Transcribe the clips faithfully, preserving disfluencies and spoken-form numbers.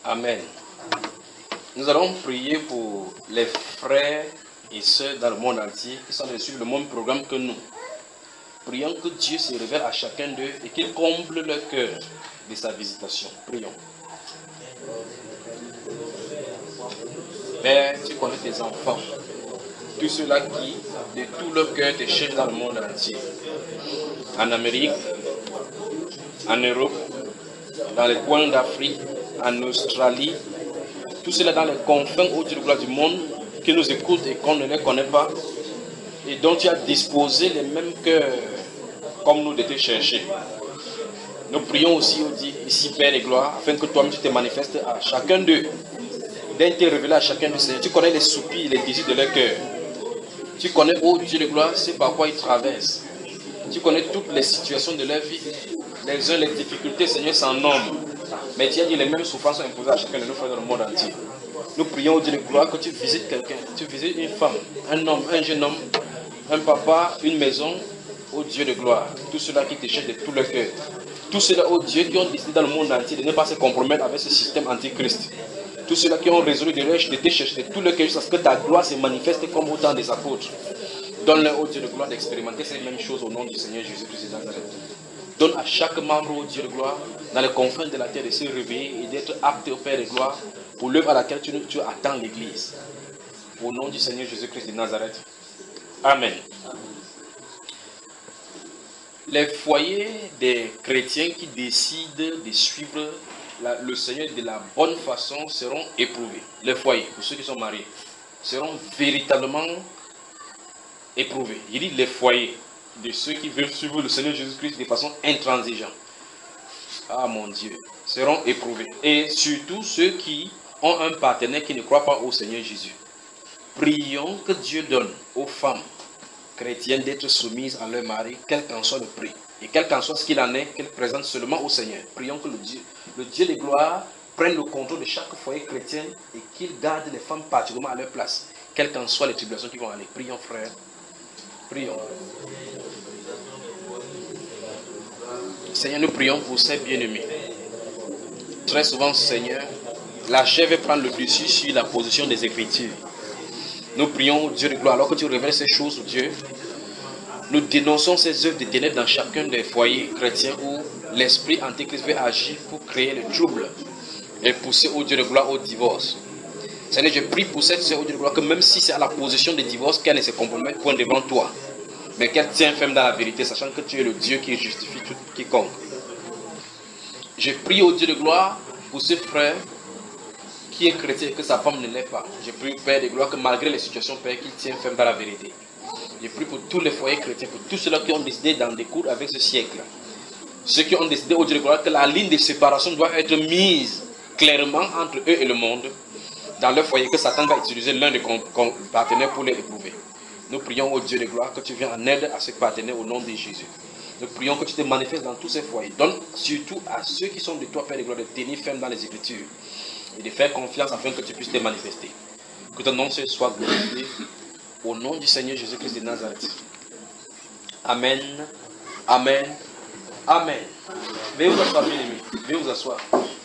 Amen. Nous allons prier pour les frères et sœurs dans le monde entier qui sont de suivre le même programme que nous. Prions que Dieu se révèle à chacun d'eux et qu'il comble leur cœur de sa visitation. Prions. Père, tu connais tes enfants, tous ceux-là qui, de tout leur cœur, te cherchent dans le monde entier. En Amérique, en Europe, dans les coins d'Afrique, en Australie, tous ceux-là dans les confins au Dieu de gloire du monde qui nous écoutent et qu'on ne les connaît pas et dont tu as disposé les mêmes cœurs comme nous de te chercher. Nous prions aussi ici, Père et gloire, afin que toi-même tu te manifestes à chacun d'eux, d'être révélé à chacun d'eux, Seigneur. Tu connais les soupirs, les désirs de leur cœur. Tu connais, ô Dieu de gloire, c'est par quoi ils traversent. Tu connais toutes les situations de leur vie. Les uns, les difficultés, Seigneur, sans nombre. Mais tu as dit les mêmes souffrances sont imposées à chacun de nos frères dans le monde entier. Nous prions, ô Dieu de gloire, que tu visites quelqu'un. Tu visites une femme, un homme, un jeune homme, un papa, une maison, ô Dieu de gloire. Tous ceux-là qui te cherchent de tout leur cœur. Tous ceux-là, ô Dieu, qui ont décidé dans le monde entier de ne pas se compromettre avec ce système antichrist. Tous ceux-là qui ont résolu de, de te chercher de tout leur cœur jusqu'à ce que ta gloire se manifeste comme au temps des apôtres. Donne-leur, ô Dieu de gloire, d'expérimenter ces mêmes choses au nom du Seigneur Jésus-Christ de Nazareth. Donne à chaque membre, ô Dieu de gloire, dans les confins de la terre, de se réveiller et d'être apte au Père de gloire pour l'œuvre à laquelle tu, tu attends l'Église. Au nom du Seigneur Jésus-Christ de Nazareth. Amen. Les foyers des chrétiens qui décident de suivre la, le Seigneur de la bonne façon seront éprouvés. Les foyers, pour ceux qui sont mariés, seront véritablement éprouvés. Il dit les foyers de ceux qui veulent suivre le Seigneur Jésus-Christ de façon intransigeante. Ah mon Dieu, seront éprouvés. Et surtout ceux qui ont un partenaire qui ne croit pas au Seigneur Jésus. Prions que Dieu donne aux femmes chrétiennes d'être soumises à leur mari, quel qu'en soit le prix. Et quel qu'en soit ce qu'il en est, qu'elles présentent seulement au Seigneur. Prions que le Dieu, le Dieu de gloire prenne le contrôle de chaque foyer chrétien et qu'il garde les femmes particulièrement à leur place. Quelles qu'en soient les tribulations qui vont aller. Prions, frères. Prions. Seigneur, nous prions pour ces bien-aimés. Très souvent, Seigneur, la chair veut prendre le dessus sur la position des Écritures. Nous prions, Dieu de gloire, alors que tu révèles ces choses, Dieu, nous dénonçons ces œuvres de ténèbres dans chacun des foyers chrétiens où l'esprit antéchrist veut agir pour créer le trouble et pousser au Dieu de gloire au divorce. Seigneur, je prie pour cette sœur, au Dieu de gloire, que même si c'est à la position de divorce, qu'elle ne se compromette point devant toi, mais qu'elle tient ferme dans la vérité, sachant que tu es le Dieu qui justifie tout quiconque. Je prie au Dieu de gloire pour ce frère qui est chrétien et que sa femme ne l'est pas. Je prie au Père de gloire que malgré les situations, Père, qu'il tienne ferme dans la vérité. Je prie pour tous les foyers chrétiens, pour tous ceux-là qui ont décidé d'en découdre avec ce siècle. Ceux qui ont décidé au Dieu de gloire que la ligne de séparation doit être mise clairement entre eux et le monde. Dans leur foyer, que Satan va utiliser l'un des partenaires pour les éprouver. Nous prions au Dieu de gloire que tu viennes en aide à ce partenaire au nom de Jésus. Nous prions que tu te manifestes dans tous ces foyers. Donne surtout à ceux qui sont de toi, Père de gloire, de tenir ferme dans les Écritures et de faire confiance afin que tu puisses te manifester. Que ton nom soit glorifié au nom du Seigneur Jésus-Christ de Nazareth. Amen. Amen. Amen. Veuillez vous asseoir, bien aimés. Veuillez vous asseoir.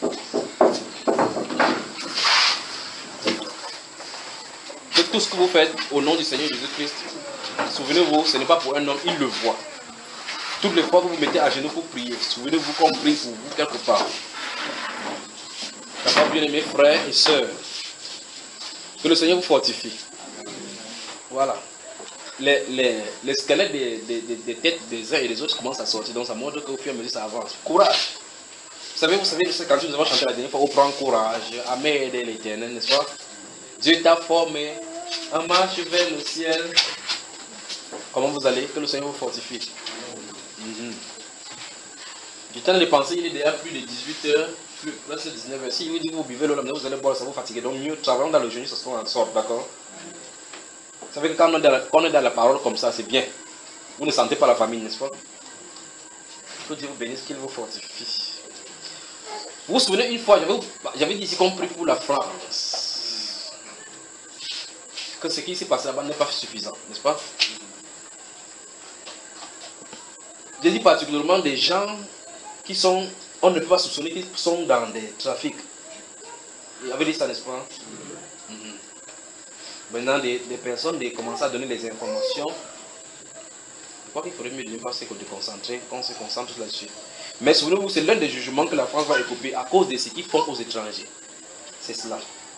Faites tout ce que vous faites au nom du Seigneur Jésus-Christ. Souvenez-vous, ce n'est pas pour un homme, il le voit. Toutes les fois que vous mettez à genoux pour prier, souvenez-vous qu'on prie pour vous quelque part. D'accord, bien-aimés frères et sœurs, que le Seigneur vous fortifie. Voilà. Les, les, les squelettes des, des, des, des têtes des uns et des autres commencent à sortir, donc ça montre qu'au fur et à mesure ça avance. Courage. Vous savez, vous savez, quand nous avons chanté la dernière fois, on prend courage, Amen de l'Éternel, n'est-ce pas? Dieu t'a formé en marche vers le ciel. Comment vous allez? Que le Seigneur vous fortifie. Mm-hmm. Du temps de penser, il est déjà plus de dix-huit heures. Là c'est dix-neuf heures. Si vous dit que vous buvez l'eau, vous allez boire, ça vous fatigue. Donc mieux, travaillons dans le jeûne, ça se en sorte, d'accord? Vous savez que quand on est dans la, quand on est dans la parole comme ça, c'est bien. Vous ne sentez pas la famille, n'est-ce pas? Que Dieu vous bénisse, qu'il vous fortifie. Vous vous souvenez une fois, j'avais dit ici qu'on prie pour la France. Que ce qui s'est passé là-bas n'est pas suffisant, n'est-ce pas? J'ai dit particulièrement des gens qui sont, on ne peut pas soupçonner qu'ils sont dans des trafics. Il avait dit ça, n'est-ce pas? Mm-hmm. Maintenant, des, des personnes de commencer à donner les informations. Je crois qu'il faudrait mieux ne pas se concentrer, qu'on se concentre là-dessus. Mais souvenez-vous, c'est l'un des jugements que la France va écouper à cause de ce qu'ils font aux étrangers. C'est cela.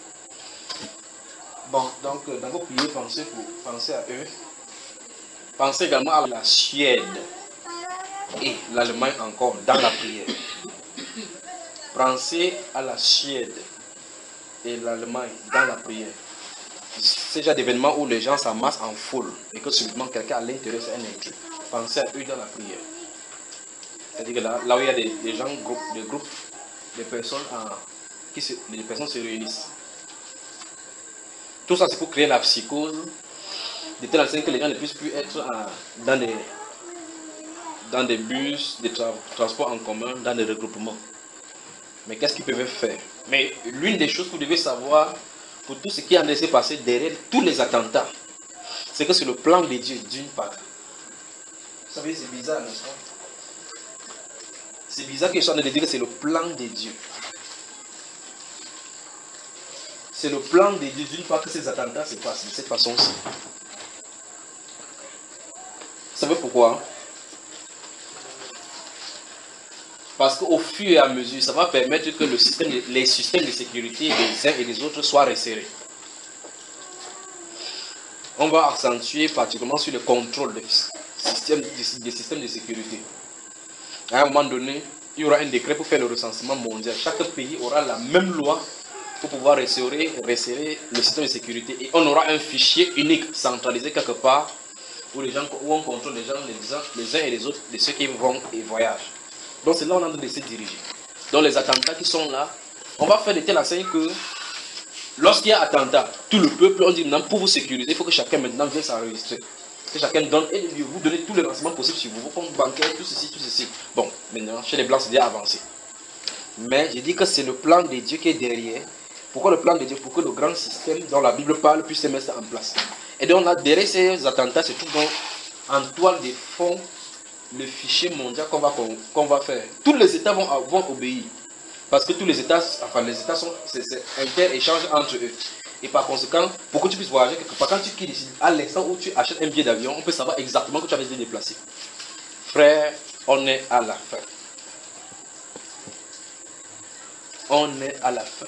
Bon, donc, dans vos prières, pensez, pour, pensez à eux. Pensez également à la Suède et l'Allemagne encore dans la prière. Pensez à la Suède et l'Allemagne dans la prière. C'est déjà d'événements où les gens s'amassent en foule et que subitement quelqu'un à l'intérieur c'est un intrus. Pensez à eux dans la prière. C'est-à-dire que là, là où il y a des, des gens, groupes, des groupes, des personnes, en, qui se, des personnes se réunissent. Tout ça c'est pour créer la psychose, de telle sorte que les gens ne puissent plus être en, dans, des, dans des bus, des tra transports en commun, dans des regroupements. Mais qu'est-ce qu'ils peuvent faire? Mais l'une des choses que vous devez savoir, pour tout ce qui a laissé passer derrière tous les attentats, c'est que c'est le plan de Dieu d'une part. Vous savez, c'est bizarre, n'est-ce pas? C'est bizarre que je sois en train de dire que c'est le plan de Dieu. C'est le plan de Dieu d'une part que ces attentats se passent de cette façon-ci. Vous savez pourquoi? Parce qu'au fur et à mesure, ça va permettre que le système, les systèmes de sécurité des uns et des autres soient resserrés. On va accentuer particulièrement sur le contrôle des systèmes, des systèmes de sécurité. À un moment donné, il y aura un décret pour faire le recensement mondial. Chaque pays aura la même loi pour pouvoir resserrer, resserrer le système de sécurité. Et on aura un fichier unique, centralisé quelque part, où, les gens, où on contrôle les gens, les uns, les uns et les autres, de ceux qui vont et voyagent. Donc c'est là où on est en train de se diriger. Donc les attentats qui sont là, on va faire de telle enseigne que lorsqu'il y a attentat, tout le peuple, on dit maintenant pour vous sécuriser, il faut que chacun maintenant vienne s'enregistrer. Que chacun donne et vous donner tous les renseignements possibles sur vous, vos comptes bancaires, tout ceci, tout ceci. Bon, maintenant, chez les Blancs, c'est déjà avancé. Mais je dis que c'est le plan de Dieu qui est derrière. Pourquoi le plan de Dieu? Pour que le grand système dont la Bible parle puisse se mettre en place. Et donc là, derrière ces attentats, c'est tout en toile de fond le fichier mondial qu'on va, qu'on va faire. Tous les États vont, vont obéir. Parce que tous les États, enfin les États sont inter-échanges entre eux. Et par conséquent, pour que tu puisses voyager quelque part, quand tu quittes ici, à l'instant où tu achètes un billet d'avion, on peut savoir exactement que tu avais été déplacé. Frère, on est à la fin. On est à la fin.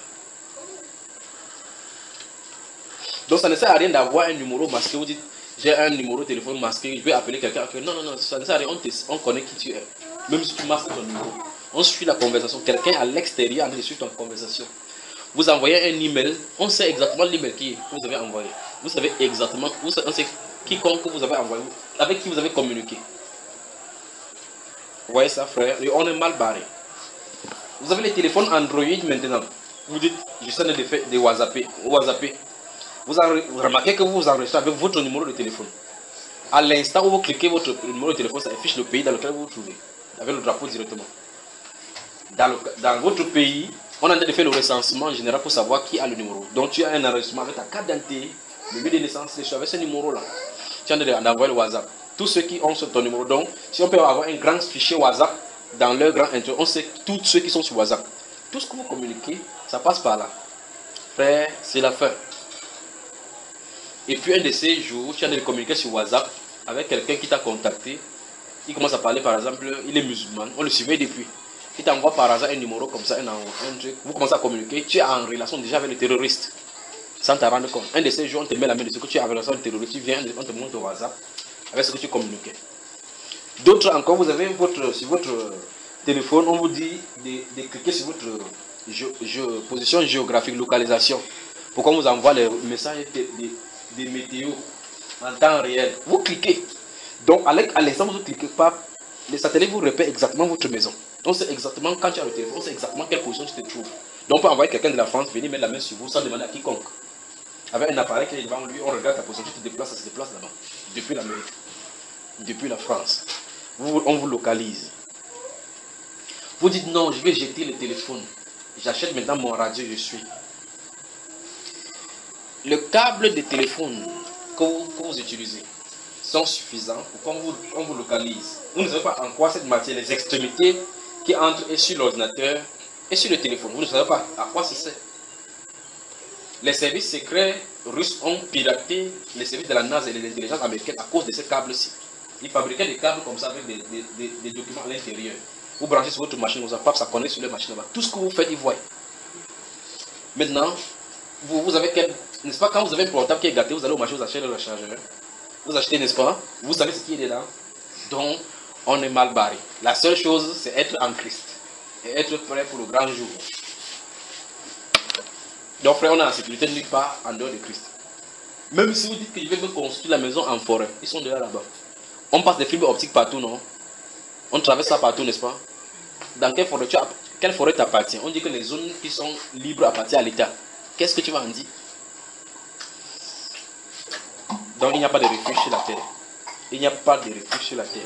Donc ça ne sert à rien d'avoir un numéro masqué. Vous dites, j'ai un numéro de téléphone masqué, je vais appeler quelqu'un. Non, non, non, ça ne sert à rien, on, te, on connaît qui tu es. Même si tu masques ton numéro. On suit la conversation. Quelqu'un à l'extérieur en suit ton conversation. Vous envoyez un email, on sait exactement l'email que vous avez envoyé. Vous savez exactement, vous savez, on sait quiconque vous avez envoyé, avec qui vous avez communiqué. Vous voyez ça, frère? Et on est mal barré. Vous avez les téléphones Android maintenant. Vous dites, je sais de faire des WhatsApp. WhatsApp. Vous, vous remarquez que vous vous enregistrez avec votre numéro de téléphone. À l'instant où vous cliquez votre numéro de téléphone, ça affiche le pays dans lequel vous vous trouvez. Avec le drapeau directement. Dans, le, dans votre pays, on est en train de faire le recensement général pour savoir qui a le numéro. Donc tu as un enregistrement avec ta carte d'identité, le lieu de naissance, les choses avec ce numéro-là. Tu es en train d'envoyer le WhatsApp. Tous ceux qui ont sur ton numéro. Donc, si on peut avoir un grand fichier WhatsApp dans leur grand intérieur, on sait tous ceux qui sont sur WhatsApp. Tout ce que vous communiquez, ça passe par là. Frère, c'est la fin. Et puis un de ces jours, tu as de communiquer sur WhatsApp avec quelqu'un qui t'a contacté. Il commence à parler, par exemple, il est musulman, on le suivait depuis. Il t'envoie par hasard un numéro comme ça, un, un truc. Vous commencez à communiquer, tu es en relation déjà avec le terroriste. Sans t'en rendre compte. Un de ces jours, on te met la main dessus que tu es en relation avec le terroriste. Tu viens, on te montre au WhatsApp avec ce que tu communiquais. D'autres encore, vous avez votre, sur votre téléphone, on vous dit de, de cliquer sur votre gé, gé, position géographique, localisation. Pour qu'on vous envoie les messages des de, de météo en temps réel. Vous cliquez. Donc, à l'instant où vous ne cliquez pas, les satellites vous répètent exactement votre maison. On sait exactement quand tu as le téléphone, on sait exactement quelle position tu te trouves. Donc on peut envoyer quelqu'un de la France venir mettre la main sur vous sans demander à quiconque. Avec un appareil qui est devant lui, on regarde ta position, tu te déplaces, ça se déplace là-bas. Depuis l'Amérique, depuis la France. Vous, on vous localise. Vous dites non, je vais jeter le téléphone. J'achète maintenant mon radio, je suis. Le câble de téléphone que vous, que vous utilisez sont suffisants pour qu'on vous, on vous localise. Vous ne savez pas en quoi cette matière, les extrémités qui entrent et sur l'ordinateur et sur le téléphone. Vous ne savez pas à quoi ça sert. les services secrets russes ont piraté les services de la NASA et de l'intelligence américaine à cause de ces câbles-ci. Ils fabriquaient des câbles comme ça avec des, des, des, des documents à l'intérieur. Vous branchez sur votre machine, vous avez ça connecte sur la machine là-bas. Tout ce que vous faites, ils voient. Maintenant, vous, vous avez quel, n'est-ce pas, quand vous avez un portable qui est gâté, vous allez au marché, vous achetez le rechargeur. Vous achetez, n'est-ce pas? Vous savez ce qui est dedans. Donc, on est mal barré. La seule chose, c'est être en Christ. Et être prêt pour le grand jour. Donc, frère, on est en sécurité nulle part en dehors de Christ. Même si vous dites que je vais me construire la maison en forêt, ils sont déjà là-bas. On passe des fibres optiques partout, non? On traverse ça partout, n'est-ce pas? Dans quelle forêt tu as, quelle forêt t'appartient? On dit que les zones qui sont libres appartiennent à l'État. Qu'est-ce que tu vas en dire? Donc il n'y a pas de refuge sur la terre. Il n'y a pas de refuge sur la terre.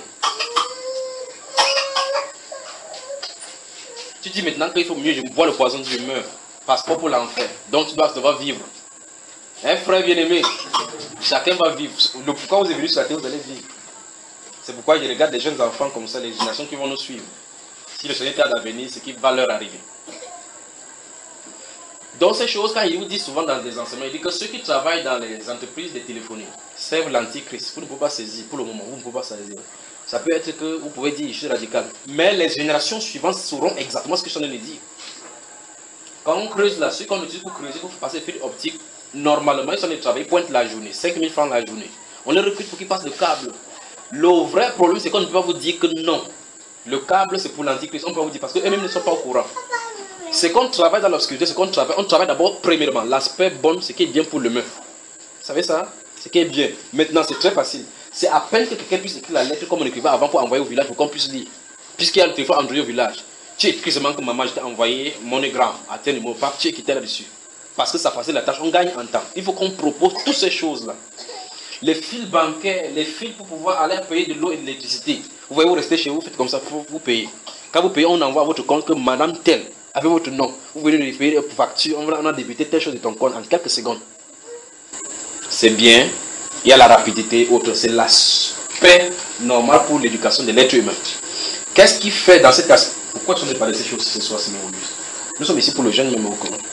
Tu dis maintenant qu'il faut mieux, je bois le poison, je meurs. Passeport pour l'enfer. Donc tu dois devoir vivre. Un frère bien-aimé, chacun va vivre. Le pourquoi vous êtes venu sur la terre, vous allez vivre. C'est pourquoi je regarde des jeunes enfants comme ça, les générations qui vont nous suivre. Si le Seigneur tarde à venir, c'est qui va leur arriver. Donc ces choses, quand il vous dit souvent dans des enseignements, il dit que ceux qui travaillent dans les entreprises de téléphonie servent l'antichrist. Vous ne pouvez pas saisir, pour le moment, vous ne pouvez pas saisir. Ça peut être que vous pouvez dire, je suis radical. Mais les générations suivantes sauront exactement ce que je suis en train de dire. Quand on creuse là-dessus, quand on utilise pour creuser, pour passer le fil optique, normalement, ils sont en train de travailler, ils pointent la journée, cinq mille francs la journée. On les recrute pour qu'ils passent le câble. Le vrai problème, c'est qu'on ne peut pas vous dire que non. Le câble, c'est pour l'antichrist. On peut vous dire parce qu'eux-mêmes ne sont pas au courant. C'est qu'on travaille dans l'obscurité, c'est qu'on travaille. On travaille d'abord, premièrement, l'aspect bon, ce qui est bien pour le meuf. Vous savez ça? Ce qui est bien. Maintenant, c'est très facile. C'est à peine que quelqu'un puisse écrire la lettre comme on écrivait avant pour envoyer au village pour qu'on puisse lire. Puisqu'il y a le téléphone Android au village. Tu écris seulement que maman, je t'ai envoyé monogramme à tel numéro, pape, tu écris là-dessus. Parce que ça facilite la tâche, on gagne en temps. Il faut qu'on propose toutes ces choses-là. Les fils bancaires, les fils pour pouvoir aller payer de l'eau et de l'électricité. Vous voyez, vous restez chez vous, vous faites comme ça pour vous payer. Quand vous payez, on envoie à votre compte que madame telle, avec votre nom, vous venez de payer une facture, on a débité telle chose de ton compte en quelques secondes. C'est bien, il y a la rapidité, autre, c'est l'aspect normal pour l'éducation de l'être humain. Qu'est-ce qui fait dans cet aspect? Pourquoi tu ne parles de ces choses ce soir, Seigneur Auguste? Nous sommes ici pour le jeune même au courant.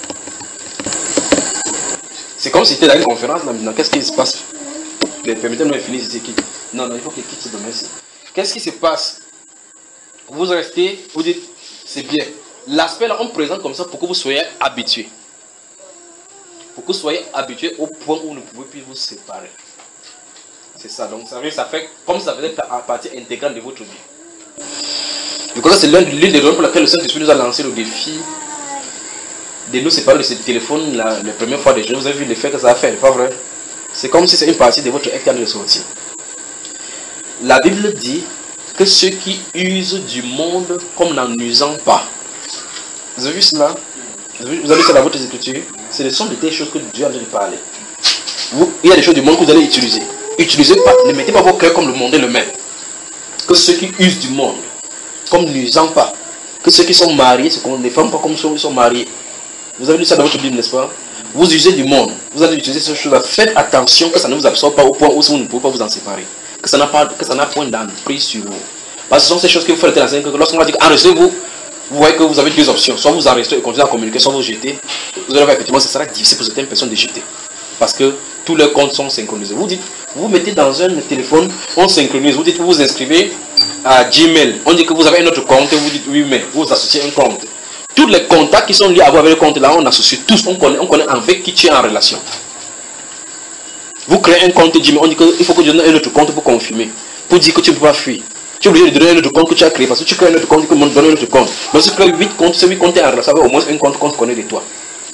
C'est comme si c'était dans une conférence là maintenant. Qu'est-ce qui se passe? Permettez-moi de finir ici. Non, non, il faut qu'il quitte ce domaine-ci. Qu'est-ce qui se passe? Vous restez, vous dites, c'est bien. L'aspect là, on présente comme ça pour que vous soyez habitués. Pour que vous soyez habitués au point où vous ne pouvez plus vous séparer. C'est ça. Donc, ça fait, ça fait comme ça faisait partie intégrante de votre vie. Je crois que c'est l'une des raisons pour laquelle le Saint-Esprit nous a lancé le défi de nous séparer de ce téléphone la, la première fois des jeunes. Vous avez vu l'effet que ça a fait, pas vrai? C'est comme si c'est une partie de votre être qui a de sortir. La Bible dit que ceux qui usent du monde comme n'en usant pas. Vous avez vu cela? Vous avez vu ça dans votre écriture? Ce sont des choses que Dieu a de parler. Vous, il y a des choses du monde que vous allez utiliser. Utilisez pas, ne mettez pas vos cœurs comme le monde est le même. Que ceux qui usent du monde comme n'usant pas. Que ceux qui sont mariés, ce qu'on ne défend pas comme ceux qui sont mariés. Vous avez lu ça dans votre Bible, n'est-ce pas? Vous usez du monde, vous allez utiliser ces choses-là. Faites attention que ça ne vous absorbe pas au point où vous ne pouvez pas vous en séparer. Que ça n'a pas, que ça n'a point d'emprise sur vous. Parce que ce sont ces choses que vous faites l'enseigner, que lorsqu'on va dire enregistrez-vous, vous voyez que vous avez deux options. Soit vous enregistrez et continuez à communiquer, soit vous jetez. Vous allez voir effectivement, ce sera difficile pour certaines personnes de jeter. Parce que tous leurs comptes sont synchronisés. Vous dites, vous mettez dans un téléphone, on synchronise. Vous dites que vous vous inscrivez à Gmail. On dit que vous avez un autre compte, vous dites oui, mais vous associez un compte. Tous les contacts qui sont liés à vous avec le compte là, on associe tous, on connaît, on connaît avec qui tu es en relation. Vous créez un compte Gmail, on dit qu'il faut que tu donnes un autre compte pour confirmer. Pour dire que tu ne peux pas fuir. Tu es obligé de donner un autre compte que tu as créé. Parce que tu crées un autre compte, que tu donnes un autre compte. Mais si tu crées huit comptes, ce huit comptes est en relation avec au moins un compte qu'on connaît de toi.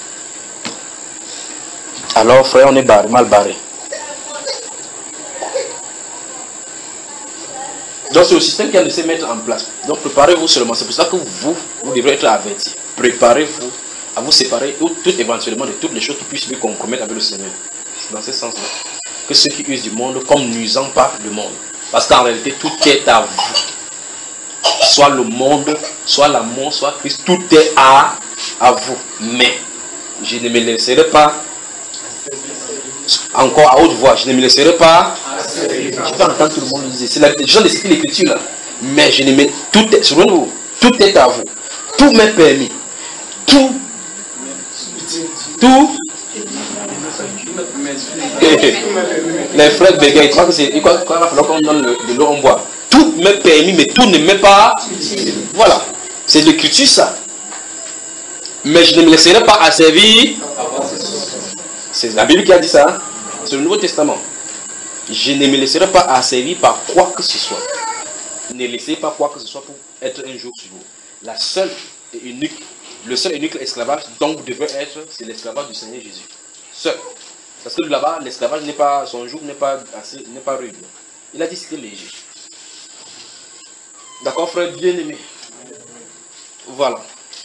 Alors frère, on est barré, mal barré. Donc c'est le système qui a de se mettre en place. Donc préparez-vous seulement. C'est pour ça que vous, vous devrez être avertis. Préparez-vous à vous séparer tout, tout éventuellement de toutes les choses qui puissent vous compromettre avec le Seigneur. C'est dans ce sens-là. Que ceux qui usent du monde comme n'usant pas le monde. Parce qu'en réalité, tout est à vous. Soit le monde, soit l'amour, soit Christ, tout est à, à vous. Mais je ne me laisserai pas, encore à haute voix, je ne me laisserai pas. Je peux entendre tout le monde dire. C'est la gens de citer l'écriture là. Mais je ne me. Tout est sur nous. Tout est à vous. Tout m'est permis. Tout. Tout Les frères bégayent, ils croient que c'est. Ils croient qu'il va falloir qu'on donne le, de l'eau en bois. Tout m'est permis, mais tout ne m'est pas. Voilà. C'est l'écriture, ça. Mais je ne me laisserai pas asservir. C'est la Bible qui a dit ça. C'est le Nouveau Testament. Je ne me laisserai pas asservir par quoi que ce soit. Ne laissez pas quoi que ce soit pour être un jour sur vous. La seule et unique, le seul et unique esclavage dont vous devez être, c'est l'esclavage du Seigneur Jésus. Seul. Parce que là-bas, l'esclavage n'est pas, son jour n'est pas assez, n'est pas rude. Il a dit que c'était léger. D'accord, frère bien-aimé. Voilà.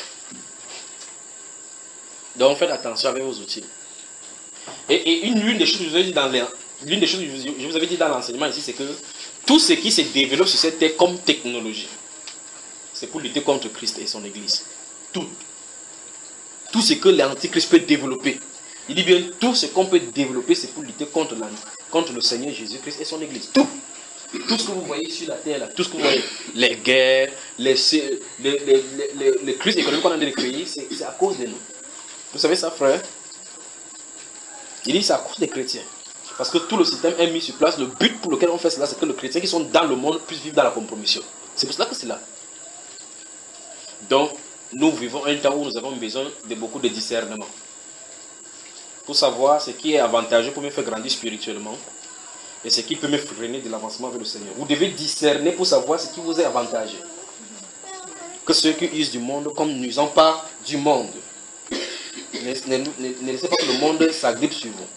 Donc faites attention avec vos outils. Et, et une, une des choses que je vous avais dit dans les, l'une des choses que je vous avais dit dans l'enseignement ici, c'est que tout ce qui se développe sur cette terre comme technologie, c'est pour lutter contre Christ et son Église. Tout. Tout ce que l'Antichrist peut développer. Il dit bien, tout ce qu'on peut développer, c'est pour lutter contre, la, contre le Seigneur Jésus-Christ et son Église. Tout. Tout ce que vous voyez sur la terre, là, tout ce que vous voyez, les guerres, les, les, les, les, les, les crises économiques qu'on a créées, c'est, c'est à cause de nous. Vous savez ça, frère? Il dit c'est à cause des chrétiens. Parce que tout le système est mis sur place. Le but pour lequel on fait cela, c'est que les chrétiens qui sont dans le monde puissent vivre dans la compromission. C'est pour cela que c'est là. Donc, nous vivons un temps où nous avons besoin de beaucoup de discernement. Pour savoir ce qui est avantageux pour me faire grandir spirituellement et ce qui peut me freiner de l'avancement vers le Seigneur. Vous devez discerner pour savoir ce qui vous est avantageux. Que ceux qui usent du monde comme n'usant pas du monde. Ne, ne, ne, ne laissez pas que le monde s'agrippe sur vous.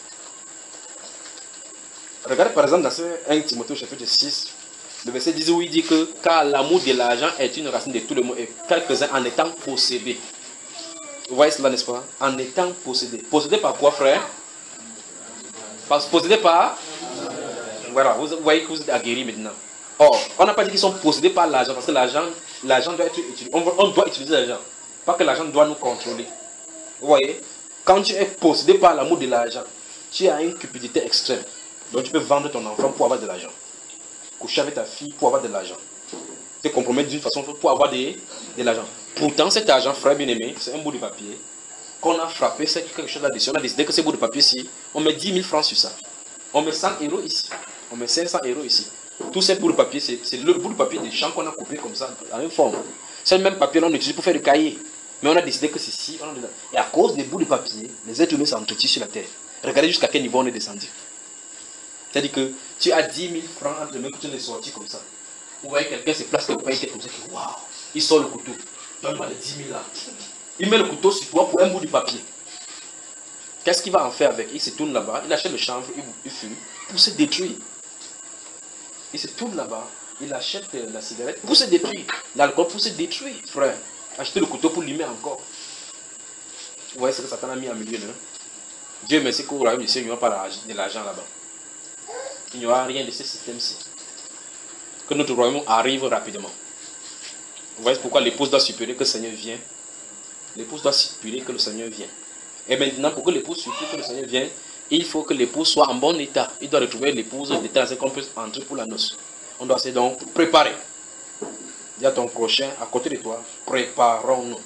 Regardez par exemple dans ce premier Timothée chapitre six, le verset dix où il dit que car l'amour de l'argent est une racine de tout le monde et quelques-uns en étant possédés. Vous voyez cela, n'est-ce pas? En étant possédés. Possédés par quoi, frère? Possédés par... Voilà, vous voyez que vous êtes aguerris maintenant. Or, on n'a pas dit qu'ils sont possédés par l'argent parce que l'argent, l'argent doit être utilisé. On, on doit utiliser l'argent. Pas que l'argent doit nous contrôler. Vous voyez? Quand tu es possédé par l'amour de l'argent, tu as une cupidité extrême. Donc tu peux vendre ton enfant pour avoir de l'argent. Coucher avec ta fille pour avoir de l'argent. Te compromettre d'une façon pour avoir de, de l'argent. Pourtant, cet argent, frère bien-aimé, c'est un bout de papier qu'on a frappé, c'est quelque chose là-dessus. On a décidé que ce bout de papier-ci, on met dix mille francs sur ça. On met cent euros ici. On met cinq cents euros ici. Tout ces bouts de papier, c'est, c'est le bout de papier des champs qu'on a coupé comme ça, en une forme. C'est le même papier qu'on utilise pour faire des cahiers. Mais on a décidé que c'est ici. Et à cause des bouts de papier, les êtres humains s'entretuent sur la terre. Regardez jusqu'à quel niveau on est descendu. C'est-à-dire que tu as dix mille francs entre les mains que tu es sorti comme ça. Vous voyez quelqu'un se place quelque part, il est comme ça, waouh, il sort le couteau. Donne-moi les dix mille là. Il met le couteau sur toi pour un bout de papier. Qu'est-ce qu'il va en faire avec? Il se tourne là-bas, il achète le chanvre, il, il fume pour se détruire. Il se tourne là-bas, il achète la cigarette pour se détruire. L'alcool pour se détruire, frère. Acheter le couteau pour limer encore. Vous voyez ce que Satan a mis en milieu, non? Dieu merci qu'au royaume du Seigneur, il n'y aura pas de l'argent là-bas. Il n'y aura rien de ce système-ci. Que notre royaume arrive rapidement. Vous voyez pourquoi l'épouse doit suppurer que le Seigneur vient. L'épouse doit suppurer que le Seigneur vient. Et maintenant, pour que l'épouse suppure que le Seigneur vient, il faut que l'épouse soit en bon état. Il doit retrouver l'épouse d'état dans qu'on peut entrer pour la noce. On doit se donc préparer. Dis à ton prochain, à côté de toi, préparons-nous.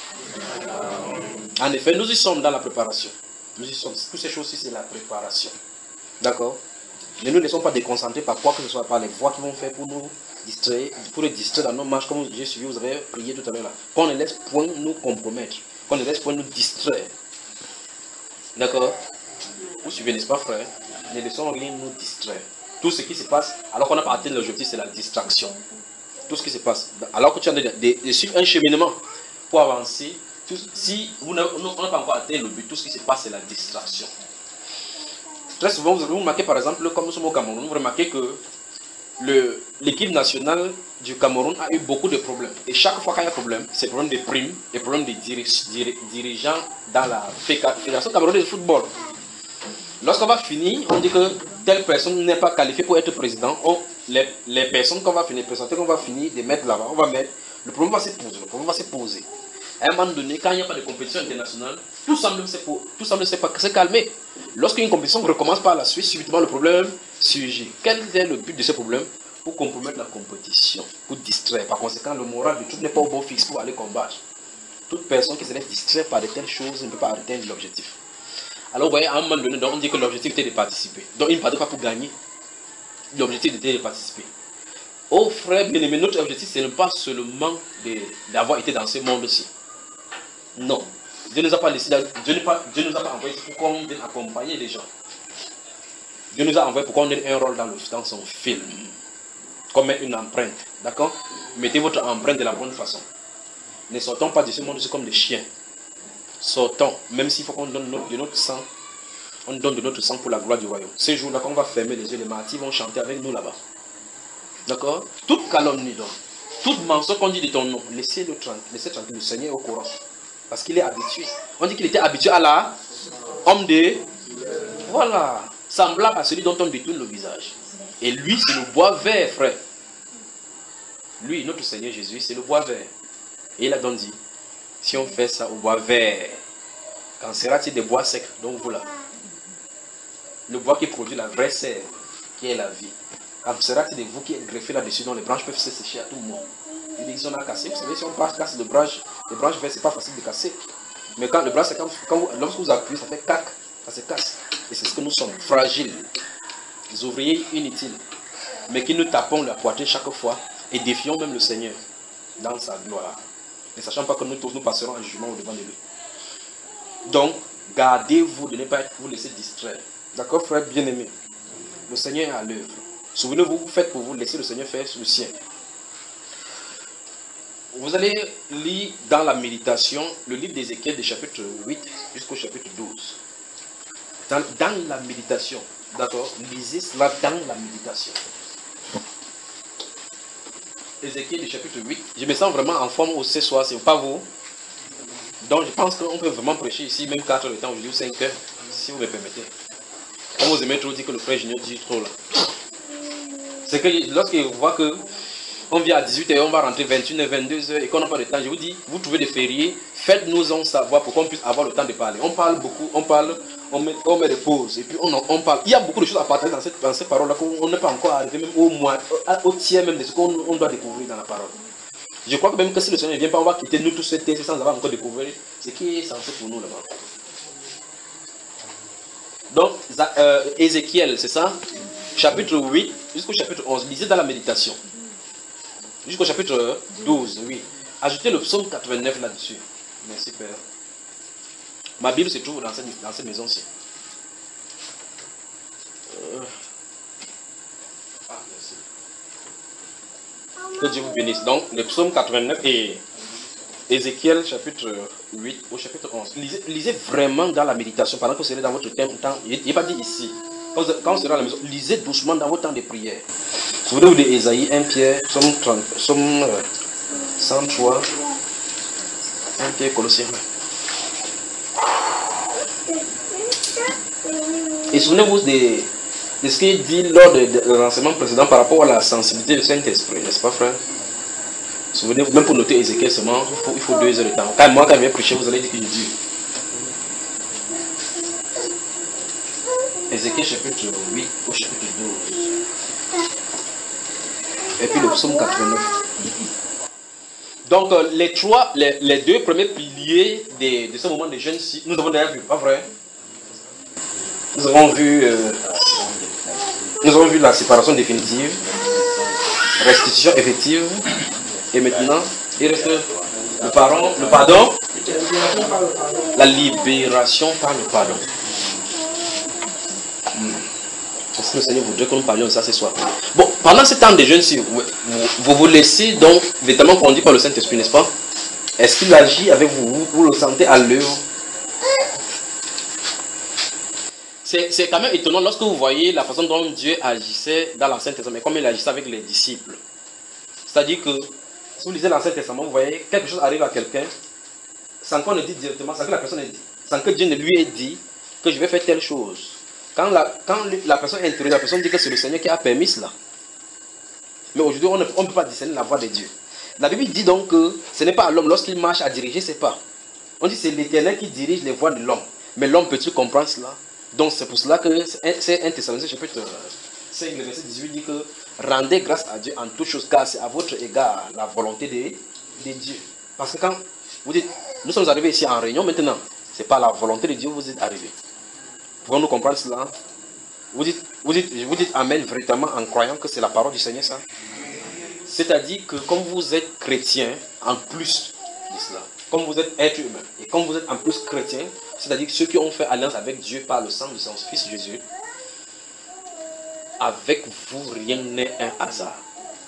En effet, nous y sommes dans la préparation. Nous y sommes. Toutes ces choses-ci, c'est la préparation. D'accord? Ne nous laissons pas déconcentrer par quoi que ce soit, par les voix qui vont faire pour nous distraire, pour les distraire dans nos marches, comme j'ai suivi, vous avez prié tout à l'heure là. Qu'on ne laisse point nous compromettre, qu'on ne laisse point nous distraire. D'accord? Vous suivez, n'est-ce pas, frère? Ne laissons rien nous distraire. Tout ce qui se passe, alors qu'on n'a pas atteint l'objectif, c'est la distraction. Tout ce qui se passe, alors que tu as de, de, de suivre un cheminement pour avancer, tout, si vous n'avez pas encore atteint le but, tout ce qui se passe, c'est la distraction. Très souvent, vous remarquez par exemple, comme nous sommes au Cameroun, vous remarquez que le, l'équipe nationale du Cameroun a eu beaucoup de problèmes. Et chaque fois qu'il y a un problème, c'est problème de primes et problème de diri- diri- dirigeants dans la Fédération camerounaise de football. Lorsqu'on va finir, on dit que telle personne n'est pas qualifiée pour être président. On, les, les personnes qu'on va finir, présenter, qu'on va finir de mettre là-bas, on va mettre, le problème va se poser, le problème va se poser. À un moment donné, quand il n'y a pas de compétition internationale, tout semble se, tout semble se, se calmer. Lorsqu'une compétition recommence par la suite, subitement le problème surgit. Quel est le but de ce problème? Pour compromettre la compétition, pour distraire. Par conséquent, le moral du tout n'est pas au bon fixe pour aller combattre. Toute personne qui se laisse distraire par de telles choses ne peut pas atteindre l'objectif. Alors vous voyez, à un moment donné, donc, on dit que l'objectif était de participer. Donc il ne partait pas pour gagner. L'objectif était de participer. Oh frère bien-aimé, notre objectif, ce n'est pas seulement d'avoir été dans ce monde-ci. Non. Dieu ne nous a pas laissé, Dieu ne pas, Dieu nous a pas envoyé pour qu'on vienne accompagner les gens. Dieu nous a envoyé pour qu'on ait un rôle dans, le, dans son film. Comme une empreinte. D'accord? Mettez votre empreinte de la bonne façon. Ne sortons pas de ce monde comme des chiens. Sortons, même s'il faut qu'on donne notre, de notre sang. On donne de notre sang pour la gloire du royaume. Ces jours-là, quand on va fermer les yeux, les martyrs vont chanter avec nous là-bas. D'accord? Toute calomnie, donc, toute mensonge qu'on dit de ton nom, laissez-le tranquille, laissez tranquille, le Seigneur est au courant. Parce qu'il est habitué. On dit qu'il était habitué à la homme de... Voilà. Semblable à celui dont on détourne le visage. Et lui, c'est le bois vert, frère. Lui, notre Seigneur Jésus, c'est le bois vert. Et il a donc dit, si on fait ça au bois vert, qu'en sera-t-il des bois secs? Donc voilà. Le bois qui produit la vraie sève, qui est la vie. Quand sera-t-il de vous qui êtes greffés là-dessus, dont les branches peuvent se sécher à tout moment? Il dit si on a cassé, vous savez, si on casse de branches, les branches vertes, c'est pas facile de casser. Mais quand le branche, quand, quand vous, lorsque vous appuyez, ça fait cac, ça se casse. Et c'est ce que nous sommes, fragiles, des ouvriers inutiles, mais qui nous tapons la poitrine chaque fois et défions même le Seigneur dans sa gloire. Ne sachant pas que nous tous nous passerons un jugement au devant de lui. Donc, gardez-vous de ne pas vous laisser distraire. D'accord, frère bien-aimé? Le Seigneur est à l'œuvre. Souvenez-vous, vous faites pour vous, laissez le Seigneur faire le sien. Vous allez lire dans la méditation le livre d'Ézéchiel du chapitre huit jusqu'au chapitre douze. Dans, dans la méditation, d'accord? Lisez cela dans la méditation. Ézéchiel du chapitre huit. Je me sens vraiment en forme ce soir, c'est pas vous. Donc je pense qu'on peut vraiment prêcher ici, même quatre heures de temps, aujourd'hui ou cinq heures, si vous me permettez. Comme vous aimez trop dire que le frère Junior dit trop là. C'est que lorsqu'il voit que on vient à dix-huit heures, on va rentrer vingt et une heures, vingt-deux heures et qu'on n'a pas de temps, je vous dis, vous trouvez des fériés, faites-nous en savoir pour qu'on puisse avoir le temps de parler. On parle beaucoup, on parle, on met, on met des pauses et puis on, on parle. Il y a beaucoup de choses à partager dans, cette, dans ces paroles-là qu'on n'est pas encore arrivé même au moins, au tiers même de ce qu'on on doit découvrir dans la parole. Je crois que même que si le Seigneur ne vient pas, on va quitter nous tous ces textes sans avoir encore découvert ce qui est censé pour nous là-bas. Donc, euh, Ézéchiel, c'est ça? Chapitre huit jusqu'au chapitre onze. Lisez dans la méditation. Jusqu'au chapitre douze, oui. Ajoutez le psaume quatre-vingt-neuf là-dessus. Merci, Père. Ma Bible se trouve dans cette, dans cette maison-ci. Euh... Ah, merci. Que Dieu vous bénisse. Donc, le psaume quatre-vingt-neuf et Ézéchiel chapitre huit au chapitre onze. Lisez, lisez vraiment dans la méditation pendant que vous serez dans votre temps. Il n'est pas dit ici. Quand, quand vous serez à la maison, lisez doucement dans votre temps de prière. Souvenez-vous de Ésaïe, un Pierre, psaume trente, psaume cent trois, un Pierre, Colossiens. Et souvenez-vous de, de ce qu'il dit lors de, de, de l'enseignement précédent par rapport à la sensibilité du Saint-Esprit, n'est-ce pas, frère? Souvenez-vous, même pour noter Ézéchiel seulement, il faut, il faut deux heures de temps. Quand moi, quand je viens prêcher, vous allez dire que je dis. Ézéchiel chapitre huit au chapitre douze. Et puis le psaume quatre-vingt-neuf. Donc, euh, les trois, les, les deux premiers piliers de, de ce moment de jeûne, nous avons déjà vu, pas vrai? Nous avons vu, euh, nous avons vu la séparation définitive, restitution effective, et maintenant, il reste le pardon, le pardon, la libération par le pardon. Hmm. Est-ce que le Seigneur voudrait que nous parlions de ça ce soir? Bon, pendant ce temps de jeûne, si vous, vous, vous vous laissez donc véritablement conduire par le Saint-Esprit, n'est-ce pas? Est-ce qu'il agit avec vous? Vous, vous le sentez à l'œuvre? C'est quand même étonnant lorsque vous voyez la façon dont Dieu agissait dans l'Ancien Testament, comme il agissait avec les disciples. C'est-à-dire que, si vous lisez l'Ancien Testament, vous voyez quelque chose arrive à quelqu'un, sans qu'on ne dise directement, sans que la personne ait dit, sans que Dieu ne lui ait dit que je vais faire telle chose. Quand la, quand la personne est intérieure, la personne dit que c'est le Seigneur qui a permis cela. Mais aujourd'hui, on ne on peut pas discerner la voix de Dieu. La Bible dit donc que ce n'est pas à l'homme, lorsqu'il marche à diriger ses pas. On dit que c'est l'Éternel qui dirige les voies de l'homme. Mais l'homme peut-il comprendre cela? Donc c'est pour cela que c'est un Thessaloniciens chapitre cinq, le verset dix-huit dit que rendez grâce à Dieu en toutes choses, car c'est à votre égard la volonté de, de Dieu. Parce que quand vous dites, nous sommes arrivés ici en réunion maintenant, ce n'est pas la volonté de Dieu où vous êtes arrivés. Pouvons-nous comprendre cela? Vous dites, vous dites, vous dites Amen véritablement en croyant que c'est la parole du Seigneur, ça? C'est-à-dire que comme vous êtes chrétien, en plus de cela, comme vous êtes être humain, et comme vous êtes en plus chrétien, c'est-à-dire que ceux qui ont fait alliance avec Dieu par le sang de son Fils Jésus, avec vous, rien n'est un hasard.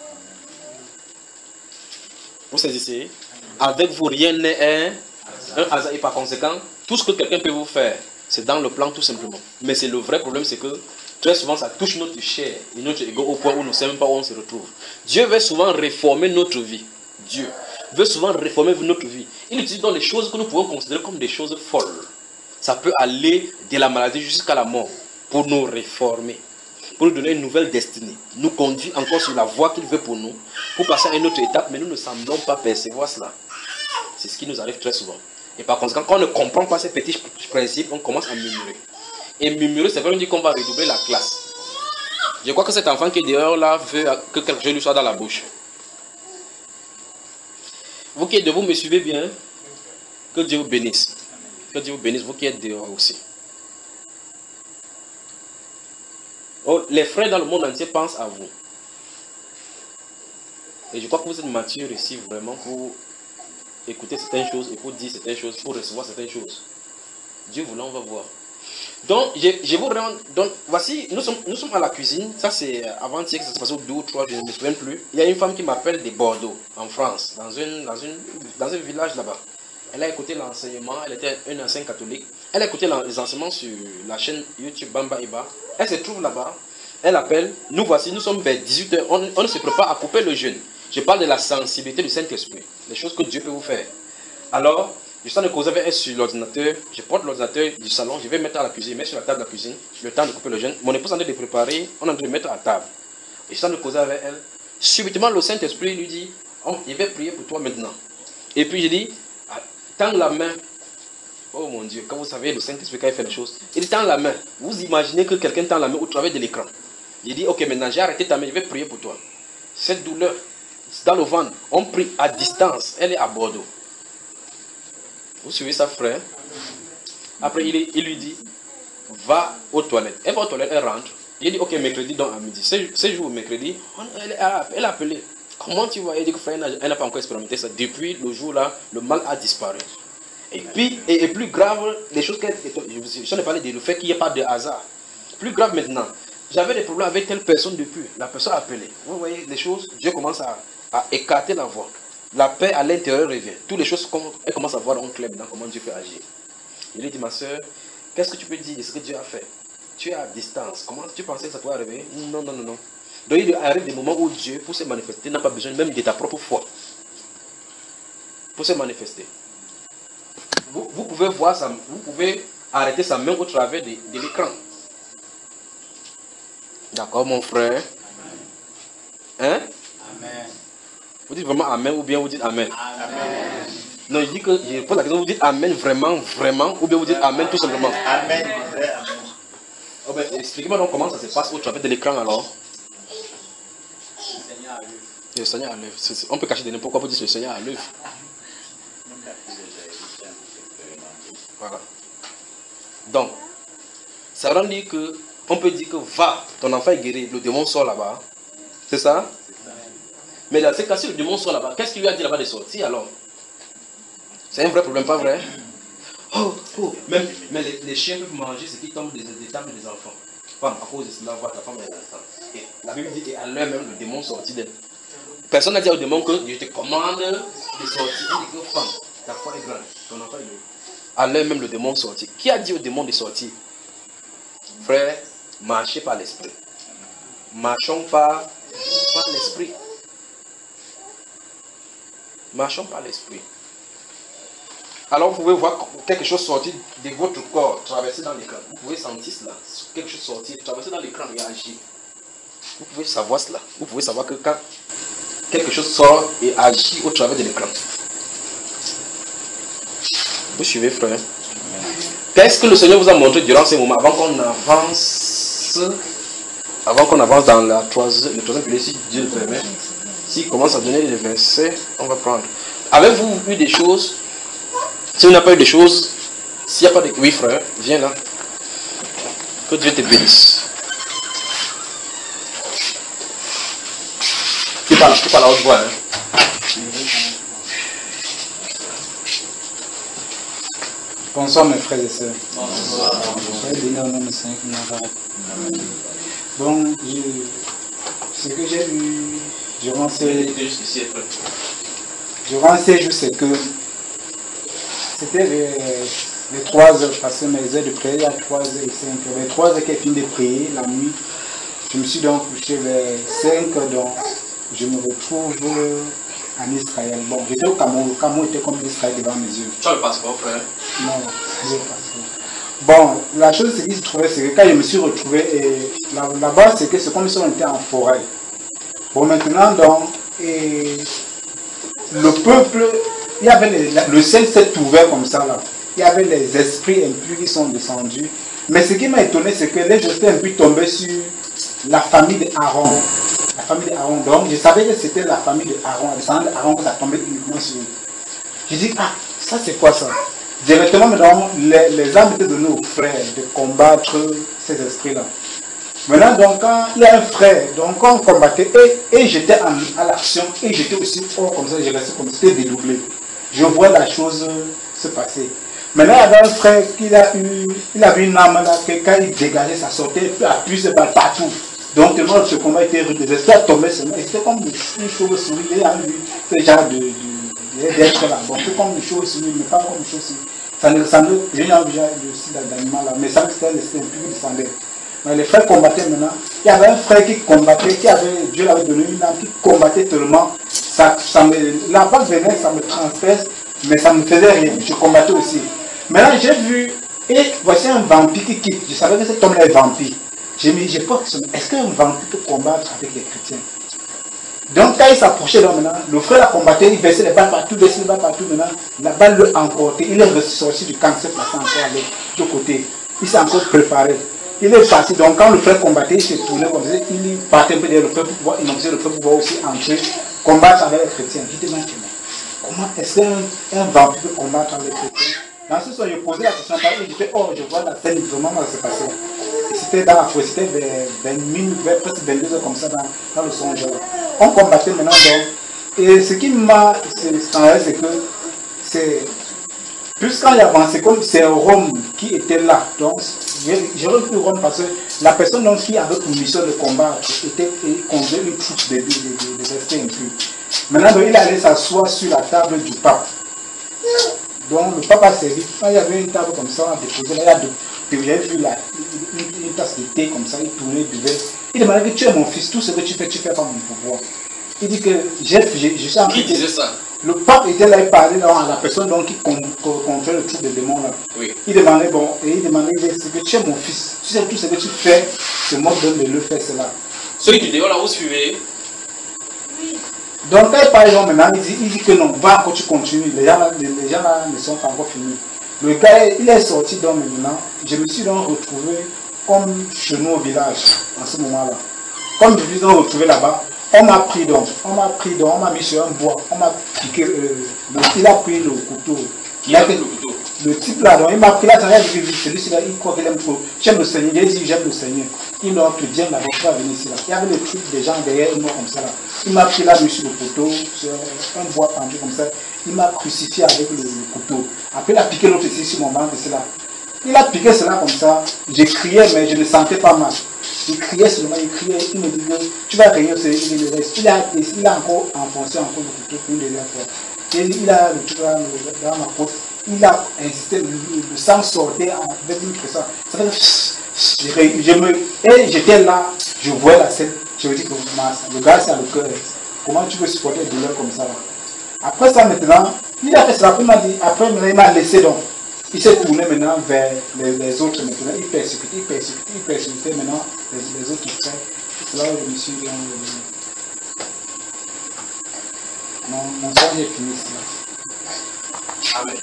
Vous saisissez? Avec vous, rien n'est un, un hasard. Et par conséquent, tout ce que quelqu'un peut vous faire, c'est dans le plan tout simplement. Mais c'est le vrai problème, c'est que très souvent, ça touche notre chair et notre ego au point où nous ne savons même pas où on se retrouve. Dieu veut souvent réformer notre vie. Dieu veut souvent réformer notre vie. Il utilise donc les choses que nous pouvons considérer comme des choses folles. Ça peut aller de la maladie jusqu'à la mort pour nous réformer, pour nous donner une nouvelle destinée, nous conduire encore sur la voie qu'il veut pour nous, pour passer à une autre étape, mais nous ne semblons pas percevoir cela. C'est ce qui nous arrive très souvent. Et par conséquent, quand on ne comprend pas ces petits principes, on commence à murmurer. Et murmurer, c'est vrai, on dit qu'on va redoubler la classe. Je crois que cet enfant qui est dehors là veut que quelque chose lui soit dans la bouche. Vous qui êtes debout, me suivez bien. Que Dieu vous bénisse. Que Dieu vous bénisse, vous qui êtes dehors aussi. Oh, les frères dans le monde entier pensent à vous. Et je crois que vous êtes mature ici vraiment pour écouter certaines choses et pour dire certaines choses, pour recevoir certaines choses. Dieu voulant, on va voir. Donc, je, je vous rends, donc, voici, nous sommes, nous sommes à la cuisine. Ça, c'est avant-hier que ça se passait au deux ou trois, je ne me souviens plus. Il y a une femme qui m'appelle de Bordeaux, en France, dans, une, dans, une, dans un village là-bas. Elle a écouté l'enseignement, elle était une ancienne catholique. Elle a écouté les enseignements sur la chaîne YouTube Bamba Iba. Elle se trouve là-bas. Elle appelle. Nous voici, nous sommes vers dix-huit heures. On, on ne se prépare à couper le jeûne. Je parle de la sensibilité du Saint-Esprit. Les choses que Dieu peut vous faire. Alors, je suis en train de causer avec elle sur l'ordinateur. Je porte l'ordinateur du salon. Je vais mettre à la cuisine. Mettre sur la table de la cuisine. Le temps de couper le jeûne. Mon épouse est en train de préparer. On est en train de mettre à la table. Et je suis en train de causer avec elle. Subitement, le Saint-Esprit lui dit, oh, il va prier pour toi maintenant. Et puis, je dis, tends la main. Oh mon Dieu, quand vous savez le Saint-Esprit, quand il fait les choses, il tend la main. Vous imaginez que quelqu'un tend la main au travers de l'écran. Il dit, ok, maintenant j'ai arrêté ta main, je vais prier pour toi. Cette douleur, dans le ventre, on prie à distance. Elle est à Bordeaux. Vous suivez ça, frère? Après, il, il lui dit, va aux toilettes. Elle va aux toilettes, elle rentre. Il dit, ok, mercredi, donc à midi. Ce, ce jour, mercredi, on, elle, elle, elle a appelé. Comment tu vois? Elle dit que frère, elle n'a pas encore expérimenté ça. Depuis le jour-là, le mal a disparu. Et puis, et, et plus grave, les choses qu'elle... Je n'ai parlé du fait qu'il n'y a pas de hasard. Plus grave maintenant, j'avais des problèmes avec telle personne depuis. La personne a appelé. Vous voyez les choses, Dieu commence à, à écarter la voix. La paix à l'intérieur revient. Toutes les choses, elle commence à voir en clair maintenant comment Dieu peut agir. Il lui dit, ma soeur, qu'est-ce que tu peux dire de ce que Dieu a fait? Tu es à distance. Comment tu pensais que ça pourrait arriver? Non, non, non, non. Donc il arrive des moments où Dieu, pour se manifester, n'a pas besoin même de ta propre foi. Pour se manifester. Vous, vous pouvez voir ça, vous pouvez arrêter sa main au travers de, de l'écran. D'accord, mon frère? Hein? Amen. Vous dites vraiment Amen ou bien vous dites Amen? Amen. Non, je dis que je pose la question, vous dites Amen vraiment, vraiment, ou bien vous dites Amen tout simplement? Amen. Oh ben, expliquez-moi donc comment ça se passe au travers de l'écran alors. Le Seigneur à l'œuvre. Le Seigneur à l'œuvre. On peut cacher des noms. Pourquoi vous dites le Seigneur à l'œuvre? Voilà. Donc, ça veut dire que on peut dire que va, ton enfant est guéri, le démon sort là-bas. C'est ça? Mais dans ce cas, si le démon sort là-bas, qu'est-ce qu'il lui a dit là-bas de sortir alors? C'est un vrai problème, pas vrai? Oh, oh, même, mais les, les chiens peuvent manger ce qui tombe des, des tables des enfants. Femme, à cause de cela, voir ta femme est l'instant. Et la Bible dit, et à l'heure même, le démon sortit d'elle. Personne n'a dit au démon que je te commande de sortir. Il dit que femme, ta foi est grande, ton enfant est grande. À l'heure même, le démon sortit. Qui a dit au démon de sortir? Frère, marchez par l'esprit. Marchons par, par l'esprit. Marchons par l'esprit. Alors vous pouvez voir quelque chose sortir de votre corps, traverser dans l'écran. Vous pouvez sentir cela, quelque chose sortir, traverser dans l'écran et agir. Vous pouvez savoir cela. Vous pouvez savoir que quand quelque chose sort et agit au travers de l'écran. Vous suivez, frère? Qu'est-ce que le Seigneur vous a montré durant ces moments avant qu'on avance, avant qu'on avance dans la troisième, le troisième pilier, si Dieu le permet, s'il commence à donner les versets, on va prendre. Avez-vous vu des choses? Si vous n'avez pas eu des choses, s'il n'y a pas de... Oui, frère, viens là. Que Dieu te bénisse. Tu parles, tu parles à haute voix. Hein? Bonsoir mes frères et sœurs. Bonsoir. Bon, je, ce que j'ai vu durant ces, durant ces jours, c'est que c'était les, les trois heures, parce que mes heures de prière, il y a trois heures et cinq heures. Les trois heures qui fini de prier la nuit, je me suis donc couché vers cinq heures, donc je me retrouve en Israël. Bon, j'étais au Cameroun, le Cameroun était comme l'Israël devant mes yeux. Tu as le passeport, frère? Non, j'ai le passeport. Bon, la chose qui se trouvait, c'est que quand je me suis retrouvé, et là-bas, là c'est que c'est comme si on était en forêt. Bon, maintenant, donc, et le peuple, il y avait les, le ciel s'est ouvert comme ça, là. Il y avait les esprits impurs qui sont descendus. Mais ce qui m'a étonné, c'est que les esprits impurs tombaient sur la famille d'Aaron. La famille d'Aaron. Donc, je savais que c'était la famille d'Aaron, les descendants d'Aaron, que ça tombait uniquement sur eux. Je dis, ah, ça c'est quoi ça? Directement, maintenant, les, les âmes étaient données aux frères de combattre ces esprits-là. Maintenant, donc, quand il y a un frère, donc quand on combattait, et, et j'étais à l'action, et j'étais aussi fort comme ça, j'ai resté comme ça, c'était dédoublé. Je vois la chose se passer. Maintenant, il y avait un frère qui a eu, il avait une âme là, que quand il dégageait, ça sortait, puis appuyait ses balles partout. Donc, tellement ce combat était rude, les esprits tombaient seulement, et c'était comme une chauve-souris, il y a vu ce genre de, de d'être là. Bon, c'est comme une chauve-souris, mais pas comme une chauve-souris. Ça ne ressemblait, j'ai eu envie d'animal là, mais ça c'était un esprit qui descendait. Mais les frères combattaient maintenant. Il y avait un frère qui combattait, qui avait, Dieu l'avait donné une âme, qui combattait tellement. Ça, ça me, la balle venait, ça me transperce, mais ça ne me faisait rien. Je combattais aussi. Maintenant, j'ai vu, et voici un vampire qui quitte. Je savais que cet homme-là est vampire. J'ai mis, j'ai pas, est-ce qu'un vampire peut combattre avec les chrétiens? Donc, quand il s'approchait, maintenant, le frère l'a combattu, il baissait les balles partout, baissait les balles partout. Maintenant, la balle l'a emporté. Il est ressorti du camp, il s'est passé encore à l'autre côté. Il s'est encore préparé. Il est parti. Donc, quand le frère combattait, il s'est tourné comme ça. Il partait un peu derrière le frère pour pouvoir, il le frère pour pouvoir aussi entrer, combattre avec les chrétiens. Je demande, comment est-ce qu'un vampire peut combattre avec les chrétiens? Dans ce sens, je posais la question, et je disais, oh, je vois la scène, vraiment, ça s'est passé. C'était dans la forêt, c'était vers vingt minutes, presque vingt-deux heures comme ça dans, dans le songe. On combattait maintenant donc. Et ce qui m'a scandalisé, c'est que c'est. Plus quand il avançait, comme c'est Rome qui était là. Donc, j'aurais pu Rome parce que la personne donc, qui avait pour mission de combattre était conduisait une troupe de, de, de, de, de rester impur. Maintenant, donc, il allait s'asseoir sur la table du pape. Donc, le pape a servi. Quand il y avait une table comme ça, on a déposé là, il y a deux. J'avais vu là, une, une tasse de thé comme ça, il tournait, il buvait. Il demandait que tu es mon fils, tout ce que tu fais, tu fais pas mon pouvoir. Il dit que j'ai, j'ai, je suis en Qui disait ça? Le pape était là, il parlait là, à la personne donc, qui contrôle le truc des démons là. Oui. Il demandait, bon, et il demandait, il disait que tu es mon fils, tu sais tout ce que tu fais, c'est moi qui donne de le faire cela. Celui du démon là, vous suivez? Oui. Donc quand il parle maintenant, il dit, il dit que non, va encore tu continues, les gens là, les, les gens là ne sont pas encore finis. Le gars, il est sorti donc maintenant, je me suis donc retrouvé comme chez nous au village, en ce moment-là. Comme je me suis donc retrouvé là-bas, on m'a pris donc, on m'a pris donc, on m'a mis sur un bois, on m'a piqué, euh, le, il a pris le couteau. Qui a pris le couteau? Le type là, donc il m'a pris là, celui-ci là, il croit qu'il aime trop. J'aime le Seigneur, il dit j'aime le Seigneur. Il m'a dit viens là, tu vas venir ici là. Il y avait le truc des gens derrière moi comme ça là. Il m'a pris là, mis sur le couteau, sur un bois pendu comme ça. Il m'a crucifié avec le, le couteau. Après, il a piqué l'autre ici sur mon ventre, c'est là. Il a piqué cela comme ça. J'ai crié, mais je ne sentais pas mal. Il criait seulement, il criait. Il me disait, tu vas régner, il reste. Il a, il a encore enfoncé encore le couteau pour une deuxième fois. Et il a le truc là dans ma côte. Il a insisté, le, le sang sortait avec une pression. Ça fait que je me, et j'étais là, je voyais la scène. Je me dis que le gars, c'est à le cœur. Comment tu peux supporter une douleur comme ça là? Après ça, maintenant, il a fait cela. Il m'a dit, après, il m'a laissé donc. Il s'est tourné maintenant vers les, les autres maintenant. Il persécutait, il persécutait, il persécutait maintenant les, les autres frères. C'est là où je me suis dit, mon, mon soir est fini. Là. Amen.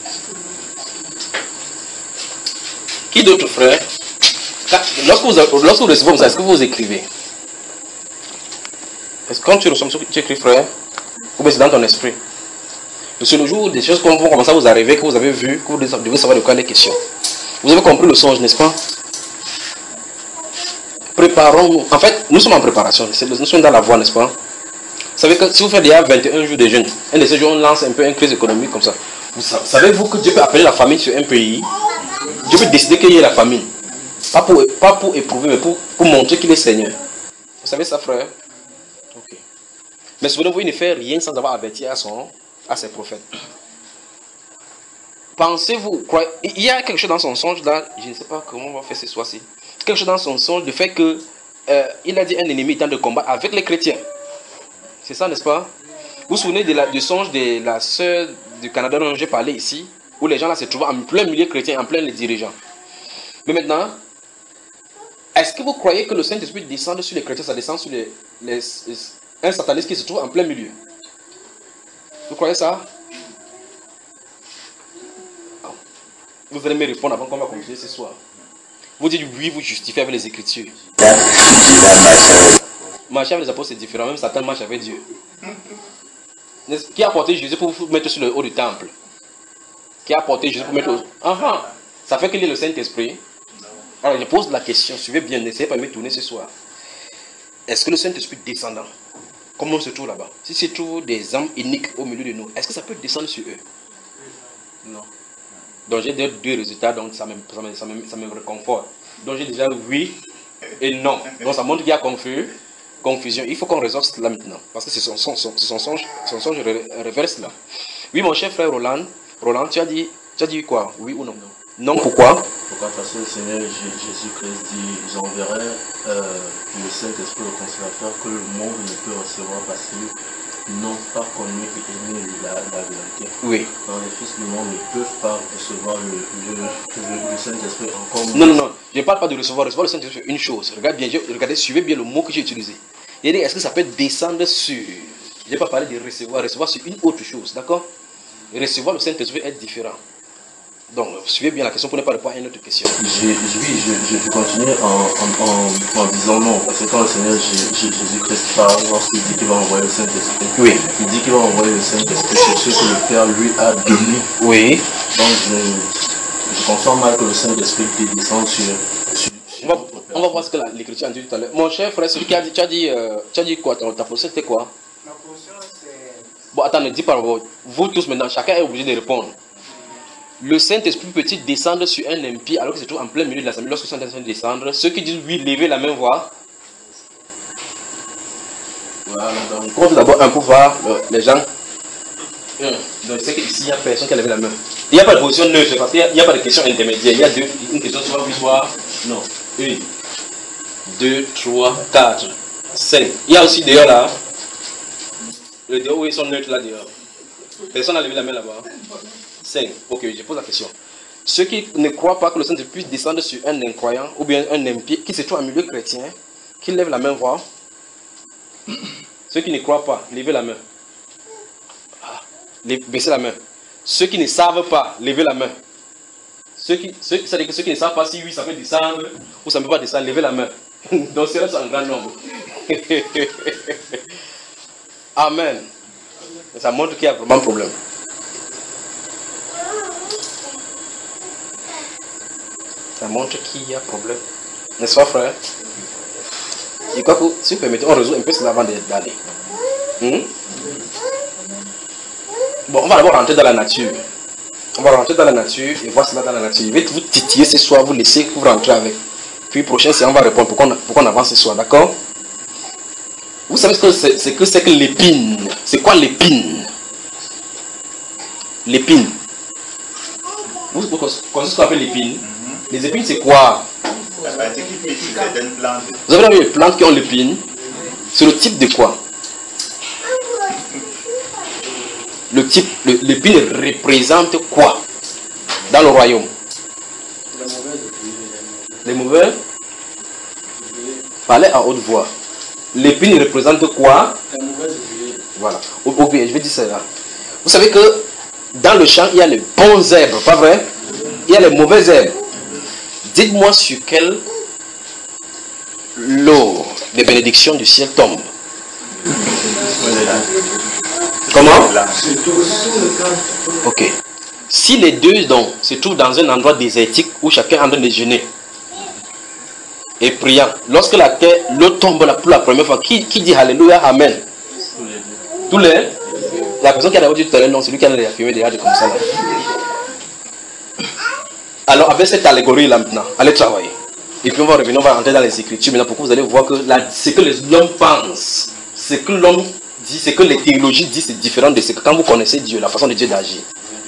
Qui d'autres frères? Lorsque vous, lorsque vous recevez ça, est-ce que vous écrivez? Est-ce que quand tu reçois, tu écris frère? Ou bien c'est dans ton esprit? Parce que le jour où des choses vont commencer à vous arriver, que vous avez vu, que vous devez savoir de quoi il est question. Vous avez compris le songe, n'est-ce pas? préparons, en fait, nous sommes en préparation, nous sommes dans la voie, n'est-ce pas? Vous savez que si vous faites déjà vingt et un jours de jeûne, un de ces jours, on lance un peu une crise économique comme ça. Vous savez-vous que Dieu peut appeler la famine sur un pays? Dieu peut décider qu'il y ait la famine. Pas pour, pas pour éprouver, mais pour, pour montrer qu'il est Seigneur. Vous savez ça, frère? Ok. Mais souvenez-vous, il ne fait rien sans avoir averti à, son, à ses prophètes. Pensez-vous, il y a quelque chose dans son songe là, je ne sais pas comment on va faire ce soir-ci. Quelque chose dans son songe, le fait que euh, il a dit un ennemi étant de combat avec les chrétiens. C'est ça, n'est-ce pas? Vous vous souvenez de la, du songe de la sœur du Canada dont j'ai parlé ici, où les gens là se trouvaient en plein milieu chrétien, en plein les dirigeants. Mais maintenant, est-ce que vous croyez que le Saint-Esprit descend sur les chrétiens, ça descend sur les, les, les, un sataniste qui se trouve en plein milieu? Vous croyez ça? Vous allez me répondre avant qu'on va continuer ce soir. Vous dites oui, vous justifiez avec les Écritures. Marcher avec les apôtres, c'est différent. Même Satan marche avec Dieu. Qui a apporté Jésus pour vous mettre sur le haut du temple? Qui a apporté Jésus pour mettre au... Ah ah. Ça fait qu'il est le Saint-Esprit. Alors, je pose la question. Suivez bien, n'essayez pas de me tourner ce soir. Est-ce que le Saint-Esprit descendant, comme on se trouve là-bas, si se trouve des âmes uniques au milieu de nous, est-ce que ça peut descendre sur eux? Non. Donc j'ai deux résultats, donc ça me, ça me, ça me, ça me réconforte. Donc j'ai déjà oui et non. Donc ça montre qu'il y a confus, confusion. Il faut qu'on résolve cela maintenant. Parce que c'est son, son, son, son songe, son songe reverse là. Oui, mon cher frère Roland, Roland, tu as dit, tu as dit quoi? Oui ou non? Non. Non, pourquoi? Pourquoi? Parce que le Seigneur Jésus-Christ dit, j'enverrai euh, le Saint-Esprit au Consolateur que le monde ne peut recevoir parce qu'ils n'ont pas connu et aimé la, la vérité. Oui. Dans les fils du monde ne peuvent pas recevoir le, le, le, le Saint-Esprit encore. Non, non, non. Je ne parle pas de recevoir. Recevoir le Saint-Esprit, c'est une chose. Regardez bien, je, regardez, suivez bien le mot que j'ai utilisé. Il dit, est-ce que ça peut descendre sur... Je n'ai pas parlé de recevoir. Recevoir, c'est une autre chose, d'accord? Recevoir le Saint-Esprit est différent. Donc, suivez bien la question pour ne pas répondre à une autre question. Je, je, oui, je, je continue en, en, en, en disant non, parce que quand le Seigneur Jésus-Christ parle, lorsqu'il dit qu'il va envoyer le Saint-Esprit, oui. Il dit qu'il va envoyer le Saint-Esprit, c'est ce que le Père lui a donné. Oui. Donc, je, je conçois mal que le Saint-Esprit descende sur... sur, sur on, va, on va voir ce que l'Écriture a dit tout à l'heure. Mon cher frère, celui qui a dit, tu as dit, euh, tu as dit quoi? Ta, ta position c'était quoi? Ma position c'est... Bon, attends, ne dis pas, vous tous maintenant, chacun est obligé de répondre. Le Saint-Esprit peut-il descendre sur un impie alors qu'il se trouve en plein milieu de l'assemblée lorsque le Saint-Esprit descendre? Ceux qui disent oui, levez la main, voir. Voilà, donc compte d'abord un pour voir les gens. Un. Donc c'est qu'ici il n'y a personne qui a levé la main. Il n'y a pas de position neutre parce qu'il n'y a, a pas de question intermédiaire. Il y a deux, une question soit oui, soit non. Une, deux, trois, quatre, cinq. Il y a aussi dehors là. Le dehors où ils sont neutres là dehors. Personne n'a levé la main là-bas. cinq. Ok, je pose la question. Ceux qui ne croient pas que le Saint-Esprit puisse descendre sur un incroyant ou bien un impie qui se trouve en milieu chrétien, qui lève la main, voir. Ceux qui ne croient pas, levez la main. Ah, baissez la main. Ceux qui ne savent pas, levez la main. Ceux qui, ceux, c'est-à-dire que ceux qui ne savent pas si oui, ça peut descendre ou ça ne peut pas descendre, levez la main. Donc c'est là un grand nombre. Amen. Ça montre qu'il y a vraiment un problème. Ça montre qu'il y a problème. N'est-ce pas, frère? Je crois que, si vous permettez, on résout un peu cela avant d'aller. Hmm? Bon, on va d'abord rentrer dans la nature. On va rentrer dans la nature et voir cela dans la nature. Je vais vous titiller ce soir, vous laisser vous rentrer avec. Puis, prochain, c'est on va répondre pourquoi on, pourquoi on avance ce soir, d'accord? Vous savez ce que c'est -ce que, c'est que l'épine? C'est quoi l'épine? L'épine. Vous connaissez ce qu'on appelle l'épine? Les épines, c'est quoi? Vous avez vu les plantes qui ont l'épine? C'est le type de quoi? Le type, l'épine représente quoi dans le royaume? Les mauvais? Parlez à haute voix. L'épine représente quoi? Voilà. Ou bien, je vais dire ça là. Vous savez que dans le champ, il y a les bons herbes, pas vrai? Il y a les mauvaises herbes. Dites-moi sur quelle l'eau des bénédictions du ciel tombe. Comment? Ok. Si les deux dons se trouvent dans un endroit désertique où chacun est en train de jeûner, et priant. Lorsque la terre, l'eau tombe là pour la première fois, qui, qui dit Alléluia, Amen? Tous les. La personne qui a d'abord dit tout à l'heure, non, c'est lui qui a réaffirmé déjà de comme ça là. Alors avec cette allégorie là maintenant, allez travailler. Et puis on va revenir, on va rentrer dans les Écritures maintenant pour que vous allez voir que la, ce que l'homme pense, ce que l'homme dit, ce que les théologies disent, c'est différent de ce que quand vous connaissez Dieu, la façon de Dieu d'agir.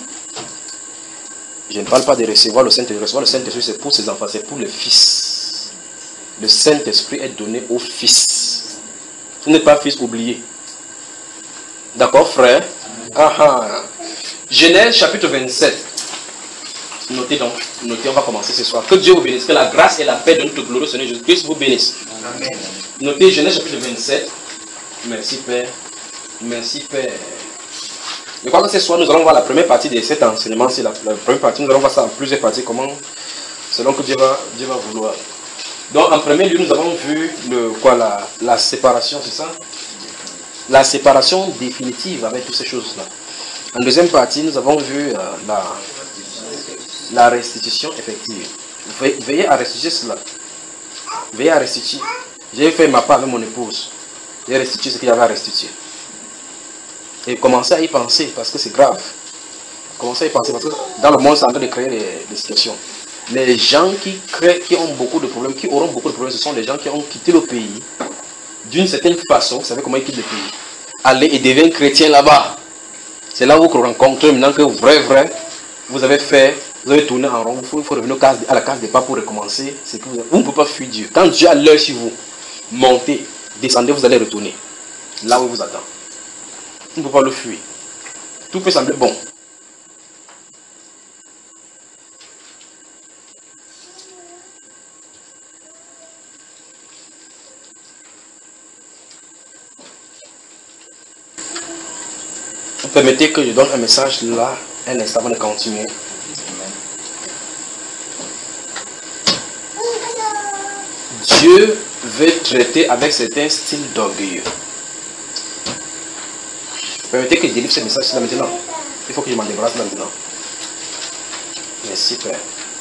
Je ne parle pas de recevoir le Saint-Esprit. Recevoir le Saint-Esprit, c'est pour ses enfants, c'est pour le Fils. Le Saint-Esprit est donné au Fils. Vous n'êtes pas fils, oublié. D'accord, frère? Ah, ah. Genèse chapitre vingt-sept. Notez donc, notez, on va commencer ce soir. Que Dieu vous bénisse, que la grâce et la paix de notre glorieux Seigneur Jésus-Christ vous bénissent. Amen. Notez Genèse chapitre vingt-sept. Merci Père. Merci Père. Je crois que ce soir nous allons voir la première partie de cet enseignement. C'est la, la première partie, nous allons voir ça en plusieurs parties, comment, selon que Dieu va, Dieu va vouloir. Donc en premier lieu, nous avons vu le, quoi, la, la séparation, c'est ça? La séparation définitive avec toutes ces choses-là. En deuxième partie, nous avons vu euh, la, la restitution effective. Ve, veillez à restituer cela. Veillez à restituer. J'ai fait ma part avec mon épouse. J'ai restitué ce qu'il y avait à restituer. Et commencez à y penser parce que c'est grave. Commencez à y penser parce que dans le monde, c'est en train de créer des, des situations. Les gens qui, créent, qui ont beaucoup de problèmes, qui auront beaucoup de problèmes, ce sont les gens qui ont quitté le pays d'une certaine façon. Vous savez comment ils quittent le pays? Allez et deviennent chrétiens là-bas. C'est là où vous rencontrez maintenant que vrai, vrai, vous avez fait, vous avez tourné en rond. Il faut, il faut revenir à la case des pas pour recommencer. C'est que vous, vous ne pouvez pas fuir Dieu. Quand Dieu a l'œil sur vous, montez, descendez, vous allez retourner là où il vous attend. On ne peut pas le fuir. Tout peut sembler bon. Permettez que je donne un message là, un instant avant de continuer. Dieu veut traiter avec certains styles d'orgueil. Permettez que je délivre ce message là maintenant. Il faut que je m'en débarrasse là maintenant. Merci Père.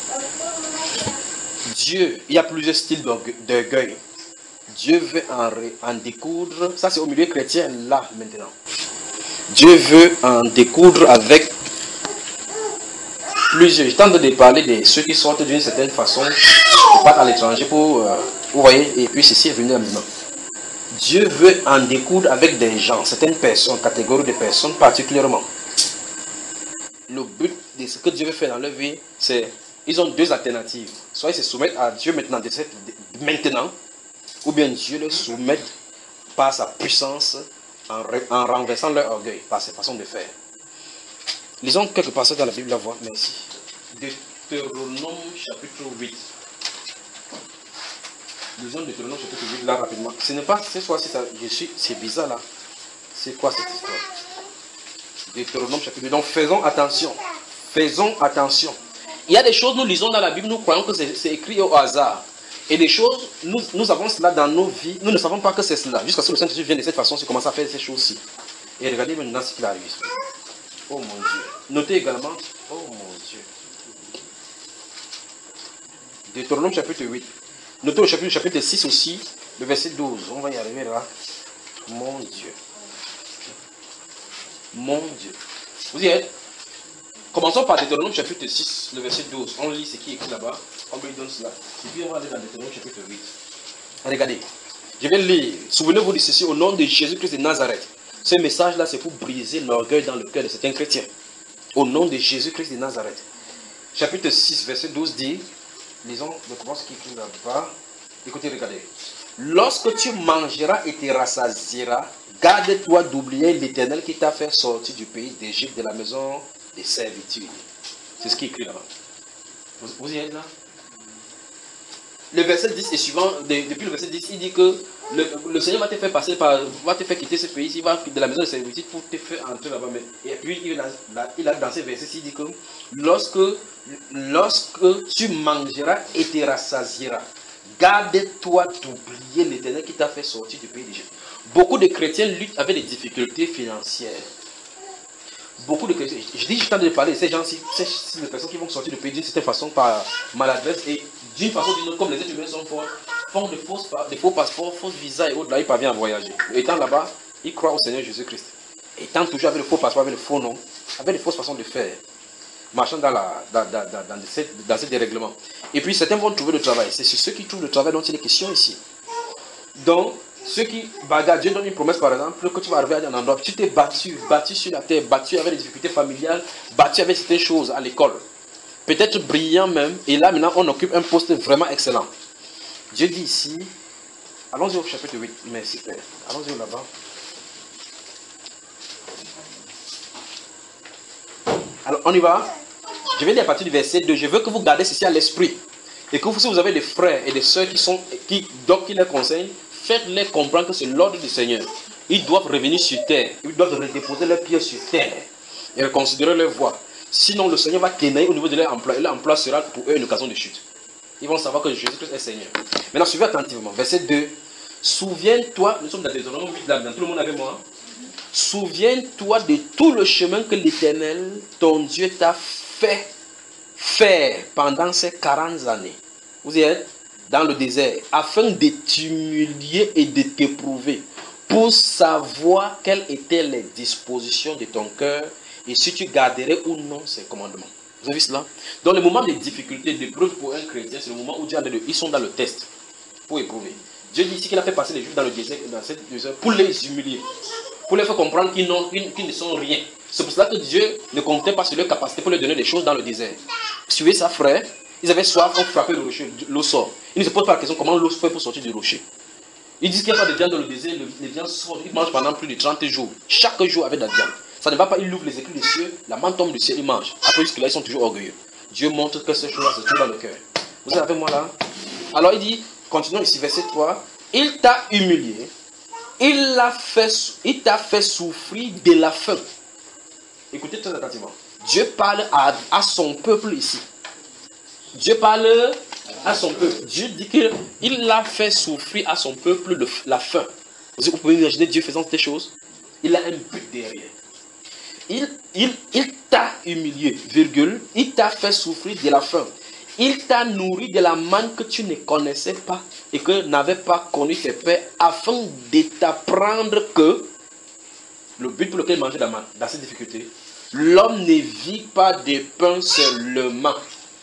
Dieu, il y a plusieurs styles d'orgueil. Dieu veut en, en découdre. Ça c'est au milieu chrétien là maintenant. Dieu veut en découdre avec plusieurs. Je tente de parler de ceux qui sortent d'une certaine façon, qui partent à l'étranger pour, euh, vous voyez, et puis ceci est venu maintenant. Dieu veut en découdre avec des gens, certaines personnes, catégories de personnes particulièrement. Le but de ce que Dieu veut faire dans leur vie, c'est, ils ont deux alternatives. Soit ils se soumettent à Dieu maintenant, de cette, de, maintenant, ou bien Dieu les soumet par sa puissance, En, en renversant leur orgueil par cette façon de faire. Lisons quelques passages dans la Bible, la voix. Merci. Deutéronome chapitre huit. Lisons Deutéronome chapitre huit là rapidement. Ce n'est pas, c'est soit c'est ça, je suis, c'est bizarre là. C'est quoi cette histoire? Deutéronome chapitre huit. Donc faisons attention. Faisons attention. Il y a des choses, nous lisons dans la Bible, nous croyons que c'est écrit au hasard. Et des choses, nous, nous avons cela dans nos vies, nous ne savons pas que c'est cela. Jusqu'à ce que le Saint-Esprit vienne de cette façon, tu commences à faire ces choses-ci. Et regardez maintenant ce qu'il arrive. Oh mon Dieu. Notez également, oh mon Dieu. Deutéronome chapitre huit. Notez au chapitre, chapitre six aussi, le verset douze. On va y arriver là. Mon Dieu. Mon Dieu. Vous y êtes? Commençons par Deutéronome chapitre six, le verset douze. On lit ce qui est écrit là-bas. On lui donne cela. Et puis on va aller dans Deutéronome chapitre huit. Regardez. Je vais lire. Souvenez-vous de ceci au nom de Jésus-Christ de Nazareth. Ce message-là, c'est pour briser l'orgueil dans le cœur de certains chrétiens. Au nom de Jésus-Christ de Nazareth. Chapitre six, verset douze dit, lisons le commence qui est écrit là-bas. Écoutez, regardez. Lorsque tu mangeras et te rassasieras, garde-toi d'oublier l'Éternel qui t'a fait sortir du pays d'Égypte, de la maison des servitudes. C'est ce qui est écrit là-bas. Vous, vous y êtes là? Le verset dix est suivant, de, depuis le verset dix, il dit que le, le Seigneur va te faire passer par, va te faire quitter ce pays, il va de la maison de servitude pour te faire entrer là-bas. Et puis il a, il a dans ce verset, il dit que lorsque, lorsque tu mangeras et te rassasieras, garde-toi d'oublier l'Éternel qui t'a fait sortir du pays d'Égypte. Beaucoup de chrétiens luttent avec des difficultés financières. Beaucoup de chrétiens, je dis, je tente de parler de ces gens-ci, ces, ces personnes qui vont sortir du pays d'une certaine façon par maladresse et d'une façon ou d'une autre, comme les êtres humains sont forts, font de, fausses, de faux passeports, fausses visas et autres, là, il parvient à voyager. Étant là-bas, il croit au Seigneur Jésus-Christ. Étant toujours avec le faux passeport, avec le faux nom, avec les fausses façons de faire, marchant dans, la, dans, dans, dans, dans, ces, dans ces dérèglements. Et puis certains vont trouver le travail. C'est ceux qui trouvent le travail dont il est question ici. Donc, ceux qui bagarrent, Dieu donne une promesse par exemple, que tu vas arriver à un endroit, tu t'es battu, battu sur la terre, battu avec des difficultés familiales, battu avec certaines choses à l'école. Peut-être brillant même, et là maintenant on occupe un poste vraiment excellent. Dieu dit ici, allons-y au chapitre huit, merci Père, allons-y là-bas. Alors on y va. Je vais lire à partir du verset deux. Je veux que vous gardez ceci à l'esprit. Et que vous, si vous avez des frères et des soeurs qui sont, qui, donc qui les conseillent, faites-les comprendre que c'est l'ordre du Seigneur. Ils doivent revenir sur terre. Ils doivent redéposer leurs pieds sur terre. Et reconsidérer leur voie. Sinon le Seigneur va tenailler au niveau de leur emploi. Et leur emploi sera pour eux une occasion de chute. Ils vont savoir que Jésus-Christ est Seigneur. Maintenant, suivez attentivement. Verset deux. Souviens-toi, nous sommes dans Deutéronome huit, là, dans tout le monde avec moi. Souviens-toi de tout le chemin que l'Éternel, ton Dieu, t'a fait faire pendant ces quarante années. Vous y êtes dans le désert, afin de t'humilier et de t'éprouver, pour savoir quelles étaient les dispositions de ton cœur et si tu garderais ou non ses commandements. Vous avez vu cela? Dans le moment des difficultés, des preuves pour un chrétien, c'est le moment où Dieu a de, ils sont dans le test pour éprouver. Dieu dit ici qu'il a fait passer les Juifs dans le désert, dans cette désert pour les humilier, pour les faire comprendre qu'ils, qu'ils, qu'ils ne sont rien. C'est pour cela que Dieu ne comptait pas sur leur capacité pour leur donner des choses dans le désert. Suivez ça, frère. Ils avaient soif, on frappait le rocher, l'eau sort. Ils ne se posent pas la question comment l'eau fait pour sortir du rocher. Ils disent qu'il n'y a pas de viande dans le désert, les viandes sortent, ils mangent pendant plus de trente jours. Chaque jour avec de la viande. Ça ne va pas, ils ouvrent les écrits des cieux, la manne tombe du ciel, ils mangent. Après jusque-là, ils sont toujours orgueilleux. Dieu montre que ces choses-là se trouvent dans le cœur. Vous êtes avec moi là? Alors il dit, continuons ici, verset trois. Il t'a humilié, il t'a fait, il t'a fait souffrir de la faim. Écoutez très attentivement. Dieu parle à, à son peuple ici. Dieu parle à son peuple. Dieu dit qu'il l'a fait souffrir à son peuple de la faim. Vous pouvez imaginer Dieu faisant ces choses? Il a un but derrière. Il, il, il t'a humilié, virgule. Il t'a fait souffrir de la faim. Il t'a nourri de la manne que tu ne connaissais pas et que n'avaient pas connu tes pères, afin de t'apprendre que le but pour lequel il mangeait la manne, dans cette difficulté, l'homme ne vit pas de pain seulement,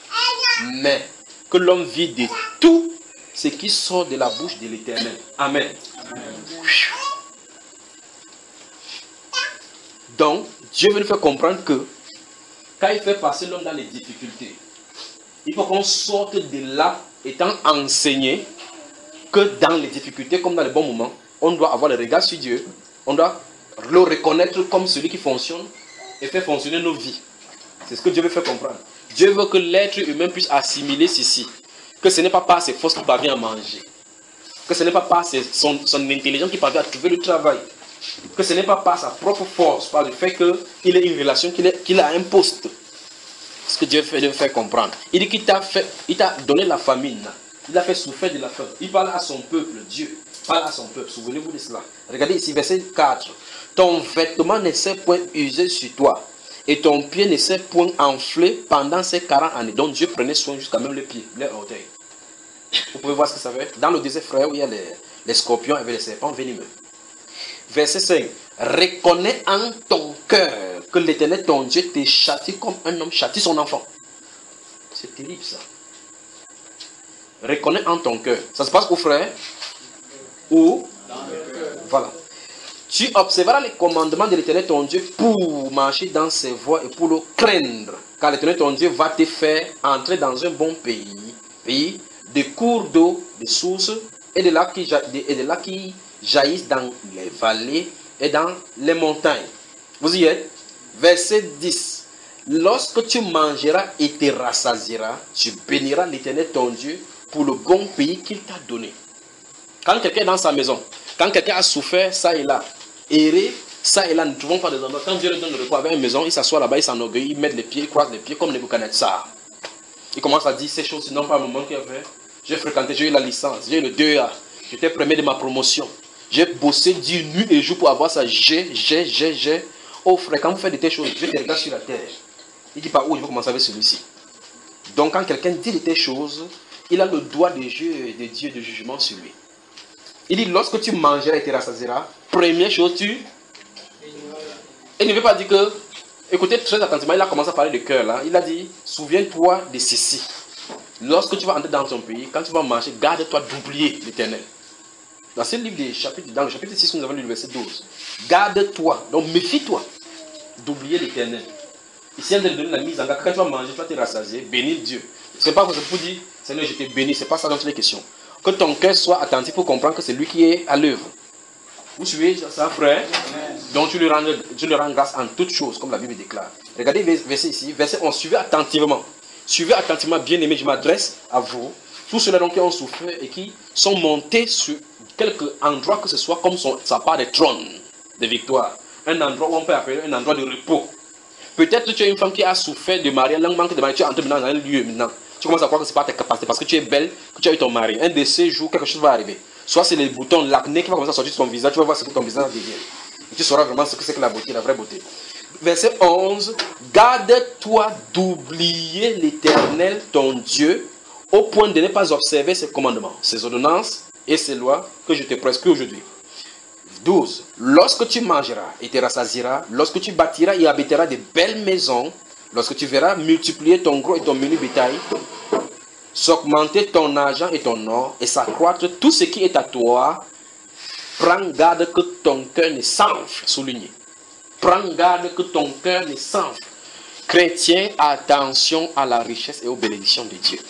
mais que l'homme vit de tout ce qui sort de la bouche de l'Éternel. Amen. Amen. Donc, Dieu veut nous faire comprendre que quand il fait passer l'homme dans les difficultés, il faut qu'on sorte de là étant enseigné que dans les difficultés comme dans les bons moments, on doit avoir le regard sur Dieu, on doit le reconnaître comme celui qui fonctionne et faire fonctionner nos vies. C'est ce que Dieu veut faire comprendre. Dieu veut que l'être humain puisse assimiler ceci, que ce n'est pas par ses forces qu'il parvient à manger, que ce n'est pas par ses, son, son intelligence qu'il parvient à trouver le travail, que ce n'est pas par sa propre force, par le fait qu'il ait une relation, qu'il qu'il a un poste. Ce que Dieu veut faire comprendre. Il dit qu'il t'a fait, il t'a donné la famine. Il a fait souffrir de la faim. Il parle à son peuple, Dieu parle à son peuple. Souvenez-vous de cela. Regardez ici, verset quatre. Ton vêtement ne s'est point usé sur toi, et ton pied ne s'est point enflé pendant ces quarante années. Donc Dieu prenait soin jusqu'à même les pieds, les orteils. Vous pouvez voir ce que ça fait. Dans le désert, frère, où il y a les, les scorpions et les serpents venimeux. Verset cinq. Reconnais en ton cœur que l'Éternel, ton Dieu, te châtie comme un homme châtie son enfant. C'est terrible ça. Reconnais en ton cœur. Ça se passe où, frère? Où? Dans le cœur. Voilà. Tu observeras les commandements de l'Éternel, ton Dieu, pour marcher dans ses voies et pour le craindre. Car l'Éternel, ton Dieu, va te faire entrer dans un bon pays, pays de cours d'eau, de sources, et de lacs qui, et de lacs qui jaillissent dans les vallées et dans les montagnes. Vous y êtes? Verset dix. Lorsque tu mangeras et te rassasieras, tu béniras l'Éternel ton Dieu pour le bon pays qu'il t'a donné. Quand quelqu'un est dans sa maison, quand quelqu'un a souffert, ça et là, erré, ça et là, nous ne trouvons pas des endroits. Quand Dieu lui donne le repas avec une maison, il s'assoit là-bas, il s'enorgueillit, il met les pieds, il croise les pieds comme Nebuchadnezzar. Il commence à dire ces choses, sinon pas un moment qu'il y avait. J'ai fréquenté, j'ai eu la licence, j'ai eu le deux A, j'étais premier de ma promotion. J'ai bossé du nuit et jour pour avoir ça. J'ai, j'ai, j'ai, j'ai. Oh frère, quand vous faites de telles choses, Dieu te regarde sur la terre. Il dit pas où je vais commencer avec celui-ci. Donc quand quelqu'un dit de telles choses, il a le droit de Dieu et de Dieu de jugement sur lui. Il dit, lorsque tu mangeras et te rassasieras, première chose, tu... Il ne veut pas dire que... Écoutez très attentivement, il a commencé à parler de cœur là. Il a dit, souviens-toi de ceci. Lorsque tu vas entrer dans ton pays, quand tu vas marcher, garde-toi d'oublier l'Éternel. Dans ce livre des chapitres, dans le chapitre six, nous avons lu le verset douze. Garde-toi, donc méfie-toi d'oublier l'Éternel. Ici, il vient de donner la mise en garde. Quand tu vas manger, tu vas te rassasier, bénir Dieu. Ce n'est pas pour dire, Seigneur, je t'ai béni, ce n'est pas ça dans toutes les questions. Que ton cœur soit attentif pour comprendre que c'est lui qui est à l'œuvre. Vous suivez ça, frère? Donc tu lui, rends, tu lui rends grâce en toutes choses, comme la Bible déclare. Regardez le verset ici, verset onze. Suivez attentivement. Suivez attentivement, bien aimé, je m'adresse à vous. Tous ceux-là donc qui ont souffert et qui sont montés sur quelque endroit que ce soit comme son, sa part de trône de victoire. Un endroit où on peut appeler un endroit de repos. Peut-être que tu es une femme qui a souffert de mariage, l'un manque de mariage, tu es entré maintenant dans un lieu maintenant. Tu commences à croire que ce n'est pas tes capacités parce que tu es belle, que tu as eu ton mari. Un de ces jours, quelque chose va arriver. Soit c'est les boutons, l'acné qui va commencer à sortir de ton visage, tu vas voir ce que ton visage devient. Et tu sauras vraiment ce que c'est que la beauté, la vraie beauté. Verset onze. Garde-toi d'oublier l'Éternel, ton Dieu, au point de ne pas observer ses commandements, ses ordonnances et ses lois que je te prescris aujourd'hui. douze. Lorsque tu mangeras et te rassasieras, lorsque tu bâtiras et habiteras de belles maisons, lorsque tu verras multiplier ton gros et ton menu bétail, s'augmenter ton argent et ton or, et s'accroître tout ce qui est à toi, prends garde que ton cœur ne s'enfle, souligné. Prends garde que ton cœur ne s'enfle. Chrétien, attention à la richesse et aux bénédictions de Dieu.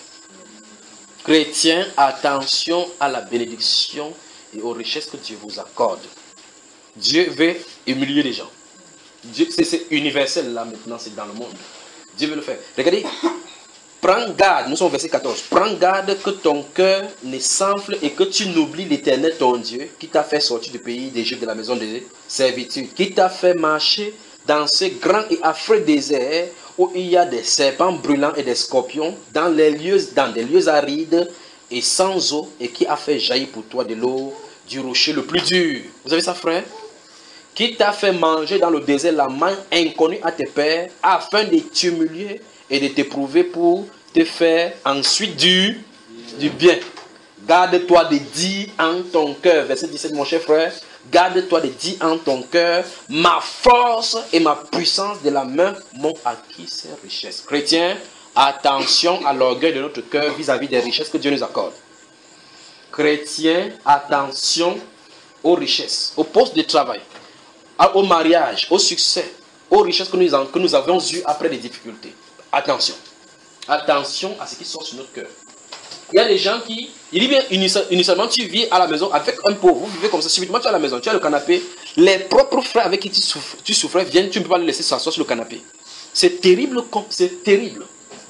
Chrétien, attention à la bénédiction et aux richesses que Dieu vous accorde. Dieu veut humilier les gens. C'est universel là maintenant, c'est dans le monde. Dieu veut le faire. Regardez, prends garde, nous sommes au verset quatorze. Prends garde que ton cœur ne s'enfle et que tu n'oublies l'Éternel ton Dieu qui t'a fait sortir du pays d'Égypte, de la maison de servitude, qui t'a fait marcher dans ce grand et affreux désert où il y a des serpents brûlants et des scorpions, dans, les lieux, dans des lieux arides et sans eau, et qui a fait jaillir pour toi de l'eau du rocher le plus dur. Vous avez ça, frère? Qui t'a fait manger dans le désert la main inconnue à tes pères, afin de t'humilier et de t'éprouver pour te faire ensuite du, du bien. Garde-toi de dire en ton cœur, verset dix-sept, mon cher frère, garde-toi de dire en ton cœur, ma force et ma puissance de la main m'ont acquis ces richesses. Chrétiens, attention à l'orgueil de notre cœur vis-à-vis des richesses que Dieu nous accorde. Chrétiens, attention aux richesses, au poste de travail, au mariage, au succès, aux richesses que nous, que nous avons eues après des difficultés. Attention. Attention à ce qui sort sur notre cœur. Il y a des gens qui, il dit bien, initialement, tu vis à la maison avec un pauvre, vous vivez comme ça, subitement tu es à la maison, tu as le canapé, les propres frères avec qui tu, souffres, tu souffrais viennent, tu ne peux pas les laisser s'asseoir sur le canapé. C'est terrible, c'est terrible.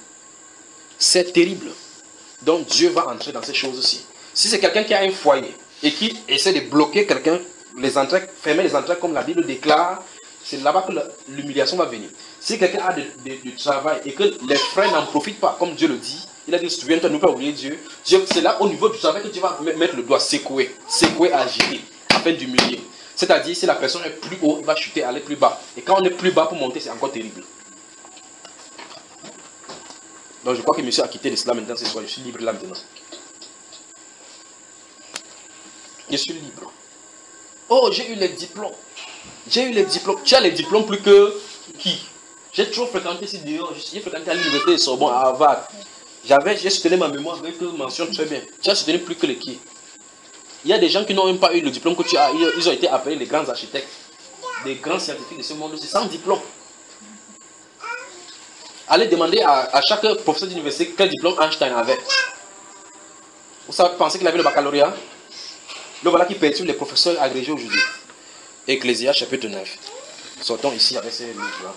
C'est terrible. Donc Dieu va entrer dans ces choses aussi. Si c'est quelqu'un qui a un foyer et qui essaie de bloquer quelqu'un, les entrées, fermer les entrées comme la Bible déclare, c'est là-bas que l'humiliation va venir. Si quelqu'un a du travail et que les frères n'en profitent pas, comme Dieu le dit, il a dit, souviens-toi, ne pas oublier Dieu. Dieu c'est là au niveau du travail que tu vas mettre le doigt, secouer, secouer, agiter, afin d'humilier. C'est-à-dire, si la personne est plus haut, il va chuter, aller plus bas. Et quand on est plus bas pour monter, c'est encore terrible. Donc je crois que monsieur a quitté l'islam maintenant ce soir, je suis libre là maintenant. Je suis libre. Oh, j'ai eu les diplômes. J'ai eu les diplômes. Tu as les diplômes plus que qui? J'ai trop fréquenté ici dehors. J'ai fréquenté à l'université de Sorbonne, à Harvard. J'ai soutenu ma mémoire avec mention très bien. Tu as soutenu plus que les qui? Il y a des gens qui n'ont même pas eu le diplôme que tu as. Ils ont été appelés les grands architectes, des grands scientifiques de ce monde. C'est sans diplôme. Allez demander à, à chaque professeur d'université quel diplôme Einstein avait. Vous savez, pensez qu'il avait le baccalauréat? Le voilà qui perturbe les professeurs agrégés aujourd'hui. Ecclésias chapitre neuf. Sortons ici avec ces livres-là.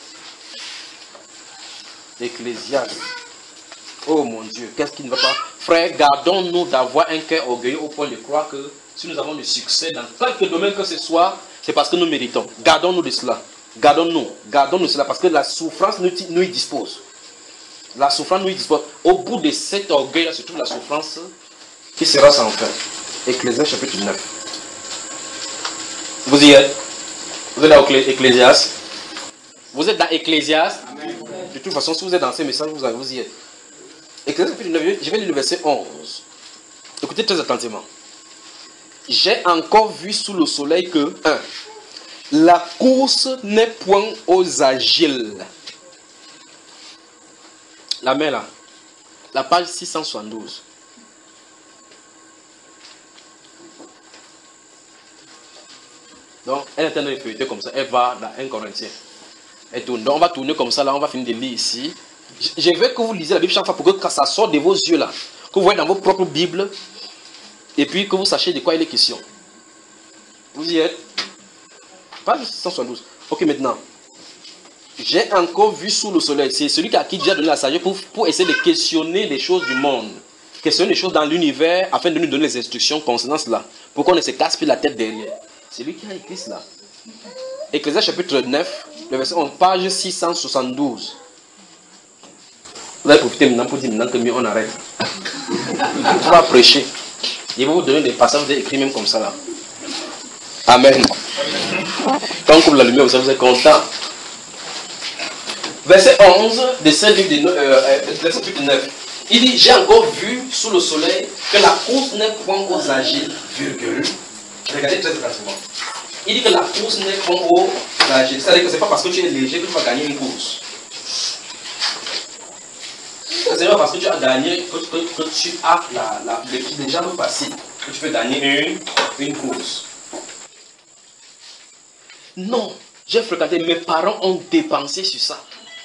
Ecclésias. Oh mon Dieu, qu'est-ce qui ne va pas? Frères, gardons-nous d'avoir un cœur orgueilleux au point de croire que si nous avons du succès dans quelque domaine que ce soit, c'est parce que nous méritons. Gardons-nous de cela. Gardons-nous. Gardons-nous cela parce que la souffrance nous, nous y dispose. La souffrance nous y dispose. Au bout de cet orgueil-là se trouve la souffrance qui sera sans fin. Ecclésias chapitre neuf. Vous y êtes? Vous êtes dans Ecclésias? Vous êtes dans Ecclésias? De toute façon, si vous êtes dans ces messages, vous y êtes. Ecclésiaste chapitre neuf, je vais lire le verset onze. Écoutez très attentivement. J'ai encore vu sous le soleil que un, la course n'est point aux agiles. La main là. La page six cent soixante-douze. Donc, elle est en train de feuilleter comme ça. Elle va dans un Corinthien. Elle tourne. Donc, on va tourner comme ça. Là, on va finir de lire ici. Je veux que vous lisez la Bible chaque fois pour que ça sorte de vos yeux là. Que vous voyez dans vos propres Bibles. Et puis que vous sachiez de quoi il est question. Vous y êtes? Page six cent soixante-douze. Ok, maintenant. J'ai encore vu sous le soleil. C'est celui à qui Dieu a donné la sagesse pour, pour essayer de questionner les choses du monde. Questionner les choses dans l'univers afin de nous donner les instructions concernant cela. Pour qu'on ne se casse plus la tête derrière. C'est lui qui a écrit cela. Ecclésiaste chapitre neuf, le verset onze, page six cent soixante-douze. Vous allez profiter maintenant pour dire maintenant que mieux on arrête. On va prêcher. Il va vous donner des passages, vous avez écrit même comme ça là. Amen. Quand on coupe la lumière, vous êtes content. Verset onze de ce livre de euh, chapitre neuf. Il dit, j'ai encore vu sous le soleil que la course n'est point aux agiles, virgule. Regardez très attentivement. Il dit que la course n'est pas aux agiles. C'est-à-dire que ce n'est pas parce que tu es léger que tu vas gagner une course. Ce n'est pas parce que tu as gagné que, que, que tu as la, la, le, les jambes faciles que tu peux gagner une, une course. Non, j'ai fréquenté, mes parents ont dépensé sur ça.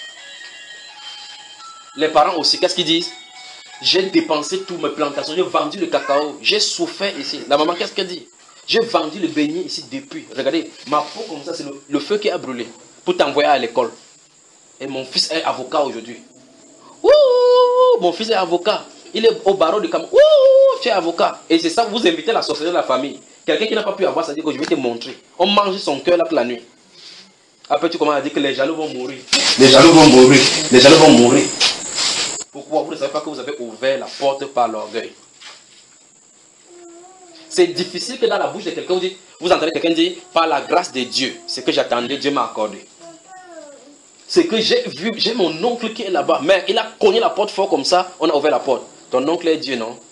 Les parents aussi, qu'est-ce qu'ils disent? J'ai dépensé toutes mes plantations, j'ai vendu le cacao, j'ai souffert ici. La maman, qu'est-ce qu'elle dit? J'ai vendu le beignet ici depuis. Regardez, ma peau comme ça, c'est le, le feu qui a brûlé pour t'envoyer à l'école. Et mon fils est avocat aujourd'hui. Ouh, mon fils est avocat. Il est au barreau de Cameroun. Ouh, tu es avocat. Et c'est ça, vous invitez la société de la famille. Quelqu'un qui n'a pas pu avoir, ça dit que je vais te montrer. On mange son cœur là que la nuit. Après, tu commences à dire que les jaloux vont mourir. Les jaloux vont mourir. Les jaloux vont mourir. Pourquoi? Vous ne savez pas que vous avez ouvert la porte par l'orgueil. C'est difficile que dans la bouche de quelqu'un, vous, vous entendez quelqu'un dire, par la grâce de Dieu, ce que j'attendais, Dieu m'a accordé. C'est que j'ai vu, j'ai mon oncle qui est là-bas, mais il a cogné la porte fort comme ça, on a ouvert la porte. Ton oncle est Dieu, non?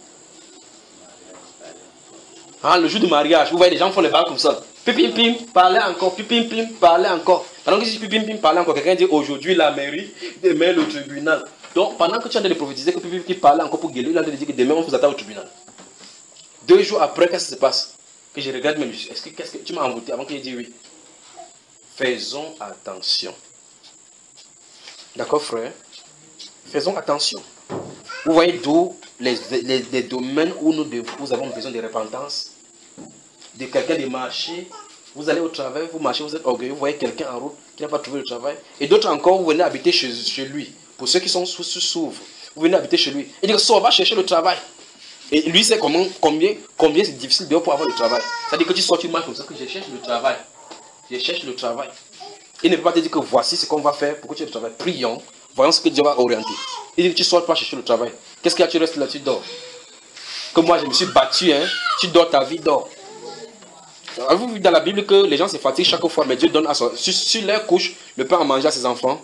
Ah, le jour du mariage, vous voyez, les gens font les balles comme ça. Pipim, pim, parlez encore, pipim, pim, parlez encore. Pendant que je dis pipim, pim, parlez encore, quelqu'un dit aujourd'hui la mairie, demain le tribunal. Donc, pendant que tu es en train de prophétiser que pipim, pim, parlez encore pour guérir, il est en train de dire que demain on vous attend au tribunal. Deux jours après, qu'est-ce qui se passe? Que je regarde même, est-ce que, qu'est-ce que tu m'as envoûté avant qu'il dise oui? Faisons attention. D'accord, frère? Faisons attention. Vous voyez d'où les, les, les domaines où nous, nous avons besoin de repentance? De quelqu'un de marcher. Vous allez au travail, vous marchez, vous êtes orgueilleux, vous voyez quelqu'un en route qui n'a pas trouvé le travail. Et d'autres encore, vous venez habiter chez, chez lui. Pour ceux qui sont sous s'ouvrent, vous venez habiter chez lui. Il dit que on va chercher le travail. Et lui sait comment, combien, combien c'est difficile de pour avoir le travail. C'est-à-dire que tu sors, tu marches comme ça, que je cherche le travail. Je cherche le travail. Il ne peut pas te dire que voici ce qu'on va faire pour que tu aies le travail. Prions, voyons ce que Dieu va orienter. Il dit que tu sors pas chercher le travail. Qu'est-ce qu'il y a, tu restes là, tu dors. Comme moi, je me suis battu, hein. Tu dors, ta vie dort. Avez-vous vu dans la Bible que les gens se fatiguent chaque fois, mais Dieu donne à son... Sur, sur leur couche, le pain à manger à ses enfants.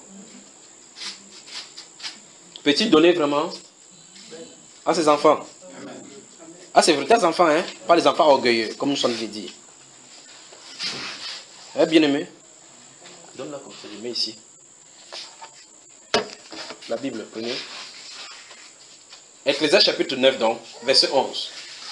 Peut-il donner vraiment à ses enfants? Ah, c'est vrai, tes enfants, hein? Pas les enfants orgueilleux, comme nous sommes dit. Eh, bien aimé, donne-la comme ça, je mets ici. La Bible, prenez. Ecclésiaste chapitre neuf, donc, verset onze.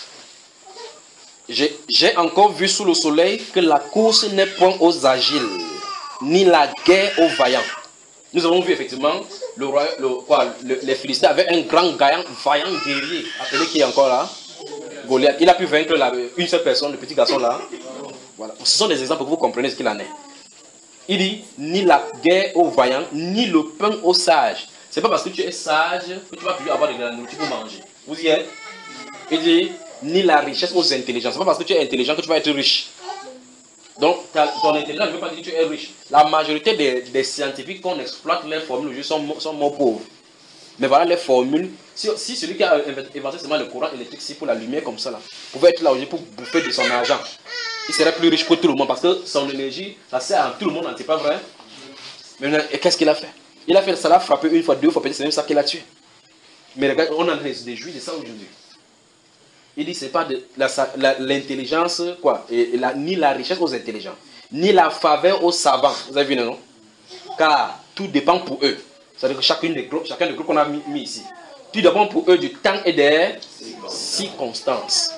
J'ai encore vu sous le soleil que la course n'est point aux agiles, ni la guerre aux vaillants. Nous avons vu effectivement, le roi, le, quoi, le, les Philistins avaient un grand gaillant, vaillant guerrier, appelé qui est encore là? Goliath. Il a pu vaincre la, une seule personne, le petit garçon là. Voilà. Ce sont des exemples pour que vous compreniez ce qu'il en est. Il dit, ni la guerre aux vaillants, ni le pain aux sages. Ce n'est pas parce que tu es sage que tu vas toujours avoir de la nourriture pour manger. Vous y êtes? Il dit, ni la richesse aux intelligents. Ce n'est pas parce que tu es intelligent que tu vas être riche. Donc, ton intelligence ne veut pas dire que tu es riche. La majorité des, des scientifiques qu'on exploite leurs formules aujourd'hui sont, sont morts pauvres. Mais voilà les formules. Si, si celui qui a inventé seulement le courant électrique, c'est pour la lumière comme ça, là, pouvait être là aujourd'hui pour bouffer de son argent, il serait plus riche que tout le monde parce que son énergie, ça sert à tout le monde, c'est pas vrai? Mais qu'est-ce qu'il a fait? Il a fait ça, l'a frappé une fois, deux fois, peut-être c'est même ça qu'il a tué. Mais regarde, on a des juifs de ça aujourd'hui. Il dit c'est pas de l'intelligence, quoi, et, et la, ni la richesse aux intelligents, ni la faveur aux savants. Vous avez vu, non? Car tout dépend pour eux. C'est-à-dire que chacune des groupes, chacun des groupes qu'on a mis, mis ici, tout dépend pour eux du temps et des circonstances.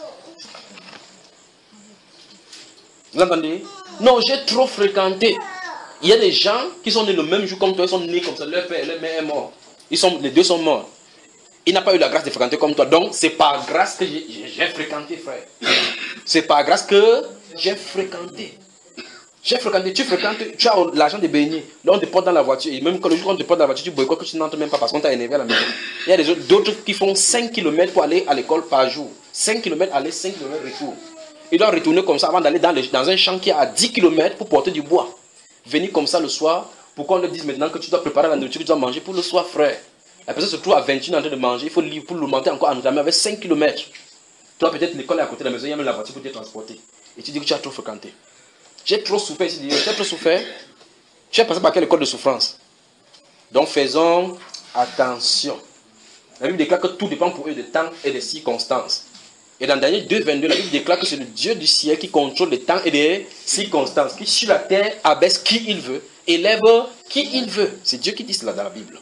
Vous entendez? Non, j'ai trop fréquenté. Il y a des gens qui sont nés le même jour comme toi, ils sont nés comme ça, leur père et leur mère est mort. Ils sont, les deux sont morts. Il n'a pas eu la grâce de fréquenter comme toi. Donc, c'est par grâce que j'ai fréquenté, frère. C'est par grâce que j'ai fréquenté. J'ai fréquenté. Tu fréquentes, tu as l'argent de baigner. Là, on te porte dans la voiture. Et même quand le jour où on te porte dans la voiture, tu boycottes que tu n'entres même pas parce qu'on t'a énervé à la maison. Il y a d'autres qui font cinq kilomètres pour aller à l'école par jour. cinq kilomètres aller, cinq kilomètres retour. Ils doivent retourner comme ça avant d'aller dans, dans un champ qui est à dix kilomètres pour porter du bois. Venir comme ça le soir pour qu'on leur dise maintenant que tu dois préparer la nourriture que tu dois manger pour le soir, frère. La personne se trouve à vingt et une en train de manger, il faut pour le monter encore à nous amener avec cinq kilomètres. Toi, peut-être l'école est à côté de la maison, il y a même la voiture pour te transporter. Et tu dis que tu as trop fréquenté. J'ai trop souffert ici, j'ai trop souffert. Tu as passé par quelle école de souffrance? Donc faisons attention. La Bible déclare que tout dépend pour eux de temps et des circonstances. Et dans Daniel deux, vingt-deux, la Bible déclare que c'est le Dieu du ciel qui contrôle les temps et les circonstances, qui sur la terre abaisse qui il veut, élève qui il veut. C'est Dieu qui dit cela dans la Bible.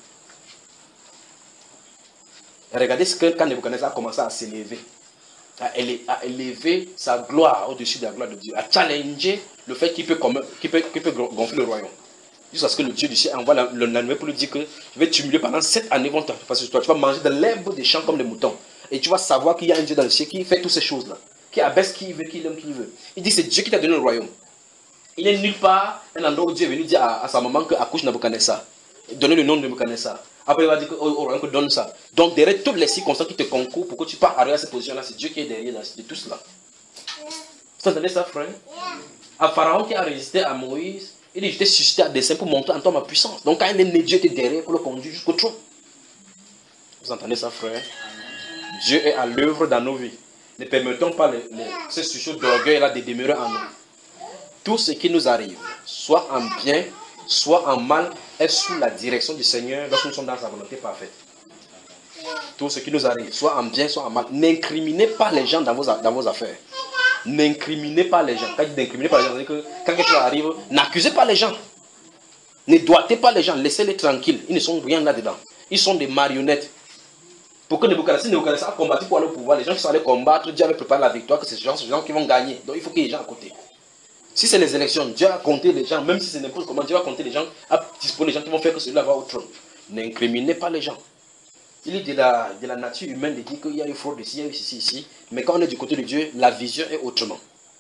Regardez ce que quand Nebuchadnezzar a commencé à s'élever, à élever sa gloire au-dessus de la gloire de Dieu, à challenger le fait qu'il peut, qu'il peut, qu'il peut gonfler le royaume. Jusqu'à ce que le Dieu du ciel envoie la, la, la nouvelle pour lui dire que je vais t'humilier pendant sept années, vont te passer sur toi. Tu vas manger de l'herbe des champs comme des moutons. Et tu vas savoir qu'il y a un Dieu dans le ciel qui fait toutes ces choses-là, qui abaisse qui il veut, qui il aime, qui il veut. Il dit c'est Dieu qui t'a donné le royaume. Il n'est nulle part un endroit où Dieu est venu dire à, à sa maman qu'accouche Nebuchadnezzar. Donner le nom de Nebuchadnezzar. Après, il va dire que oh, oh, donne ça. Donc, derrière toutes les circonstances qui te concourent pour que tu partes arriver à cette position-là, c'est Dieu qui est derrière de tout cela. Vous entendez ça, frère? À Pharaon qui a résisté à Moïse, il dit j'étais suscité à dessein pour montrer en toi ma puissance. Donc, quand il est né, Dieu était derrière pour le conduire jusqu'au trône. Vous entendez ça, frère? Dieu est à l'œuvre dans nos vies. Ne permettons pas les, les, ces sujets d'orgueil-là de demeurer en nous. Tout ce qui nous arrive, soit en bien, soit en mal, est sous la direction du Seigneur lorsque nous sommes dans sa volonté parfaite. Tout ce qui nous arrive, soit en bien, soit en mal, n'incriminez pas les gens dans vos, dans vos affaires. N'incriminez pas les gens. Quand je dis n'incriminez pas les gens, c'est que quand quelque chose arrive, n'accusez pas les gens. Ne doigtez pas les gens, laissez-les tranquilles. Ils ne sont rien là-dedans. Ils sont des marionnettes. Pour que Nebuchadnezzar a combattu pour aller au pouvoir, les gens qui sont allés combattre, Dieu avait préparé la victoire, que c'est ces gens, ces gens qui vont gagner. Donc il faut qu'il y ait des gens à côté. Si c'est les élections, Dieu a compté les gens, même si c'est n'importe comment, Dieu va compter les gens, a disposé les gens qui vont faire que celui-là va au trône. N'incriminez pas les gens. Il est de la, de la nature humaine de dire qu'il y a eu fraude ici, il y a eu ici, ici. Mais quand on est du côté de Dieu, la vision est autrement.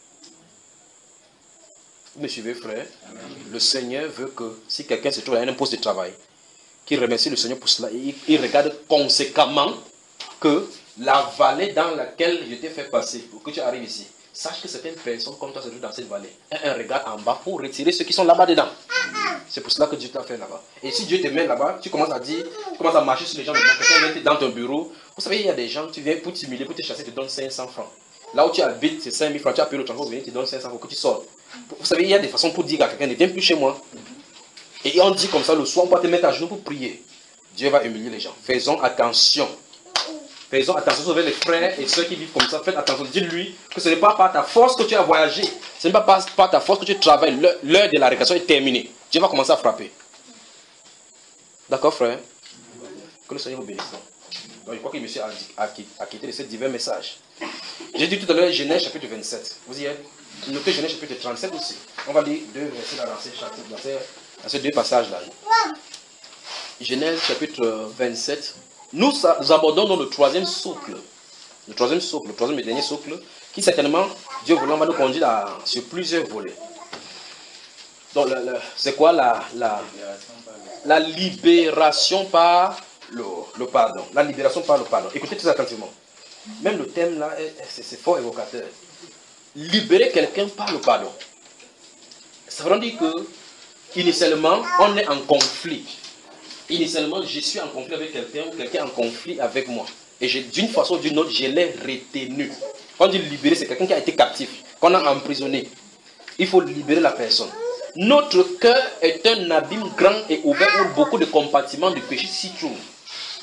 Vous me suivez, frère? Amen. Le Seigneur veut que si quelqu'un se trouve à un poste de travail, qu'il remercie le Seigneur pour cela, et il, il regarde conséquemment que la vallée dans laquelle je t'ai fait passer, pour que tu arrives ici, sache que certaines personnes comme toi se trouvent dans cette vallée. Et un regard en bas pour retirer ceux qui sont là-bas dedans. C'est pour cela que Dieu t'a fait là-bas. Et si Dieu te met là-bas, tu commences à dire, tu commences à marcher sur les gens dedans. Quelqu'un vient dans ton bureau. Vous savez, il y a des gens, tu viens pour t'humilier, pour te chasser, te donne cinq cents francs. Là où tu habites, c'est cinq mille francs. Tu as payé le transport, tu te donne cinq cents francs pour que tu sortes. Vous savez, il y a des façons pour dire à quelqu'un, ne viens plus chez moi. Et on dit comme ça, le soir, on va te mettre à genoux pour prier. Dieu va humilier les gens. Faisons attention. Faisons attention avec les frères et ceux qui vivent comme ça. Faites attention. Dis-lui que ce n'est pas par ta force que tu as voyagé. Ce n'est pas par, par ta force que tu travailles. L'heure de la récréation est terminée. Dieu va commencer à frapper. D'accord, frère? Que le Seigneur vous bénisse. Donc, je crois que monsieur a, a, a quitté de ces divers messages. J'ai dit tout à l'heure Genèse chapitre vingt-sept. Vous y êtes? Notez Genèse chapitre trente-sept aussi. On va lire deux versets dans ces, chapitres, dans ces, dans ces deux passages-là. Genèse chapitre vingt-sept. Nous, nous abordons dans le troisième socle. Le troisième socle, le troisième et dernier socle, qui certainement, Dieu voulant, va nous conduire à, sur plusieurs volets. Donc, c'est quoi la, la, la libération par le, le pardon. La libération par le pardon. Écoutez très attentivement. Même le thème là, c'est fort évocateur. Libérer quelqu'un par le pardon. Ça veut dire que, initialement, on est en conflit. Initialement, je suis en conflit avec quelqu'un ou quelqu'un en conflit avec moi. Et d'une façon ou d'une autre, je l'ai retenu. Quand on dit libérer, c'est quelqu'un qui a été captif, qu'on a emprisonné. Il faut libérer la personne. Notre cœur est un abîme grand et ouvert où beaucoup de compartiments de péché s'y trouvent.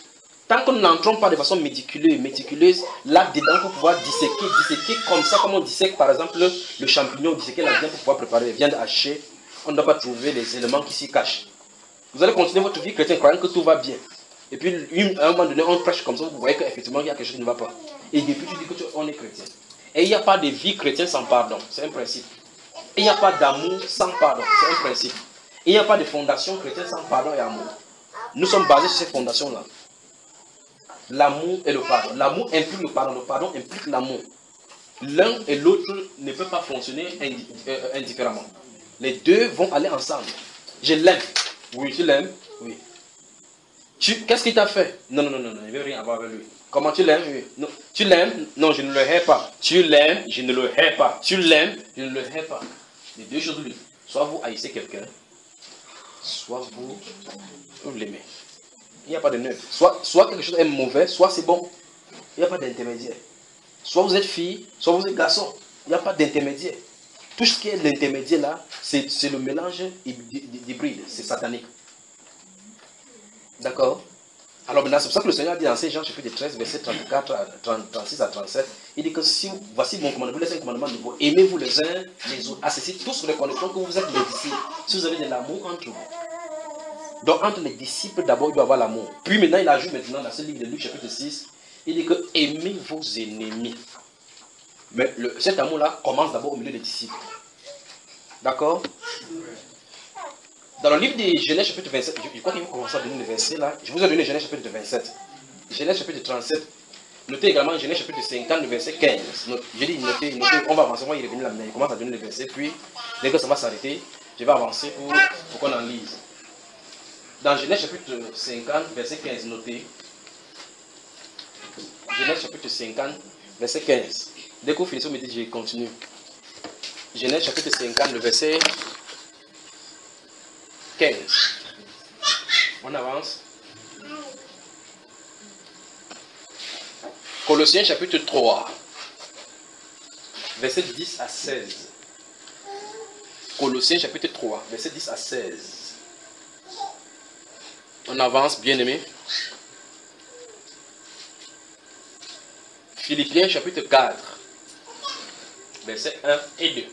Tant que nous n'entrons pas de façon méticuleuse, méticuleuse là-dedans pour pouvoir disséquer, disséquer comme ça, comme on dissèque par exemple le champignon, disséquer la viande pour pouvoir préparer la viande hachée, on ne doit pas trouver les éléments qui s'y cachent. Vous allez continuer votre vie chrétienne croyant que tout va bien. Et puis, à un moment donné, on prêche comme ça, vous voyez qu'effectivement, il y a quelque chose qui ne va pas. Et depuis, tu dis que tu, on est chrétien. Et il n'y a pas de vie chrétienne sans pardon, c'est un principe. Et il n'y a pas d'amour sans pardon, c'est un principe. Et il n'y a pas de fondation chrétienne sans pardon et amour. Nous sommes basés sur cette fondation-là. L'amour et le pardon. L'amour implique le pardon, le pardon implique l'amour. L'un et l'autre ne peuvent pas fonctionner indi euh, indifféremment. Les deux vont aller ensemble. Je l'aime. Oui, tu l'aimes. Oui. Qu'est-ce qu'il t'a fait? Non, non, non, non, il ne veut rien avoir avec lui. Comment tu l'aimes? Oui. Non. Tu l'aimes? Non, je ne le hais pas. Tu l'aimes? Je ne le hais pas. Tu l'aimes? Je ne le hais pas. Les deux choses lui. Soit vous haïssez quelqu'un, soit vous, vous l'aimez. Il n'y a pas de neutre. Soit, soit quelque chose est mauvais, soit c'est bon. Il n'y a pas d'intermédiaire. Soit vous êtes fille, soit vous êtes garçon. Il n'y a pas d'intermédiaire. Tout ce qui est l'intermédiaire là, c'est le mélange hybride, c'est satanique. D'accord? Alors maintenant, c'est pour ça que le Seigneur dit dans Saint Jean chapitre treize, verset trente-quatre, trente-six à trente-sept, il dit que si, voici mon commandement, vous laissez un commandement nouveau, aimez-vous les uns les autres. À ceci, tous reconnaîtront que vous êtes des disciples, si vous avez de l'amour entre vous. Donc entre les disciples, d'abord, il doit y avoir l'amour. Puis maintenant, il ajoute maintenant dans ce livre de Luc chapitre six, il dit que aimez vos ennemis. Mais le, cet amour-là commence d'abord au milieu des disciples. D'accord? Dans le livre de Genèse chapitre vingt-sept, je, je crois qu'il faut commencer à donner le verset là. Je vous ai donné Genèse chapitre vingt-sept. Genèse chapitre trente-sept. Notez également Genèse chapitre cinquante, le verset quinze. Je dis notez, notez, on va avancer, on va y revenir là maintenant. Il commence à donner le verset, puis dès que ça va s'arrêter, je vais avancer pour, pour qu'on en lise. Dans Genèse chapitre cinquante, verset quinze, notez. Genèse chapitre cinquante, verset quinze. Dès que vous finissez, vous me dites, je continue. Genèse chapitre cinquante, le verset quinze. On avance. Colossiens chapitre trois, verset dix à seize. Colossiens chapitre trois, verset dix à seize. On avance, bien-aimé. Philippiens chapitre quatre, verset un et deux.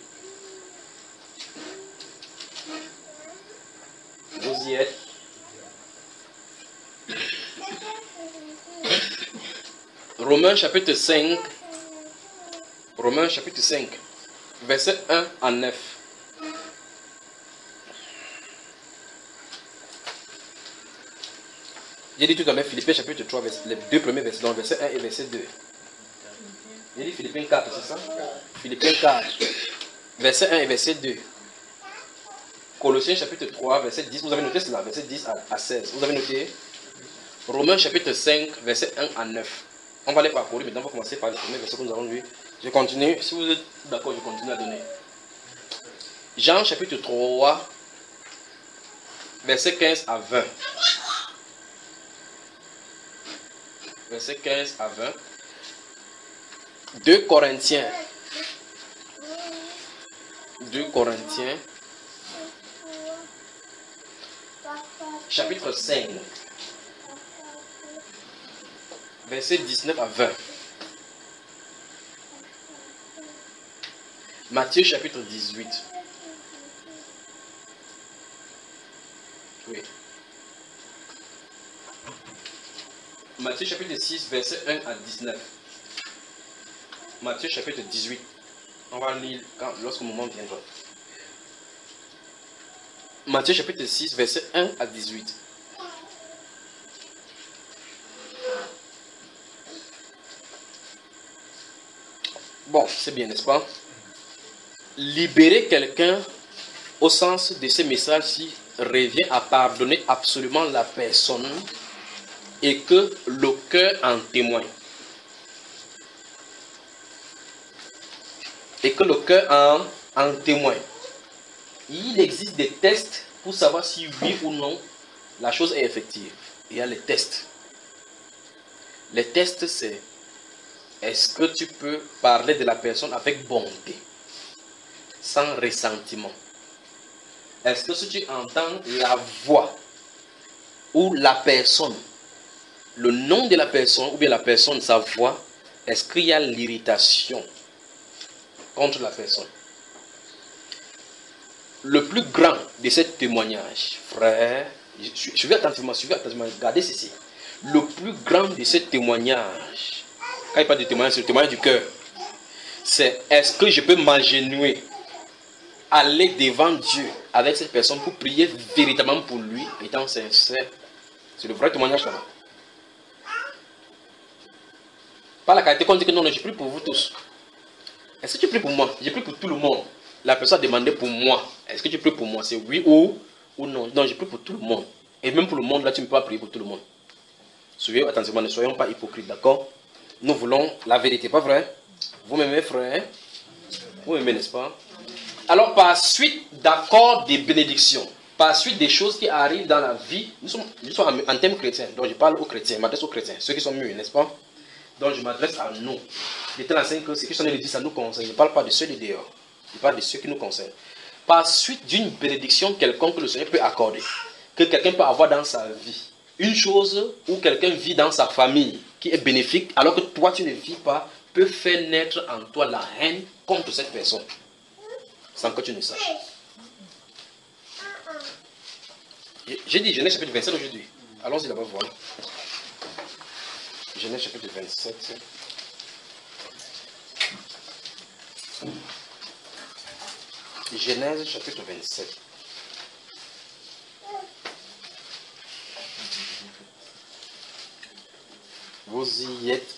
Vous y êtes. Romains chapitre cinq. Romains chapitre cinq. Verset un à neuf. J'ai dit tout à l'heure Philippiens chapitre trois, verset, les deux premiers versets, donc verset un et verset deux. J'ai dit Philippiens quatre, c'est ça? Philippiens quatre, verset un et verset deux. Colossiens chapitre trois, verset dix, vous avez noté cela, verset dix à seize. Vous avez noté? Romains chapitre cinq, verset un à neuf. On va les parcourir, maintenant on va commencer par le premier verset que nous avons lu. Je continue, si vous êtes d'accord, je continue à donner. Jean chapitre trois, verset quinze à vingt. Verset quinze à vingt. deux Corinthiens. deux Corinthiens. Chapitre cinq. Verset dix-neuf à vingt. Matthieu chapitre dix-huit. Oui. Matthieu chapitre six, verset un à dix-neuf. Matthieu chapitre dix-huit. On va lire quand, lorsque le moment viendra. Matthieu chapitre six, verset un à dix-huit. Bon, c'est bien, n'est-ce pas? Libérer quelqu'un, au sens de ce message-ci, revient à pardonner absolument la personne et que le cœur en témoigne. Et que le cœur en, en témoigne. Il existe des tests pour savoir si oui ou non la chose est effective. Il y a les tests. Les tests, c'est est-ce que tu peux parler de la personne avec bonté, sans ressentiment? Est-ce que si tu entends la voix ou la personne le nom de la personne ou bien la personne, sa voix, est-ce qu'il y a l'irritation contre la personne? Le plus grand de ces témoignages, frère, suivez attentivement, suivez attentivement, regardez ceci. Le plus grand de ces témoignages, quand il parle de témoignage, c'est le témoignage du cœur. C'est est-ce que je peux m'agenouiller, aller devant Dieu avec cette personne pour prier véritablement pour lui, étant sincère. C'est le vrai témoignage là-bas. Pas la qualité qu'on dit que non, non, je prie pour vous tous. Est-ce que tu pries pour moi? Je prie pour tout le monde. La personne a demandé pour moi. Est-ce que tu pries pour moi? C'est oui ou, ou non. Non, je prie pour tout le monde. Et même pour le monde, là, tu ne peux pas prier pour tout le monde. Soyez attentivement, ne soyons pas hypocrites, d'accord? Nous voulons la vérité, pas vrai? Vous m'aimez, frère? Vous m'aimez, n'est-ce pas? Alors, par suite d'accords de bénédictions, par suite des choses qui arrivent dans la vie, nous sommes, nous sommes en, en termes chrétiens, donc je parle aux chrétiens, je m'adresse aux chrétiens, ceux qui sont mûrs, n'est-ce pas? Donc je m'adresse à nous. Il est enseigne que ce que je suis en train de dire, ça nous concerne. Je ne parle pas de ceux de dehors, je parle de ceux qui nous concernent. Par suite d'une bénédiction quelconque que le Seigneur peut accorder, que quelqu'un peut avoir dans sa vie, une chose où quelqu'un vit dans sa famille qui est bénéfique, alors que toi tu ne vis pas, peut faire naître en toi la haine contre cette personne, sans que tu ne saches. J'ai dit Genèse chapitre vingt-sept aujourd'hui. Allons-y là-bas voir. Genèse chapitre vingt-sept. Genèse chapitre vingt-sept. Vous y êtes.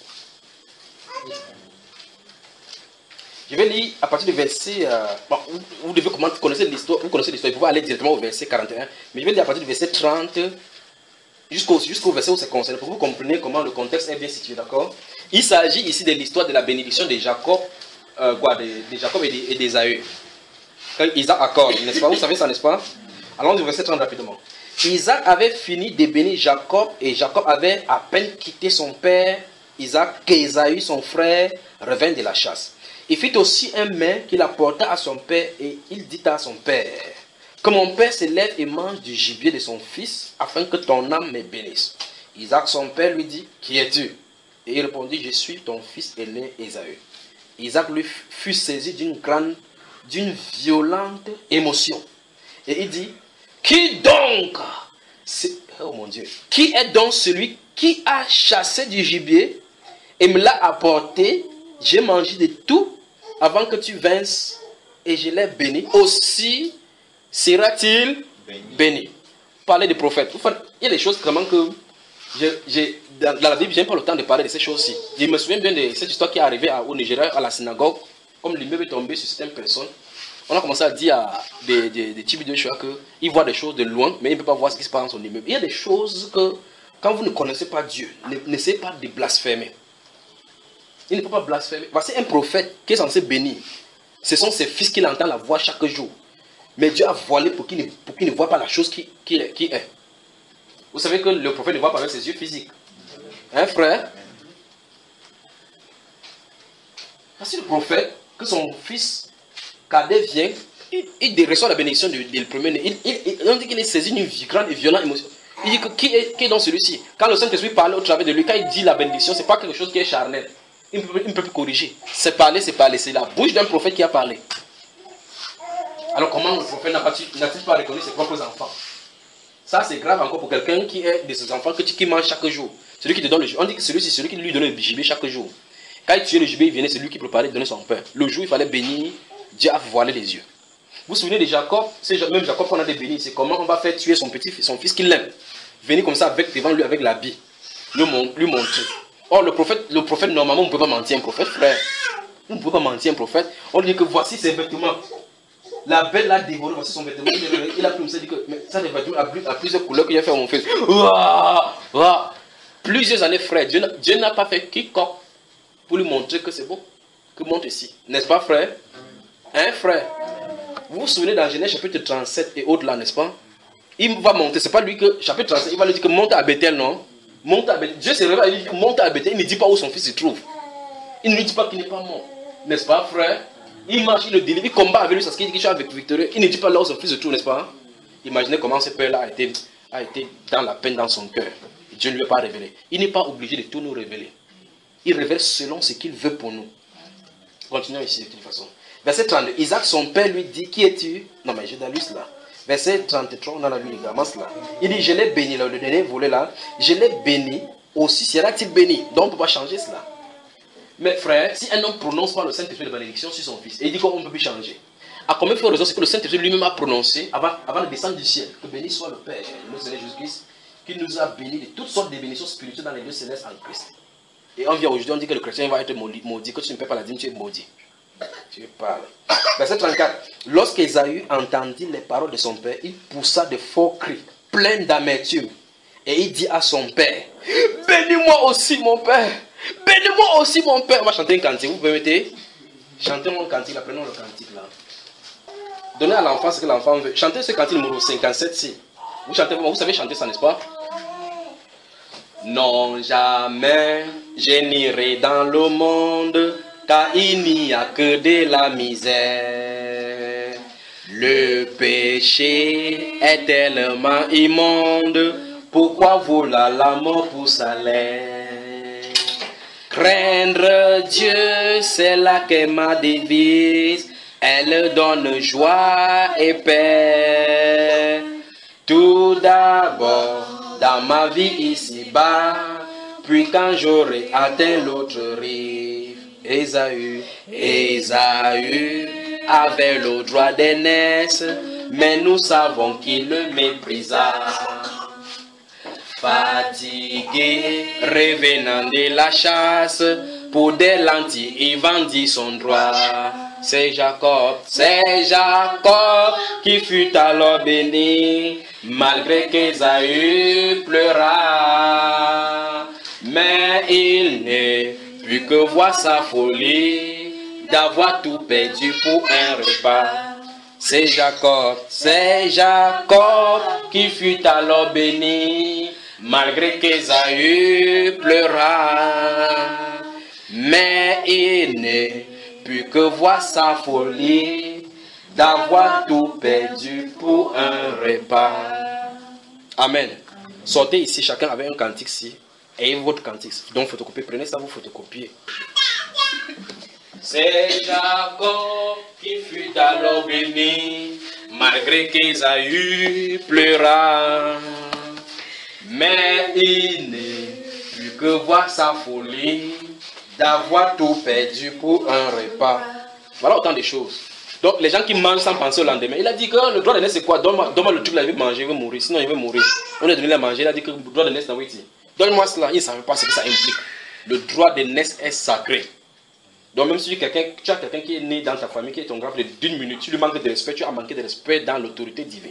Je vais lire à partir du verset. Euh, bon, vous, vous devez comment, vous connaissez l'histoire. Vous connaissez l'histoire. Vous pouvez aller directement au verset quarante et un. Mais je vais lire à partir du verset trente jusqu'au jusqu'au verset où c'est concerné. Pour que vous compreniez comment le contexte est bien situé, d'accord? Il s'agit ici de l'histoire de la bénédiction de Jacob, euh, quoi, de, de Jacob et d'Ésaü. Quand Isaac accorde, n'est-ce pas? Vous savez ça, n'est-ce pas? Allons du verset trente rapidement. Isaac avait fini de bénir Jacob et Jacob avait à peine quitté son père Isaac qu'Ésaü, son frère, revint de la chasse. Il fit aussi un mets qu'il apporta à son père et il dit à son père: que mon père se lève et mange du gibier de son fils afin que ton âme me bénisse. Isaac, son père, lui dit: qui es-tu? Et il répondit: je suis ton fils aîné Ésaü. Isaac lui fut saisi d'une grande, d'une violente émotion. Et il dit: qui donc? Oh mon Dieu. Qui est donc celui qui a chassé du gibier et me l'a apporté? J'ai mangé de tout avant que tu vinsses et je l'ai béni. Aussi sera-t-il béni. béni. Parler des prophètes. Il y a des choses vraiment que je, je, dans la Bible, je n'ai pas le temps de parler de ces choses-ci. Je me souviens bien de cette histoire qui est arrivée à, au Nigeria, à la synagogue. Comme l'immeuble est tombé sur certaines personnes, on a commencé à dire à des, des, des types de choix qu'ils voient des choses de loin, mais ils ne peuvent pas voir ce qui se passe dans son immeuble. Il y a des choses que, quand vous ne connaissez pas Dieu, n'essayez pas de blasphémer. Il ne peut pas blasphémer. Voici un prophète qui est censé bénir. Ce sont ses fils qu'il entend la voix chaque jour. Mais Dieu a voilé pour qu'il ne, pour qu'il ne voit pas la chose qui, qui, qui est. Vous savez que le prophète ne voit pas avec ses yeux physiques. Hein, frère? Voici le prophète, que son fils cadet vient, il, il reçoit la bénédiction du, du premier. Il, il, il, on dit qu'il est saisi d'une grande et violente émotion. Il dit que qui est, qui est dans celui-ci? Quand le Saint-Esprit parle au travers de lui, quand il dit la bénédiction, ce n'est pas quelque chose qui est charnel. Il ne peut, peut plus corriger. C'est parler, c'est parler. C'est la bouche d'un prophète qui a parlé. Alors comment le prophète n'a-t-il pas reconnu ses propres enfants? Ça c'est grave encore pour quelqu'un qui est de ses enfants, qui mange chaque jour. Celui qui te donne le gibier. On dit que celui-ci, celui qui lui donne le gibier chaque jour. Quand il tuait le gibier, il venait, c'est lui qui préparait de donner son pain. Le jour, il fallait bénir, Dieu a voilé les yeux. Vous vous souvenez de Jacob? C'est même Jacob qu'on a des bénis. C'est comment on va faire tuer son petit son fils qu'il aime. Venir comme ça avec, devant lui avec l'habit. Lui, lui montrer. Or, le prophète, le prophète, normalement, on ne peut pas mentir un prophète, frère. On ne peut pas mentir un prophète. On dit que voici ses vêtements. La bête l'a dévoré, voici son vêtement. Il a pris, il s'est dit que mais ça, des vêtements à plusieurs couleurs qu'il a fait à mon fils. Ouah, ouah. Plusieurs années, frère. Dieu n'a pas fait quiconque pour lui montrer que c'est bon. Que monte ici. N'est-ce pas, frère? Hein, frère? Vous vous souvenez dans Genèse chapitre trente-sept et autres là, n'est-ce pas? Il va monter, c'est pas lui que, chapitre trente-sept, il va lui dire que monte à Bethel, non? Monte à Bethel. Dieu se révèle, il dit que monte à Bethel, il ne dit pas où son fils se trouve. Il ne lui dit pas qu'il n'est pas mort. N'est-ce pas, frère? Il marche, il le délivre, il combat avec lui, parce qu'il dit qu'il est avec victorieux. Il ne dit pas là où son fils se trouve, n'est-ce pas? Imaginez comment ce père-là a été, a été dans la peine dans son cœur. Dieu ne lui a pas révélé. Il n'est pas obligé de tout nous révéler. Il révèle selon ce qu'il veut pour nous. Continuons ici de toute façon. Verset trente-deux. Isaac, son père, lui dit, qui es-tu? Non, mais j'ai d'aller là. Verset trente-trois, on a la vu également cela. Il dit, je l'ai béni, le dernier volet là. Je l'ai béni, aussi sera-t-il béni. Donc on ne peut pas changer cela. Mais frère, si un homme prononce pas le Saint-Esprit de bénédiction sur son fils, et il dit qu'on ne peut plus changer. À combien de fois raison, c'est que le Saint-Esprit lui-même a prononcé, avant, avant de descendre du ciel, que béni soit le Père, le Seigneur Jésus-Christ, qui nous a bénis de toutes sortes de bénédictions spirituelles dans les lieux célestes en Christ. Et on vient aujourd'hui, on dit que le chrétien va être maudit, maudit. Que tu ne peux pas la dîme, tu es maudit. Tu parles. Verset trente-quatre. Lorsqu'Ésaü entendit les paroles de son père, il poussa de forts cris, pleins d'amertume. Et il dit à son père, bénis-moi aussi mon père. Bénis-moi aussi mon père. On va chanter un cantique. Vous permettez? Chantez mon cantique, là. Prenons le cantique là. Donnez à l'enfant ce que l'enfant veut. Chantez ce cantique numéro cinquante-sept ci. Vous chantez, vous savez chanter ça, n'est-ce pas? Non, jamais je n'irai dans le monde, car il n'y a que de la misère. Le péché est tellement immonde, pourquoi vouloir la mort pour salaire? Craindre Dieu, c'est là qu'est ma devise, elle donne joie et paix. Tout d'abord, dans ma vie ici-bas, puis quand j'aurai atteint l'autre rive, Ésaü, Ésaü avait le droit d'aînesse, mais nous savons qu'il le méprisa. Fatigué, revenant de la chasse, pour des lentilles, il vendit son droit. C'est Jacob, c'est Jacob qui fut alors béni, malgré qu'Ésaü pleura. Mais il n'est plus que voir sa folie, d'avoir tout perdu pour un repas. C'est Jacob, c'est Jacob qui fut alors béni, malgré qu'Ésaü pleura. Mais il n'est plus que voir sa folie, d'avoir tout perdu pour un repas. Amen. Sortez ici, chacun avec un cantique ici, et votre cantique. Donc photocopiez, prenez ça, vous photocopiez. C'est Jacob qui fut alors béni, malgré qu'Ésaü pleura. Mais il n'est plus que voir sa folie, d'avoir tout perdu pour un repas. Voilà autant de choses. Donc les gens qui mangent sans penser au lendemain. Il a dit que le droit de naissance c'est quoi? Donne-moi donne le truc là, il veut manger, il veut mourir. Sinon il veut mourir. On est donné à manger, il a dit que le droit de naissance c'est donne-moi cela. Il ne savait pas ce que ça implique. Le droit de naissance est sacré. Donc même si quelqu'un, tu as quelqu'un qui est né dans ta famille, qui est ton grand frère d'une minute, tu lui manques de respect, tu as manqué de respect dans l'autorité divine.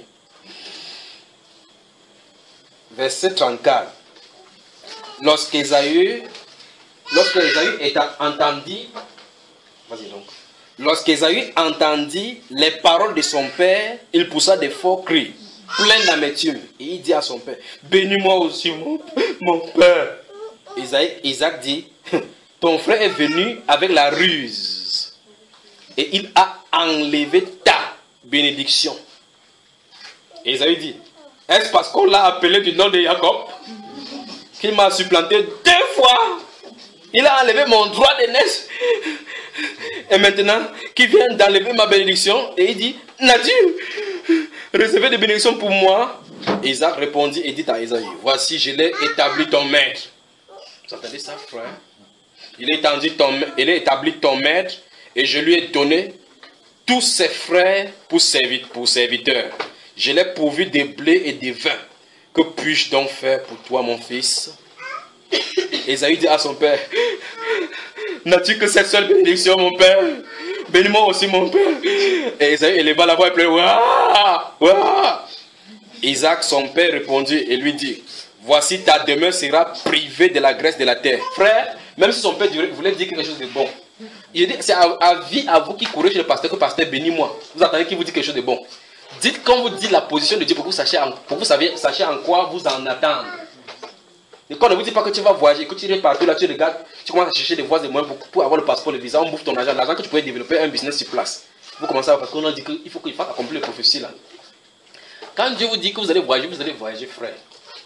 Verset trente-quatre. Lorsqu'Ésaü Lorsque Ésaü entendit, vas-y donc. Lorsqu'Ésaü entendit les paroles de son père, il poussa de forts cris, plein d'amertume. Et il dit à son père, bénis-moi aussi mon, mon père. Isaïe, Isaac dit, ton frère est venu avec la ruse et il a enlevé ta bénédiction. Et Ésaü dit, est-ce parce qu'on l'a appelé du nom de Jacob qu'il m'a supplanté deux fois? Il a enlevé mon droit d'aînesse. Et maintenant, qui vient d'enlever ma bénédiction. Et il dit, n'as-tu recevé des bénédictions pour moi? Isaac répondit et dit à Ésaü, voici, je l'ai établi ton maître. Vous entendez ça, frère? Il a établi ton, il a établi ton maître et je lui ai donné tous ses frères pour, servir, pour serviteurs. Je l'ai pourvu de blé et de vin. Que puis-je donc faire pour toi, mon fils? Ésaü dit à son père, n'as-tu que cette seule bénédiction, mon père? Bénis-moi aussi, mon père. Et Ésaü éleva la voix et pleurait. Ouah, ouah. Isaac, son père, répondit et lui dit, voici ta demeure sera privée de la graisse de la terre. Frère, même si son père voulait dire quelque chose de bon, il dit, c'est à, à vie à vous qui courez chez le pasteur que le pasteur bénis-moi. Vous attendez qu'il vous dise quelque chose de bon. Dites quand vous dites la position de Dieu pour que vous sachiez en, pour que vous sachiez, sachiez en quoi vous en attendre. Et quand on ne vous dit pas que tu vas voyager, que tu irais partout là, tu regardes, tu commences à chercher des voies et moyens pour, pour avoir le passeport, le visa, on bouffe ton argent, l'argent que tu pourrais développer un business sur place. Vous commencez à parce qu'on a dit qu'il faut qu'il fasse accomplir les prophéties là. Quand Dieu vous dit que vous allez voyager, vous allez voyager, frère.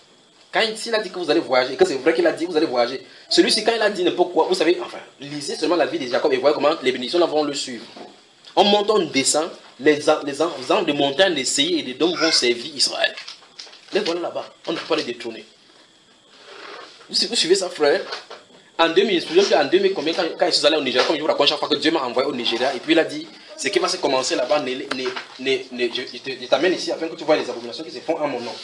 Quand il a dit que vous allez voyager, et que c'est vrai qu'il a dit que vous allez voyager, celui-ci, quand il a dit n'importe quoi, vous savez, enfin, lisez seulement la vie de Jacob et voyez comment les bénédictions là vont le suivre. On monte, on descend, les, les, les angles de montagne, des seillers et des dômes vont servir Israël. Les voilà là-bas, on ne peut pas les détourner. Vous, vous suivez ça, frère? En deux mille, je me souviens en deux mille, combien, quand, quand je suis allé au Nigeria, comme je vous raconte chaque fois que Dieu m'a envoyé au Nigeria, et puis il a dit, ce qui va se commencer là-bas, ne, ne, ne, ne, je, je t'amène ici afin que tu vois les abominations qui se font en mon nom.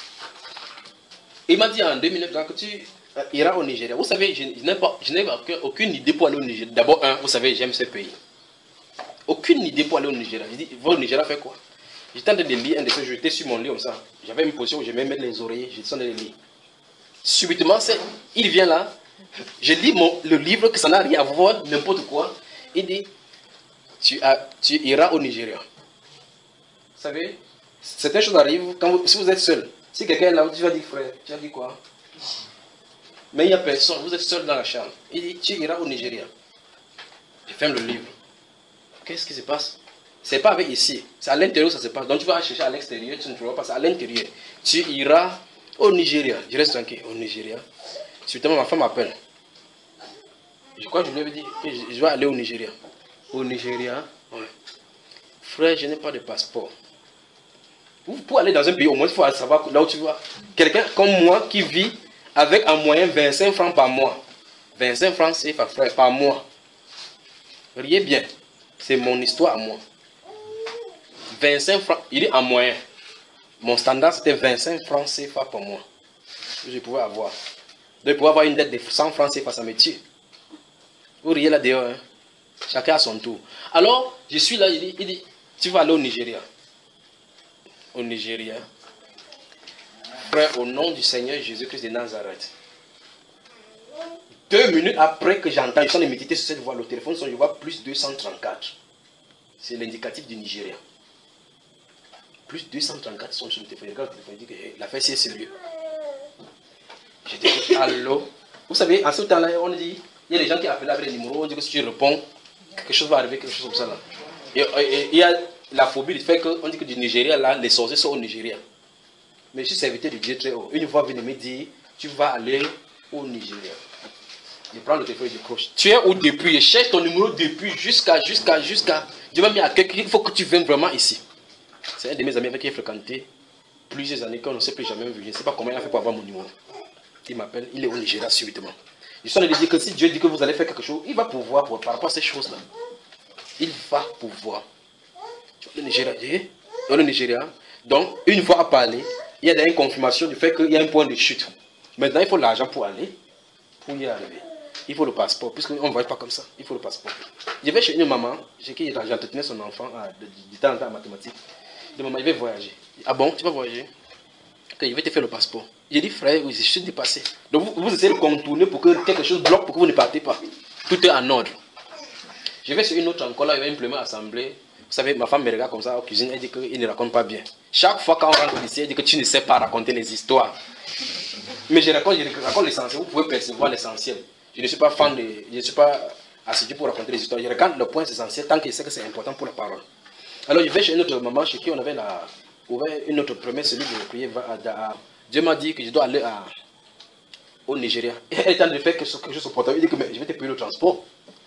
Il m'a dit en deux mille neuf que tu euh, iras au Nigeria. Vous savez, je, je n'ai pas, je n'ai aucune, aucune idée pour aller au Nigeria. D'abord, un, vous savez, j'aime ce pays. Aucune idée pour aller au Nigeria. Je dis, va au Nigeria faire quoi? J'étais en train de lire un de ceux, j'étais sur mon lit comme ça. J'avais une position où je me mettre les oreillers, j'étais en train de lire. Subitement, il vient là, je lis mon, le livre que ça n'a rien à voir, n'importe quoi. Il dit, tu, as, tu iras au Nigeria. Vous savez, certaines choses arrivent quand vous, si vous êtes seul. Si quelqu'un est là, tu vas dire, frère, tu vas dire quoi? Mais il n'y a personne, vous êtes seul dans la chambre. Il dit, tu iras au Nigeria. Je ferme le livre. Qu'est-ce qui se passe? C'est pas avec ici, c'est à l'intérieur que ça se passe. Donc tu vas chercher à l'extérieur, tu ne trouveras pas ça à l'intérieur. Tu iras au Nigeria. Je reste tranquille, au Nigeria. Subitement, ma femme m'appelle. Je crois que je lui avais dit que je vais aller au Nigeria. Au Nigeria, ouais. Frère, je n'ai pas de passeport. Pour aller dans un pays, au moins, il faut savoir là où tu vas. Quelqu'un comme moi qui vit avec en moyenne vingt-cinq francs par mois. vingt-cinq francs, c'est par mois. Riez bien. C'est mon histoire à moi. vingt-cinq francs, il est en moyen. Mon standard, c'était vingt-cinq francs C F A par mois. Que je pouvais avoir. Donc, je pouvais avoir une dette de cent francs C F A, ça me tue. Vous riez là dehors. Hein? Chacun à son tour. Alors, je suis là, il dit, il dit tu vas aller au Nigeria. Au Nigeria, frère, au nom du Seigneur Jésus-Christ de Nazareth. Deux minutes après que j'entends, je suis en train de méditer sur cette voie, le téléphone sonne, je vois plus deux cent trente-quatre. C'est l'indicatif du Nigeria. Plus deux cent trente-quatre sont sur le téléphone. Je regarde le téléphone, je dis que hey, l'affaire c'est sérieux. Je dis, allô? Vous savez, en ce temps-là, on dit, il y a des gens qui appellent avec les numéros, on dit que si tu réponds, quelque chose va arriver, quelque chose comme ça là. Et il y a la phobie du fait qu'on dit que du Nigeria, là, les sorciers sont au Nigeria. Mais je suis serviteur de Dieu très haut. Une fois venu me dire, tu vas aller au Nigeria. Je prends le téléphone et je décroche. Tu es où depuis? Je cherche ton numéro depuis jusqu'à, jusqu'à, jusqu'à. Dieu m'a mis à quelqu'un, il faut que tu viennes vraiment ici. C'est un de mes amis avec qui j'ai fréquenté plusieurs années qu'on ne s'est plus jamais vu. Je ne sais pas comment il a fait pour avoir mon numéro. Il m'appelle, il est au Nigeria subitement. Je suis en train de dire que si Dieu dit que vous allez faire quelque chose, il va pouvoir pour, par rapport à ces choses-là. Il va pouvoir. Le Nigeria, dans le Nigeria, donc une fois à parler, il y a une confirmation du fait qu'il y a un point de chute. Maintenant, il faut l'argent pour aller, pour y arriver. Il faut le passeport, puisqu'on ne voyage pas comme ça. Il faut le passeport. Je vais chez une maman, chez qui j'entretenais son enfant du temps en temps en mathématiques. Je dis, maman, je vais voyager. Ah bon, tu vas voyager? Ok, je vais te faire le passeport. J'ai dit, frère, oui, je suis dépassé. Donc vous, vous essayez de contourner pour que quelque chose bloque, pour que vous ne partez pas. Tout est en ordre. Je vais sur une autre encore, là, il y avait une première assemblée. Vous savez, ma femme me regarde comme ça en cuisine, elle dit qu'il ne raconte pas bien. Chaque fois qu'on rentre ici, elle dit que tu ne sais pas raconter les histoires. Mais je raconte, je raconte l'essentiel, vous pouvez percevoir l'essentiel. Je ne suis pas fan de, je ne suis pas assidu pour raconter les histoires. Je regarde le point essentiel tant que je sais que c'est important pour la parole. Alors je vais chez une autre maman chez qui on avait la, ouvert une autre première cellule de prière. Dieu m'a dit que je dois aller à, au Nigeria. Et elle est en train de faire quelque chose au portable. Il dit que mais, je vais te payer le transport.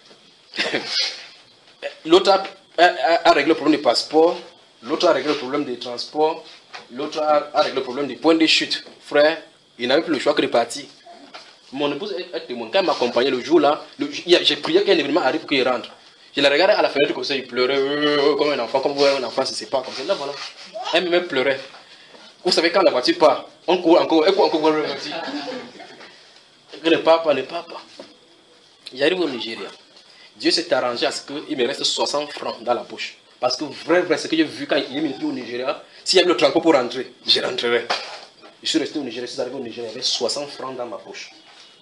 L'autre a, a, a réglé le problème du passeport. L'autre a réglé le problème des transports. L'autre a, a réglé le problème des points de chute. Frère, il n'avait plus le choix que de partir. Mon épouse est témoin. Quand elle m'accompagnait le jour là, j'ai prié qu'un événement arrive pour qu'il rentre. Je la regardais à la fenêtre comme ça, il pleurait euh, comme un enfant. Comme vous voyez un enfant, c'est pas comme ça. Là, voilà. Elle même pleurait. Vous savez, quand la voiture part, on court encore, elle court encore voir la voiture. Elle ne part pas, ne part pas. J'arrive au Nigeria. Dieu s'est arrangé à ce qu'il me reste soixante francs dans la poche. Parce que vrai, vrai, ce que j'ai vu quand il est venu au Nigeria, s'il y avait le transport pour rentrer, je rentrerai. Je suis resté au Nigeria, je suis arrivé au Nigeria, j'avais soixante francs dans ma poche.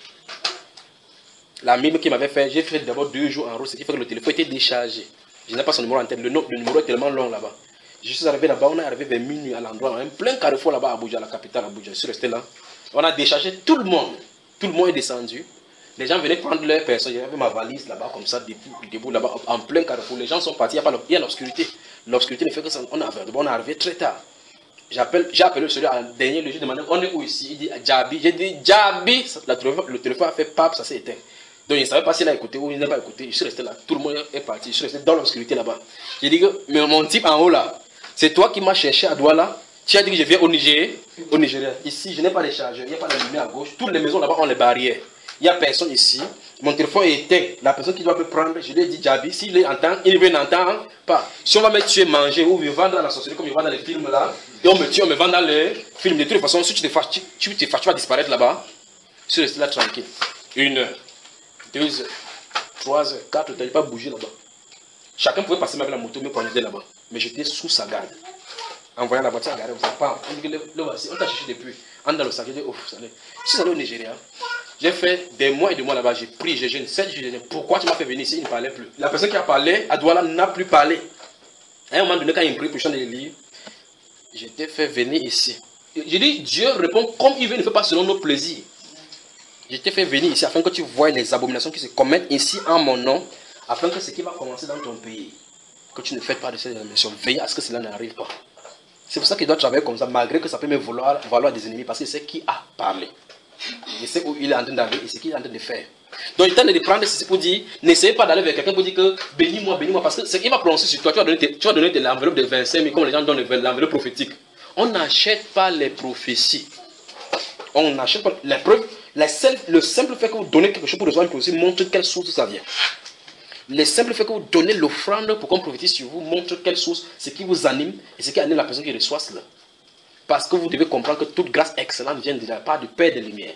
La mime qui m'avait fait, j'ai fait d'abord deux jours en route, ce qui fait que le téléphone était déchargé. Je n'ai pas son numéro en tête, le, no, le numéro est tellement long là-bas. Je suis arrivé là-bas, on est arrivé vers minuit à l'endroit, on a un plein carrefour là-bas à Abuja, la capitale Abuja. Je suis resté là. On a déchargé tout le monde. Tout le monde est descendu. Les gens venaient prendre leurs personnes. J'avais ma valise là-bas, comme ça, debout, debout là-bas, en plein carrefour. Les gens sont partis, il y a l'obscurité. L'obscurité ne fait que ça. On est arrivé, on est arrivé très tard. J'appelle, j'ai appelé celui en dernier, le j'ai demandé, on est où ici? Il dit Djabi. J'ai dit Djabi. Le téléphone a fait pap, ça s'est éteint. Donc il ne savait pas s'il a écouté ou il n'a pas écouté. Je suis resté là. Tout le monde est parti. Je suis resté dans l'obscurité là-bas. J'ai dit que mais mon type en haut là, c'est toi qui m'as cherché à Douala. Tu as dit que je viens au Niger, au Nigeria. Ici, je n'ai pas de chargeur, il n'y a pas de lumière à gauche. Toutes les maisons là-bas ont les barrières. Il n'y a personne ici. Mon téléphone est éteint. La personne qui doit me prendre, je lui ai dit Djabi, s'il entend, il ne veut n'entendre pas. Si on va me tuer, manger ou me vendre dans la société comme je vois dans les films là, et on me tue, on me vend dans les films. De toute façon, si tu te fâches, tu, tu, te fâches, tu vas disparaître là-bas. Je suis resté là tranquille. Une heure, deux heures, trois heures, quatre heures, je n'ai pas bougé là-bas. Chacun pouvait passer avec la moto, me poignarder là-bas. Mais j'étais sous sa garde. En voyant la voiture garée, on s'en parle. On dit que le, le voici, on t'a cherché depuis. On dans le sac, j'ai dit, ouf, ça allait. Je suis allé au Nigeria. J'ai fait des mois et des mois là-bas, j'ai pris, j'ai jeûné, sept jours, j'ai dit, pourquoi tu m'as fait venir ici? Il ne parlait plus. La personne qui a parlé, à Douala, n'a plus parlé. À un moment donné, quand il me prie pour changer les livres, j'étais fait venir ici. J'ai dit, Dieu répond comme il veut, il ne fait pas selon nos plaisirs. J'étais fait venir ici afin que tu vois les abominations qui se commettent ici en mon nom, afin que ce qui va commencer dans ton pays, que tu ne fais pas de ces abominations. Veille à ce que cela n'arrive pas. C'est pour ça qu'il doit travailler comme ça, malgré que ça peut me valoir, valoir des ennemis, parce qu'il sait qui a parlé. Il sait où il est en train d'aller et ce qu'il est en train de faire. Donc il tente de prendre ceci pour dire, n'essayez pas d'aller vers quelqu'un pour dire que bénis-moi, bénis-moi, parce que ce qu'il va prononcer sur toi, tu vas donner, tu vas donner de l'enveloppe de vingt-cinq mille, comme les gens donnent l'enveloppe prophétique. On n'achète pas les prophéties. On n'achète pas les preuves. La seule, le simple fait que vous donnez quelque chose pour recevoir une prophétie montre quelle source ça vient. Le simple fait que vous donnez l'offrande pour qu'on prophétise sur vous montre quelle source, ce qui vous anime et ce qui anime la personne qui reçoit cela. Parce que vous devez comprendre que toute grâce excellente vient de la part du Père des Lumières.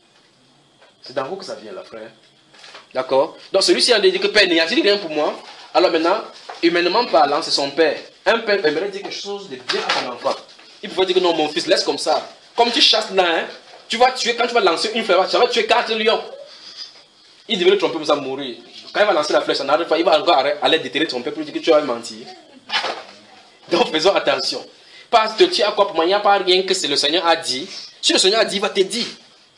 C'est dans vous que ça vient là, frère. D'accord? Donc celui-ci a dit que Père n'y a-t-il rien pour moi? Alors maintenant, humainement parlant, c'est son Père. Un Père aimerait dire quelque chose de bien à son enfant. Il pouvait dire que non, mon fils, laisse comme ça. Comme tu chasses là, hein, tu vas tuer, quand tu vas lancer une flèche, tu vas tuer quatre lions. Il devait le tromper pour ça mourir. Quand il va lancer la flèche, ça n'arrive pas, il va encore aller déterrer son père pour dire que tu as menti. Donc faisons attention. Parce que tu as quoi pour moi, il n'y a pas rien que c'est le Seigneur a dit. Si le Seigneur a dit, il va te dire.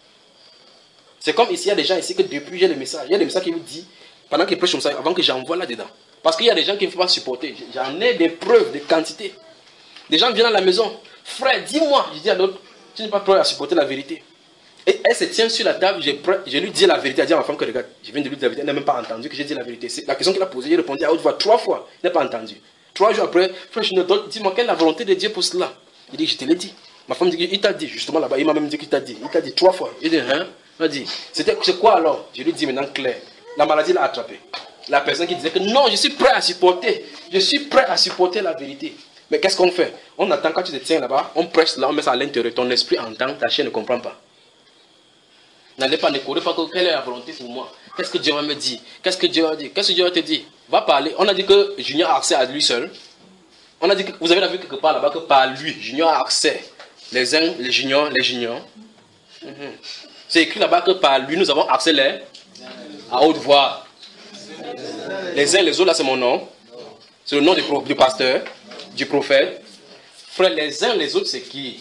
C'est comme ici, il y a des gens ici que depuis j'ai le message. Il y a des messages qui vous disent, pendant qu'ils prêchent comme ça, avant que j'envoie là-dedans. Parce qu'il y a des gens qui ne peuvent pas supporter. J'en ai des preuves, des quantités. Des gens viennent à la maison. Frère, dis-moi. Je dis à l'autre, tu n'es pas prêt à supporter la vérité. Et elle se tient sur la table, je, je lui dis la vérité, elle dit à ma femme que regarde, je viens de lui dire la vérité, elle n'a même pas entendu que j'ai dit la vérité. C'est la question qu'il a posée, j'ai répondu à haute voix trois fois, il n'a pas entendu. Trois jours après, frère, je ne donne, dis-moi quelle est la volonté de Dieu pour cela. Il dit, je te l'ai dit. Ma femme dit, il t'a dit, justement là-bas, il m'a même dit qu'il t'a dit. Il t'a dit trois fois. Il dit, hein? Il m'a dit, c'était quoi alors? Je lui dis maintenant clair, la maladie l'a attrapé. La personne qui disait que non, je suis prêt à supporter, je suis prêt à supporter la vérité. Mais qu'est-ce qu'on fait? On attend quand tu te tiens là-bas, on presse là, on met ça à l'intérieur, ton esprit entend, ta chair ne comprend pas. N'allez pas, ne courez pas, quelle est la volonté pour moi? Qu'est-ce que Dieu va me dire? Qu'est-ce que Dieu va dire? Qu'est-ce que Dieu va te dire? Va parler. On a dit que Junior a accès à lui seul. On a dit que, vous avez vu quelque part là-bas que par lui, Junior a accès. Les uns, les juniors, les juniors. Mm-hmm. C'est écrit là-bas que par lui, nous avons accès les, à haute voix. Les uns, les autres, là c'est mon nom. C'est le nom du, du pasteur, du prophète. Frère, les uns, les autres, c'est qui?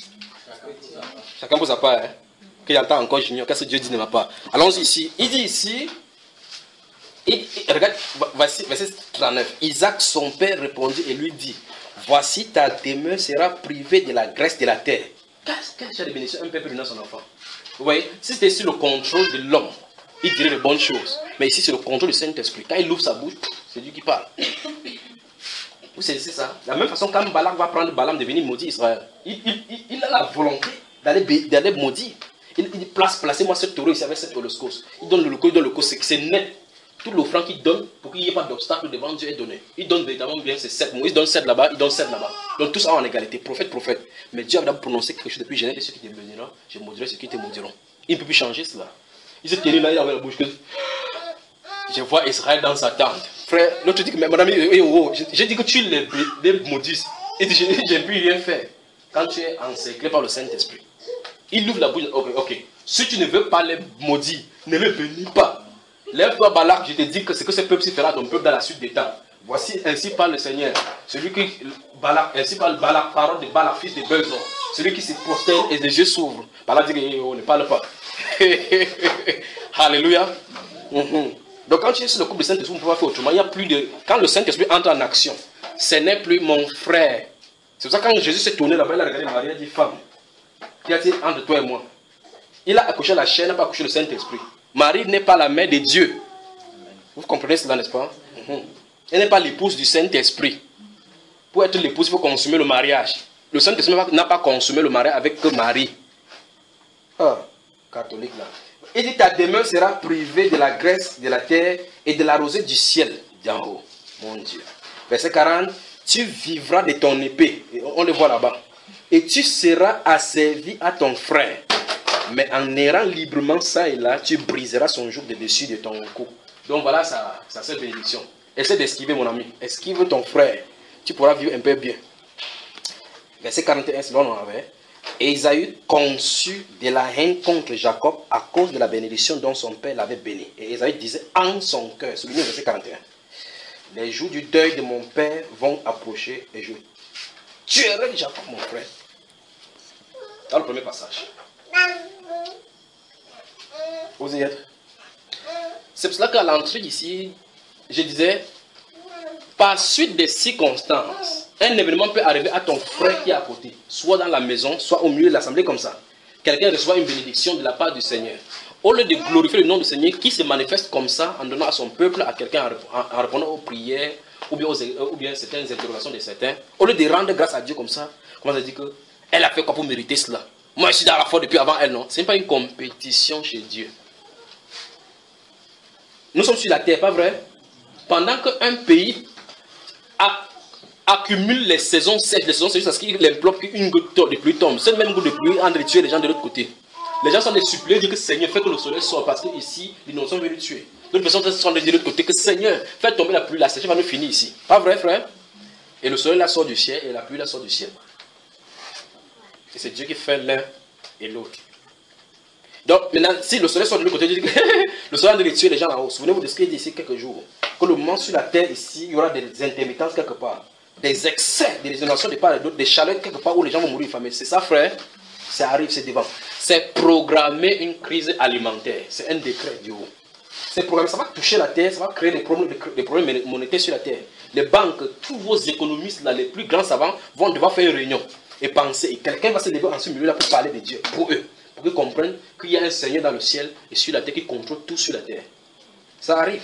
Chacun pour sa part, hein? Qu'il entend encore Junior, qu'est-ce que Dieu dit ne va pas. Allons-y ici. Il dit ici, il, il, regarde, voici, verset trente-neuf. Isaac, son père, répondit et lui dit, voici ta demeure sera privée de la graisse de la terre. Qu'est-ce que de bénédiction un père peut donner à son enfant? Vous voyez, si c'était sur le contrôle de l'homme, il dirait de bonnes choses. Mais ici, c'est le contrôle du Saint-Esprit. Quand il ouvre sa bouche, c'est Dieu qui parle. Vous saisissez ça? De la même façon, quand Balak va prendre Balaam de venir maudire Israël, il, il, il, il a la volonté d'aller maudire. Il, il place, placez-moi ce taureau ici avec cette holocauste. Il donne le loco, il donne le loco, c'est net. Tout l'offrande qu'il donne, pour qu'il n'y ait pas d'obstacle devant Dieu est donné. Il donne véritablement bien, c'est sept. Moïse donne sept là-bas, il donne sept là-bas. Donc tous en égalité, prophète, prophète. Mais Dieu a d'abord prononcé quelque chose de plus général de ceux qui te béniront, je maudirai ceux qui te maudiront. Il ne peut plus changer cela. Il s'est tenu là, il avait la bouche que... Je vois Israël dans sa tente. Frère, l'autre dit que, mais mon ami, hey, oh, oh, j'ai dit que tu les, les maudis. Il dit, je n'ai plus rien fait. Quand tu es encerclé par le Saint-Esprit. Il ouvre la bouche, ok, ok. Si tu ne veux pas les maudire, ne les bénis pas. Lève-toi, Balak, je te dis que ce que ce peuple fera à ton peuple dans la suite des temps. Voici ainsi parle le Seigneur. Celui qui, Balak, ainsi parle Balak, parole de Balak, fils de Bezor. Celui qui se prosterne et les yeux s'ouvrent. Balak dit, on ne parle pas. Alléluia. Mm-hmm. Donc quand tu es sur le couple de Saint-Esprit, on ne peut pas faire autrement. Il n'y a plus de... Quand le Saint-Esprit entre en action, ce n'est plus mon frère. C'est pour ça que quand Jésus s'est tourné là-bas, il a regardé Marie, il a dit, femme, qu'y a-t-il entre toi et moi? Il a accouché la chair, n'a pas accouché le Saint-Esprit. Marie n'est pas la mère de Dieu. Vous comprenez cela, n'est-ce pas? Mm-hmm. Elle n'est pas l'épouse du Saint-Esprit. Pour être l'épouse, il faut consommer le mariage. Le Saint-Esprit n'a pas consommé le mariage avec Marie. Ah, catholique là. Il dit, ta demeure sera privée de la graisse de la terre et de la rosée du ciel d'en haut. Mon Dieu. Verset quarante, tu vivras de ton épée. On le voit là-bas. Et tu seras asservi à ton frère. Mais en errant librement ça et là, tu briseras son joug de dessus de ton cou. Donc voilà sa, sa seule bénédiction. Essaie d'esquiver mon ami. Esquive ton frère. Tu pourras vivre un peu bien. Verset quarante et un, c'est là où on avait. Et Ésaü conçut de la haine contre Jacob à cause de la bénédiction dont son père l'avait béni. Et Ésaü disait en son cœur, soulignez le verset quarante et un. Les jours du deuil de mon père vont approcher et je tuerai Jacob mon frère. Dans le premier passage. Vous y êtes? C'est pour cela qu'à l'entrée ici, je disais, par suite des circonstances, un événement peut arriver à ton frère qui est à côté, soit dans la maison, soit au milieu de l'assemblée comme ça. Quelqu'un reçoit une bénédiction de la part du Seigneur. Au lieu de glorifier le nom du Seigneur qui se manifeste comme ça, en donnant à son peuple, à quelqu'un, en répondant aux prières, ou bien, aux, ou bien certaines interrogations de certains, au lieu de rendre grâce à Dieu comme ça, comment ça dit que elle a fait quoi pour mériter cela? Moi je suis dans la foi depuis avant elle, non? Ce n'est pas une compétition chez Dieu. Nous sommes sur la terre, pas vrai? Pendant qu'un pays a, accumule les saisons sèches, les saisons sèches, parce qu'il implore qu'une goutte de pluie tombe. Cette même goutte de pluie en train de tuer les gens de l'autre côté. Les gens sont des suppliés, disent que Seigneur, fais que le soleil sorte, parce qu'ici, ils nous sont venus tuer. D'autres personnes sont de l'autre côté, que Seigneur, fais tomber la pluie, la sécheresse va nous finir ici. Pas vrai, frère? Et le soleil la sort du ciel, et la pluie la sort du ciel. Et c'est Dieu qui fait l'un et l'autre. Donc, maintenant, si le soleil sort de l'autre côté, le soleil va tuer les gens là-haut. Souvenez-vous de ce qu'il dit ici quelques jours. Que le moment sur la terre, ici, il y aura des intermittences quelque part. Des excès, des inondations de part et d'autre, des chaleurs quelque part où les gens vont mourir famés. C'est ça, frère? Ça arrive, c'est devant. C'est programmer une crise alimentaire. C'est un décret du haut. C'est programmé, ça va toucher la terre, ça va créer des problèmes, des problèmes monétaires sur la terre. Les banques, tous vos économistes, là, les plus grands savants, vont devoir faire une réunion et penser. Et quelqu'un va se lever en ce milieu-là pour parler de Dieu, pour eux. Pour qu'ils comprennent qu'il y a un Seigneur dans le ciel et sur la terre qui contrôle tout sur la terre. Ça arrive.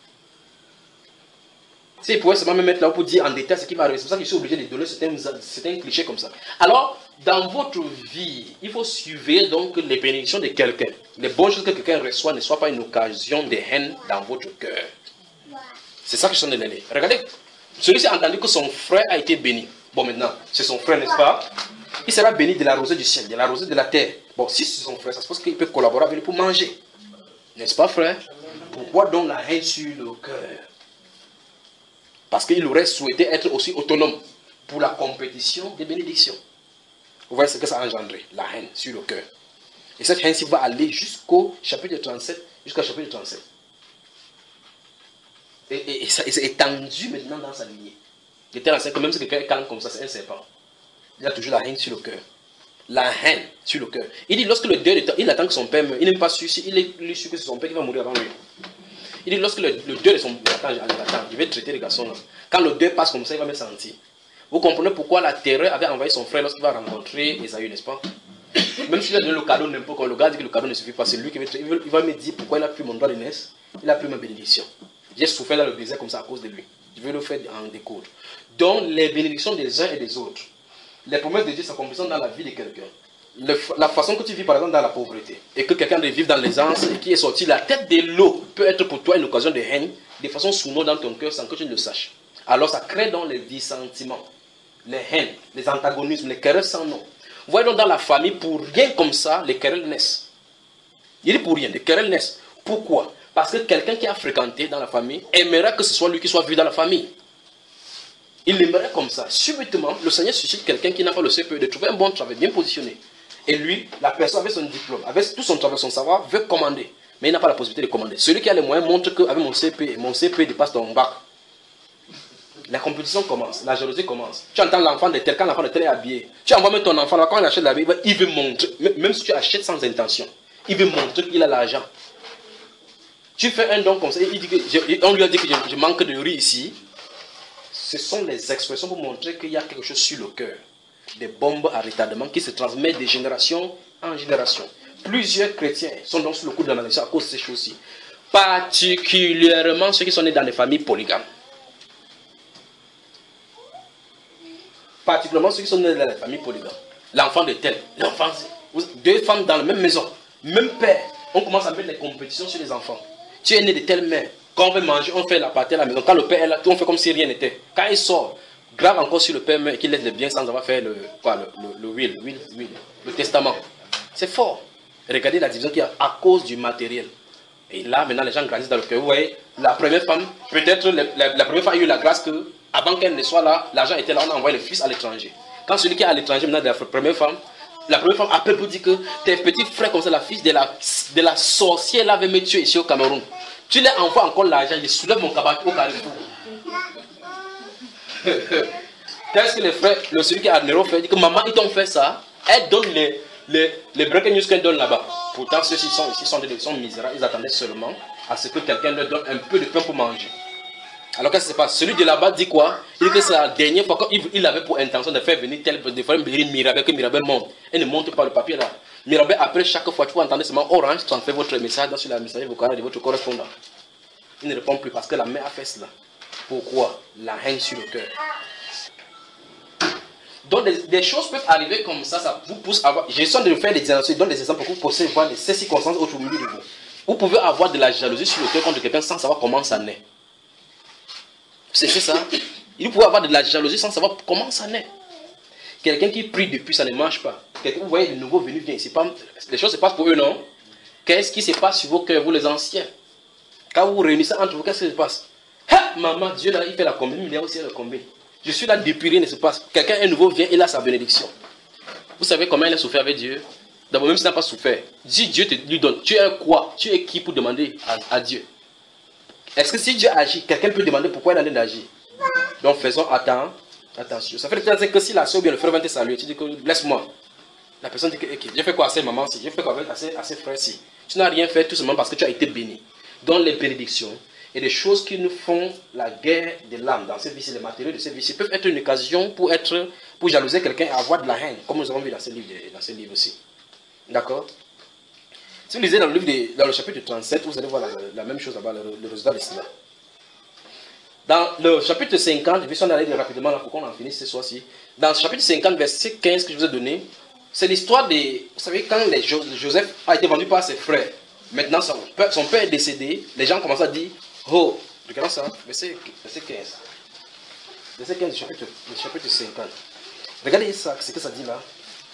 Si ils pouvaient seulement me mettre là pour dire en détail ce qui va arriver, c'est pour ça que je suis obligé de donner certains, certains clichés comme ça. Alors, dans votre vie, il faut suivre donc les bénédictions de quelqu'un. Les bonnes choses que quelqu'un reçoit ne soient pas une occasion de haine dans votre cœur. C'est ça que je suis en train de dire. Regardez, celui-ci a entendu que son frère a été béni. Bon, maintenant, c'est son frère, n'est-ce pas? Il sera béni de la rosée du ciel, de la rosée de la terre. Bon, si c'est son frère, ça se passe qu'il peut collaborer avec lui pour manger. N'est-ce pas, frère? Pourquoi donc la haine sur le cœur? Parce qu'il aurait souhaité être aussi autonome pour la compétition des bénédictions. Vous voyez ce que ça a engendré, la haine sur le cœur. Et cette haine va aller jusqu'au chapitre trente-sept, jusqu'au chapitre trente-sept. Et, et, et, ça, et c'est étendu maintenant dans sa lignée. De telle sorte que même si quelqu'un est calme comme ça, c'est un serpent. Il a toujours la haine sur le cœur. La haine sur le cœur. Il dit, lorsque le deuil, il attend que son père meure, il n'est pas sûr, il est sûr que c'est son père qui va mourir avant lui. Il dit, lorsque le, le deuil de son père, attends, attends, il va traiter les garçons là. Quand le deuil passe comme ça, il va me sentir. Vous comprenez pourquoi la terreur avait envoyé son frère lorsqu'il va rencontrer Ésaü, n'est-ce pas? Même s'il a donné le cadeau n'importe quoi, le gars dit que le cadeau ne suffit pas, c'est lui qui va, il va me dire pourquoi il a pris mon droit de naissance, il a pris ma bénédiction. J'ai souffert dans le désert comme ça à cause de lui. Je vais le faire en découdre. Donc, les bénédictions des uns et des autres, les promesses de Dieu s'accomplissent dans la vie de quelqu'un. La façon que tu vis par exemple dans la pauvreté et que quelqu'un vive dans l'aisance et qui est sorti la tête de l'eau peut être pour toi une occasion de haine de façon sous-nom dans ton cœur sans que tu ne le saches. Alors ça crée donc les dissentiments, les haines, les antagonismes, les querelles sans nom. Vous voyez donc dans la famille, pour rien comme ça, les querelles naissent. Il dit pour rien, les querelles naissent. Pourquoi? Parce que quelqu'un qui a fréquenté dans la famille aimerait que ce soit lui qui soit vu dans la famille. Il aimerait comme ça. Subitement, le Seigneur suscite quelqu'un qui n'a pas le C P E de trouver un bon travail, bien positionné. Et lui, la personne avec son diplôme, avec tout son travail, son savoir, veut commander. Mais il n'a pas la possibilité de commander. Celui qui a les moyens montre qu'avec mon C P E, mon C P E dépasse ton bac. La compétition commence, la jalousie commence. Tu entends l'enfant de tel, quand l'enfant de tel est habillé. Tu envoies même ton enfant là, quand il achète l'habit, il veut montrer, même si tu achètes sans intention, il veut montrer qu'il a l'argent. Tu fais un don comme ça, il dit que je, on lui a dit que je, je manque de riz ici. Ce sont les expressions pour montrer qu'il y a quelque chose sur le cœur. des bombes à retardement qui se transmettent de génération en génération. Plusieurs chrétiens sont donc sous le coup de la malédiction à cause de ces choses-ci. Particulièrement ceux qui sont nés dans des familles polygames. Particulièrement ceux qui sont nés dans les familles polygames. L'enfant de tel, l'enfant, deux femmes dans la même maison, même père. On commence à mettre les compétitions sur les enfants. Tu es né de telle mère. Quand on veut manger, on fait la partie à la maison. Quand le père est là, on fait comme si rien n'était. Quand il sort, grave encore sur le père et qu'il laisse les biens sans avoir fait le, quoi, le, le, le will, will, will, le testament. C'est fort. Regardez la division qu'il y a à cause du matériel. Et là, maintenant, les gens grandissent dans le cœur. Vous voyez, la première femme, peut-être la, la, la première femme a eu la grâce que, avant qu'elle ne soit là, l'argent était là, on a envoyé le fils à l'étranger. Quand celui qui est à l'étranger, maintenant, de la première femme, la première femme appelle pour dire que tes petits frères, comme ça, la fille de la, de la sorcière, là, avait me tuer ici au Cameroun. Tu leur envoies encore l'argent, je soulève mon cabane au carrefour. Qu'est-ce que les frères, le celui qui est à Nero fait, dit que maman, ils t'ont fait ça, elle donne les, les, les breaking news qu'elle donne là-bas. Pourtant, ceux-ci sont ici, sont, sont misérables, ils attendaient seulement à ce que quelqu'un leur donne un peu de pain pour manger. Alors qu'est-ce qui se passe? Celui de là-bas dit quoi? Il dit que c'est la dernière fois qu'il avait pour intention de faire venir tel, de faire venir Mirabel, que Mirabel monte. Elle ne monte pas le papier là. Mirabel, après chaque fois, tu peux entendre seulement Orange, transfère votre message sur la messagerie vocale de votre correspondant. Il ne répond plus parce que la mère a fait cela. Pourquoi? La haine sur le cœur. Donc des, des choses peuvent arriver comme ça, ça vous pousse à avoir. J'ai besoin de faire des diagnostics, je donne des exemples pour que vous puissiez voir ces circonstances au milieu de vous. Vous pouvez avoir de la jalousie sur le cœur contre quelqu'un sans savoir comment ça naît. C'est ça. Il peut avoir de la jalousie sans savoir comment ça naît. Quelqu'un qui prie depuis, ça ne marche pas. Quelqu'un, vous voyez, le nouveau venu vient ici. Les choses se passent pour eux, non? Qu'est-ce qui se passe sur vos cœurs, vous les anciens? Quand vous vous réunissez entre vous, qu'est-ce qui se passe? Ha! Maman, Dieu là, il fait la combine, il y a aussi la combine. Je suis là depuis, rien ne se passe. Quelqu'un, un nouveau vient, il a sa bénédiction. Vous savez comment il a souffert avec Dieu? D'abord, même s'il n'a pas souffert, dis Dieu te lui donne. Tu es quoi? Tu es qui pour demander à, à Dieu? Est-ce que si Dieu agit, quelqu'un peut demander pourquoi il est en train d'agir? Donc faisons attention. attention. Ça fait peut-être que si la soeur ou bien le frère vient te saluer, tu dis que laisse-moi. La personne dit que okay, j'ai fait quoi à ces mamans ci, j'ai fait quoi à ces, à ces frères ci. Tu n'as rien fait tout simplement parce que tu as été béni. Donc les bénédictions et les choses qui nous font la guerre de l'âme dans ces vices, les matériaux de ces vices peuvent être une occasion pour être, pour jalouser quelqu'un et avoir de la haine, comme nous avons vu dans ce livre, dans ce livre aussi. D'accord? Si vous lisez dans le, livre de, dans le chapitre trente-sept, vous allez voir la, la même chose là-bas, le, le résultat de cela. Dans le chapitre cinquante, je vais s'en aller rapidement là pour qu'on en finisse ce soir-ci. Dans le chapitre cinquante, verset quinze que je vous ai donné, c'est l'histoire des... Vous savez, quand les jo Joseph a été vendu par ses frères, maintenant son père, son père est décédé, les gens commencent à dire, oh, regardez ça, verset, verset quinze. Verset quinze du chapitre, du chapitre cinquante. Regardez ça, ce que ça dit là.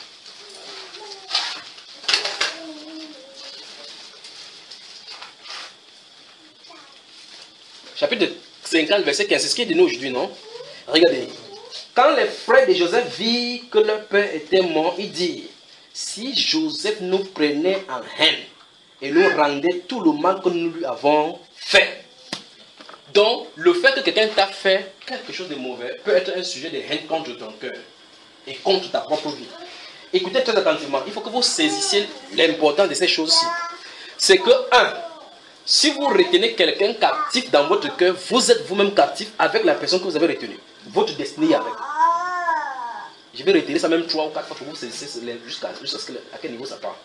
Chapitre cinquante, verset quinze, c'est ce qui est de nous aujourd'hui, non? Regardez. Quand les frères de Joseph virent que leur père était mort, ils dirent, si Joseph nous prenait en haine et nous rendait tout le mal que nous lui avons fait. Donc, le fait que quelqu'un t'a fait quelque chose de mauvais peut être un sujet de haine contre ton cœur et contre ta propre vie. Écoutez très attentivement, il faut que vous saisissiez l'importance de ces choses-ci. C'est que, un, si vous retenez quelqu'un captif dans votre cœur, vous êtes vous-même captif avec la personne que vous avez retenue. Votre destinée avec. Je vais retenir ça même trois ou quatre fois pour vous saisir jusqu'à jusqu'à à quel niveau ça part.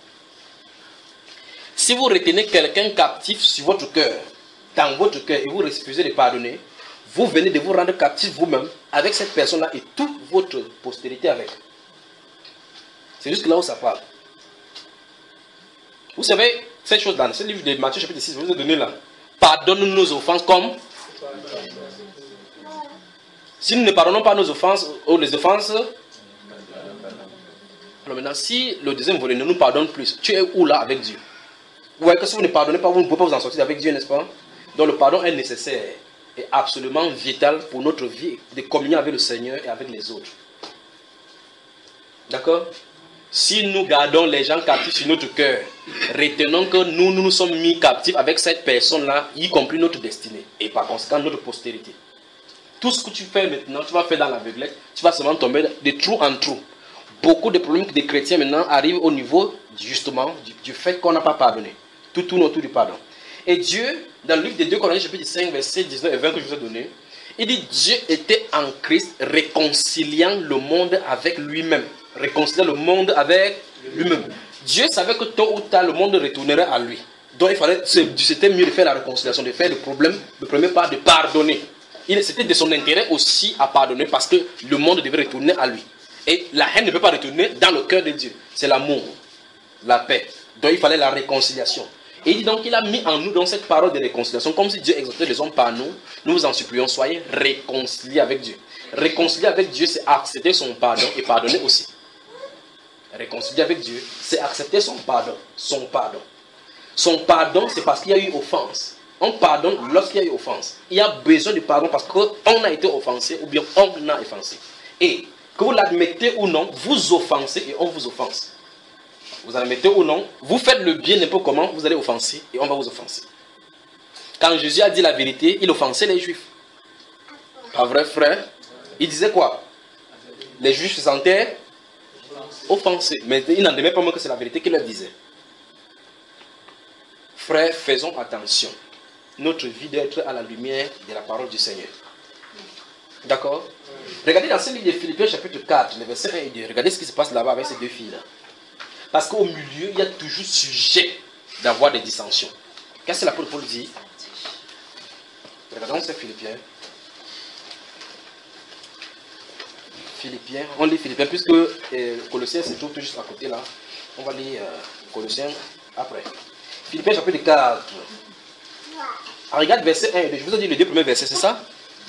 Si vous retenez quelqu'un captif sur votre cœur, dans votre cœur, et vous refusez de pardonner, vous venez de vous rendre captif vous-même avec cette personne-là et toute votre postérité avec. C'est juste là où ça parle. Vous savez, cette chose dans ce livre de Matthieu chapitre six, je vous ai donné là. Pardonne-nous nos offenses comme... Si nous ne pardonnons pas nos offenses, ou les offenses... Alors maintenant, si le deuxième volet ne nous pardonne plus, tu es où là avec Dieu? Vous voyez que si vous ne pardonnez pas, vous ne pouvez pas vous en sortir avec Dieu, n'est-ce pas? Donc le pardon est nécessaire et absolument vital pour notre vie de communion avec le Seigneur et avec les autres. D'accord? Si nous gardons les gens captifs sur notre cœur, retenons que nous, nous nous sommes mis captifs avec cette personne-là, y compris notre destinée, et par conséquent notre postérité. Tout ce que tu fais maintenant, tu vas faire dans l'aveuglette, tu vas seulement tomber de trou en trou. Beaucoup de problèmes des chrétiens maintenant arrivent au niveau, justement, du, du fait qu'on n'a pas pardonné. Tout tourne autour du pardon. Et Dieu, dans le livre de deux Corinthiens, chapitre cinq, verset dix-neuf et vingt que je vous ai donné, Il dit Dieu était en Christ réconciliant le monde avec lui-même. Réconciliant le monde avec lui-même. Dieu savait que tôt ou tard le monde retournerait à lui. Donc il fallait, c'était mieux de faire la réconciliation, de faire le problème, le premier pas, de pardonner. C'était de son intérêt aussi à pardonner parce que le monde devait retourner à lui. Et la haine ne peut pas retourner dans le cœur de Dieu. C'est l'amour, la paix. Donc il fallait la réconciliation. Et il dit donc qu'il a mis en nous dans cette parole de réconciliation, comme si Dieu exhortait les hommes par nous, nous vous en supplions, soyez réconciliés avec Dieu. Réconcilier avec Dieu, c'est accepter son pardon et pardonner aussi. Réconcilier avec Dieu, c'est accepter son pardon, son pardon. Son pardon, c'est parce qu'il y a eu offense. On pardonne lorsqu'il y a eu offense. Il y a besoin de pardon parce qu'on a été offensé ou bien on a offensé. Et que vous l'admettez ou non, vous offensez et on vous offense. Vous admettez ou non, vous faites le bien n'importe comment, vous allez offenser et on va vous offenser. Quand Jésus a dit la vérité, il offensait les Juifs. Pas vrai, frère? Il disait quoi? Les Juifs se sentaient offensés. Mais il n'en demeure pas moins que c'est la vérité qu'il leur disait. Frères, faisons attention. Notre vie doit être à la lumière de la parole du Seigneur. D'accord? Regardez dans ce livre de Philippiens chapitre quatre, les versets un et deux. Regardez ce qui se passe là-bas avec ces deux filles-là. Parce qu'au milieu, il y a toujours sujet d'avoir des dissensions. Qu'est-ce que l'apôtre Paul dit? Regardons ces Philippiens. Philippiens, on lit Philippiens, puisque euh, Colossiens se trouve tout juste à côté là. On va lire euh, Colossiens après. Philippiens chapitre quatre. Ah, regarde verset un et deux. Je vous ai dit les deux premiers versets, c'est ça?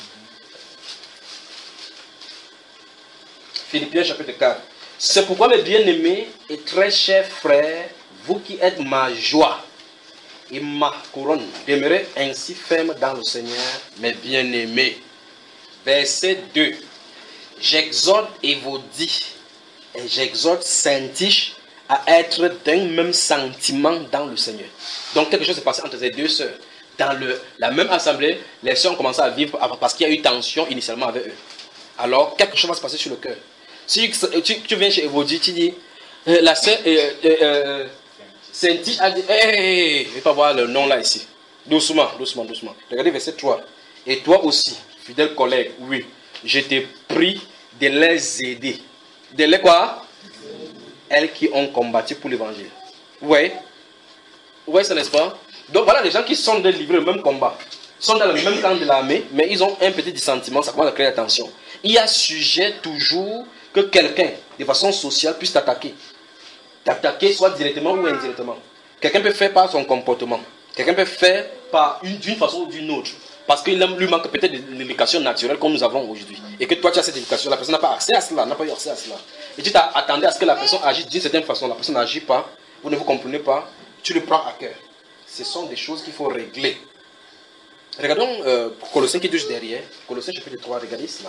Philippiens chapitre quatre. C'est pourquoi mes bien-aimés et très chers frères, vous qui êtes ma joie et ma couronne, demeurez ainsi fermes dans le Seigneur, mes bien-aimés. Verset deux. J'exhorte et vous dis, et j'exhorte Saint-Tiche à être d'un même sentiment dans le Seigneur. Donc quelque chose s'est passé entre ces deux sœurs. Dans le, la même assemblée, les sœurs ont commencé à vivre parce qu'il y a eu tension initialement avec eux. Alors quelque chose va se passer sur le cœur. Si tu, tu viens chez Evodie, tu dis, euh, la sœur euh, euh, euh, Saint-Tiche a dit, hey, je ne vais pas voir le nom là ici. Doucement, doucement, doucement. Regardez verset trois. Et toi aussi, fidèle collègue, oui, je t'ai pris de les aider. De les quoi? Elles qui ont combattu pour l'évangile. Oui. Oui, ça n'est-ce pas? Donc voilà les gens qui sont livrés au même combat. Sont dans le même camp de l'armée, mais ils ont un petit dissentiment, ça commence à créer la tension. Il y a sujet toujours que quelqu'un, de façon sociale, puisse t'attaquer. T'attaquer soit directement ou indirectement. Quelqu'un peut faire par son comportement. Quelqu'un peut faire par une, d'une façon ou d'une autre. Parce qu'il lui manque peut-être de l'éducation naturelle comme nous avons aujourd'hui. Et que toi tu as cette éducation, la personne n'a pas accès à cela, n'a pas eu accès à cela. Et tu t'attendais à ce que la personne agisse d'une certaine façon, la personne n'agit pas, vous ne vous comprenez pas, tu le prends à cœur. Ce sont des choses qu'il faut régler. Regardons euh, Colossiens qui est juste derrière. Colossiens chapitre trois, regardez cela.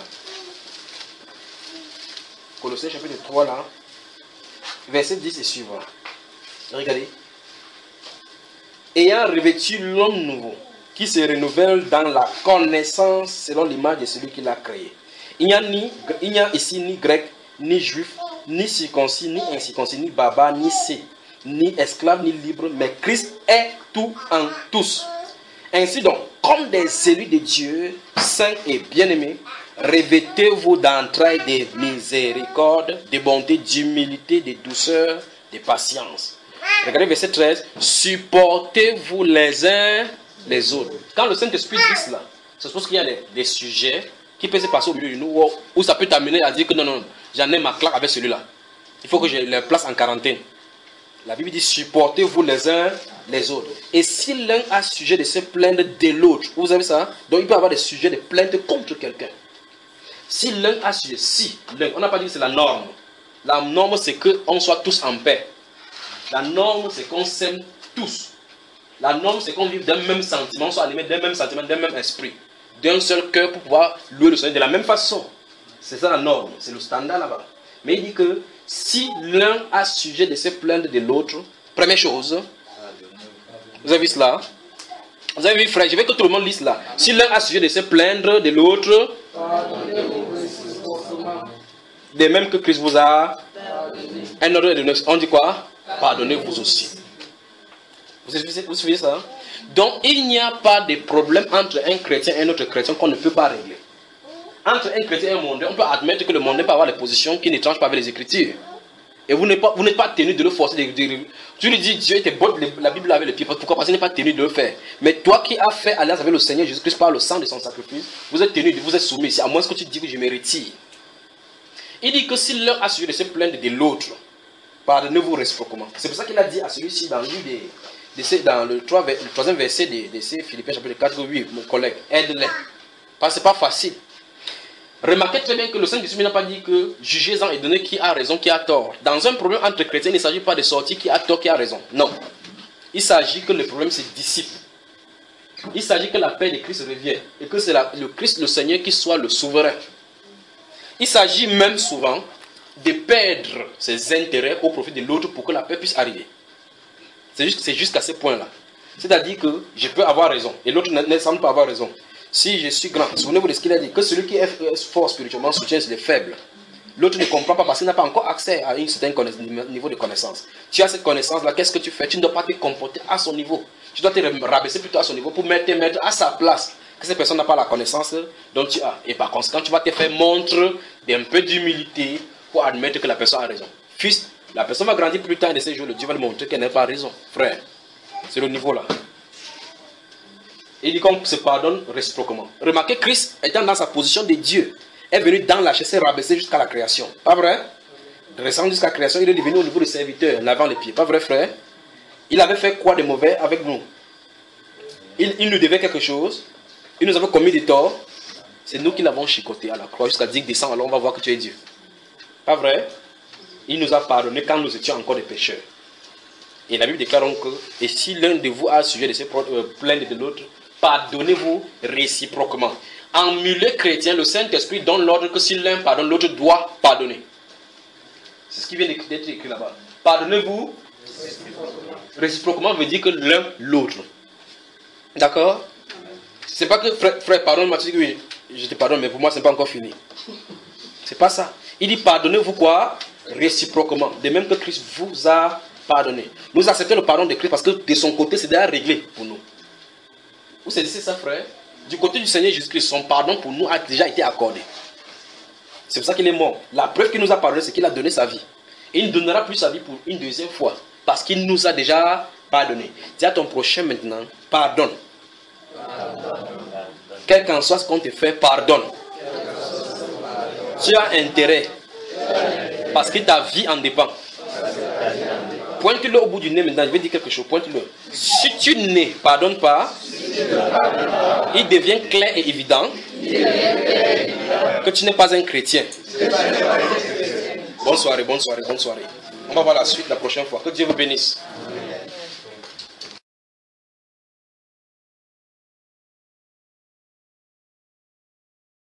Colossiens chapitre trois là, verset dix et suivant. Regardez. Ayant revêtu l'homme nouveau, qui se renouvelle dans la connaissance selon l'image de celui qui l'a créé. Il n'y a, ni, il n'y a ici ni grec, ni juif, ni circoncis, ni incirconcis, ni baba, ni sé, ni esclave, ni libre, mais Christ est tout en tous. Ainsi donc, comme des élus de Dieu, saints et bien-aimés, revêtez-vous d'entrailles de miséricorde, de bonté, d'humilité, de douceur, de patience. Regardez verset treize. Supportez-vous les uns les autres. Quand le Saint-Esprit dit cela, ça suppose qu'il y a des, des sujets qui peuvent se passer au milieu de nous où, où ça peut t'amener à dire que non, non, j'en ai ma claque avec celui-là. Il faut que je les place en quarantaine. La Bible dit supportez-vous les uns les autres. Et si l'un a sujet de se plaindre de l'autre, vous avez ça? Donc il peut avoir des sujets de plainte contre quelqu'un. Si l'un a sujet, si l'un, on n'a pas dit que c'est la norme. La norme c'est qu'on soit tous en paix. La norme c'est qu'on s'aime tous. La norme c'est qu'on vive d'un même sentiment, on soit animé d'un même sentiment, d'un même esprit, d'un seul cœur pour pouvoir louer le Seigneur de la même façon. C'est ça la norme, c'est le standard là-bas. Mais il dit que si l'un a sujet de se plaindre de l'autre, première chose, vous avez vu cela? Vous avez vu frère, je veux que tout le monde lise cela. Si l'un a sujet de se plaindre de l'autre, de même que Christ vous a un ordre de neuf, on dit quoi? Pardonnez-vous aussi. Vous suivez ça? Donc il n'y a pas de problème entre un chrétien et un autre chrétien qu'on ne peut pas régler. entre un chrétien et un mondain, on peut admettre que le mondain peut avoir des positions qui ne tranchent pas avec les Écritures. Et vous n'êtes pas, vous n'êtes pas tenu de le forcer. De, de, de, tu lui dis, Dieu était botte la Bible avec le pied. Pourquoi? Parce qu'il n'est pas tenu de le faire. Mais toi qui as fait alliance avec le Seigneur Jésus-Christ par le sang de son sacrifice, vous êtes tenu, vous êtes soumis. C'est à moins que tu dis que je me retire. Il dit que s'il leur a suivi de se plaindre de l'autre, pardonnez-vous réciproquement. C'est pour ça qu'il a dit à celui-ci dans, de ces, dans le, trois, le troisième verset de, de ces Philippiens chapitre quatre, huit, mon collègue, aide-les. Parce que ce n'est pas facile. Remarquez très bien que le Saint-Esprit n'a pas dit que jugez-en et donnez qui a raison, qui a tort. Dans un problème entre chrétiens, il ne s'agit pas de sortir qui a tort, qui a raison. Non. Il s'agit que le problème se dissipe. Il s'agit que la paix de Christ revienne. Et que c'est le Christ, le Seigneur, qui soit le souverain. Il s'agit même souvent de perdre ses intérêts au profit de l'autre pour que la paix puisse arriver. C'est juste, c'est jusqu'à ce point-là. C'est-à-dire que je peux avoir raison et l'autre ne semble pas avoir raison. Si je suis grand, souvenez-vous de ce qu'il a dit, que celui qui est fort spirituellement soutient les faibles. L'autre ne comprend pas parce qu'il n'a pas encore accès à un certain niveau de connaissance. Tu as cette connaissance-là, qu'est-ce que tu fais? Tu ne dois pas te comporter à son niveau. Tu dois te rabaisser plutôt à son niveau pour mettre, te mettre à sa place. Que cette personne n'a pas la connaissance dont tu as. Et par conséquent, tu vas te faire montre d'un peu d'humilité pour admettre que la personne a raison. Fils, la personne va grandir plus tard et de ces jours, le Dieu va lui montrer qu'elle n'a pas raison. Frère, c'est le niveau là. Il dit qu'on se pardonne réciproquement. Remarquez, Christ, étant dans sa position de Dieu, est venu dans la chair, s'est rabaissé jusqu'à la création. Pas vrai? Descendre jusqu'à la création, il est devenu au niveau de serviteur, en lavant les pieds. Pas vrai, frère? Il avait fait quoi de mauvais avec nous? Il, il nous devait quelque chose. Il nous avait commis des torts. C'est nous qui l'avons chicoté à la croix jusqu'à dire descends, alors on va voir que tu es Dieu. Pas vrai? Il nous a pardonné quand nous étions encore des pécheurs. Et la Bible déclare que, et si l'un de vous a sujet de se plaindre de l'autre, pardonnez-vous réciproquement. En milieu chrétien, le Saint-Esprit donne l'ordre que si l'un pardonne, l'autre doit pardonner. C'est ce qui vient d'être écrit là-bas. Pardonnez-vous réciproquement veut dire que l'un l'autre. D'accord? C'est pas que frère, frère pardonne-moi, tu dis que oui, je te pardonne, mais pour moi, ce n'est pas encore fini. C'est pas ça. Il dit pardonnez-vous quoi? Réciproquement. De même que Christ vous a pardonné. Nous acceptons le pardon de Christ parce que de son côté, c'est déjà réglé pour nous. Vous saisissez ça, frère? Du côté du Seigneur Jésus-Christ, son pardon pour nous a déjà été accordé. C'est pour ça qu'il est mort. La preuve qu'il nous a pardonné, c'est qu'il a donné sa vie. Et il ne donnera plus sa vie pour une deuxième fois. Parce qu'il nous a déjà pardonné. Dis à ton prochain maintenant, pardonne. Quel qu'en soit ce qu'on te fait, pardonne. Tu as intérêt. Parce que ta vie en dépend. Pointe-le au bout du nez maintenant, je vais dire quelque chose. Pointe-le. Si tu ne pardonnes pas, il devient clair et évident que tu n'es pas un chrétien. Bonne soirée, bonne soirée, bonne soirée. On va voir la suite la prochaine fois. Que Dieu vous bénisse.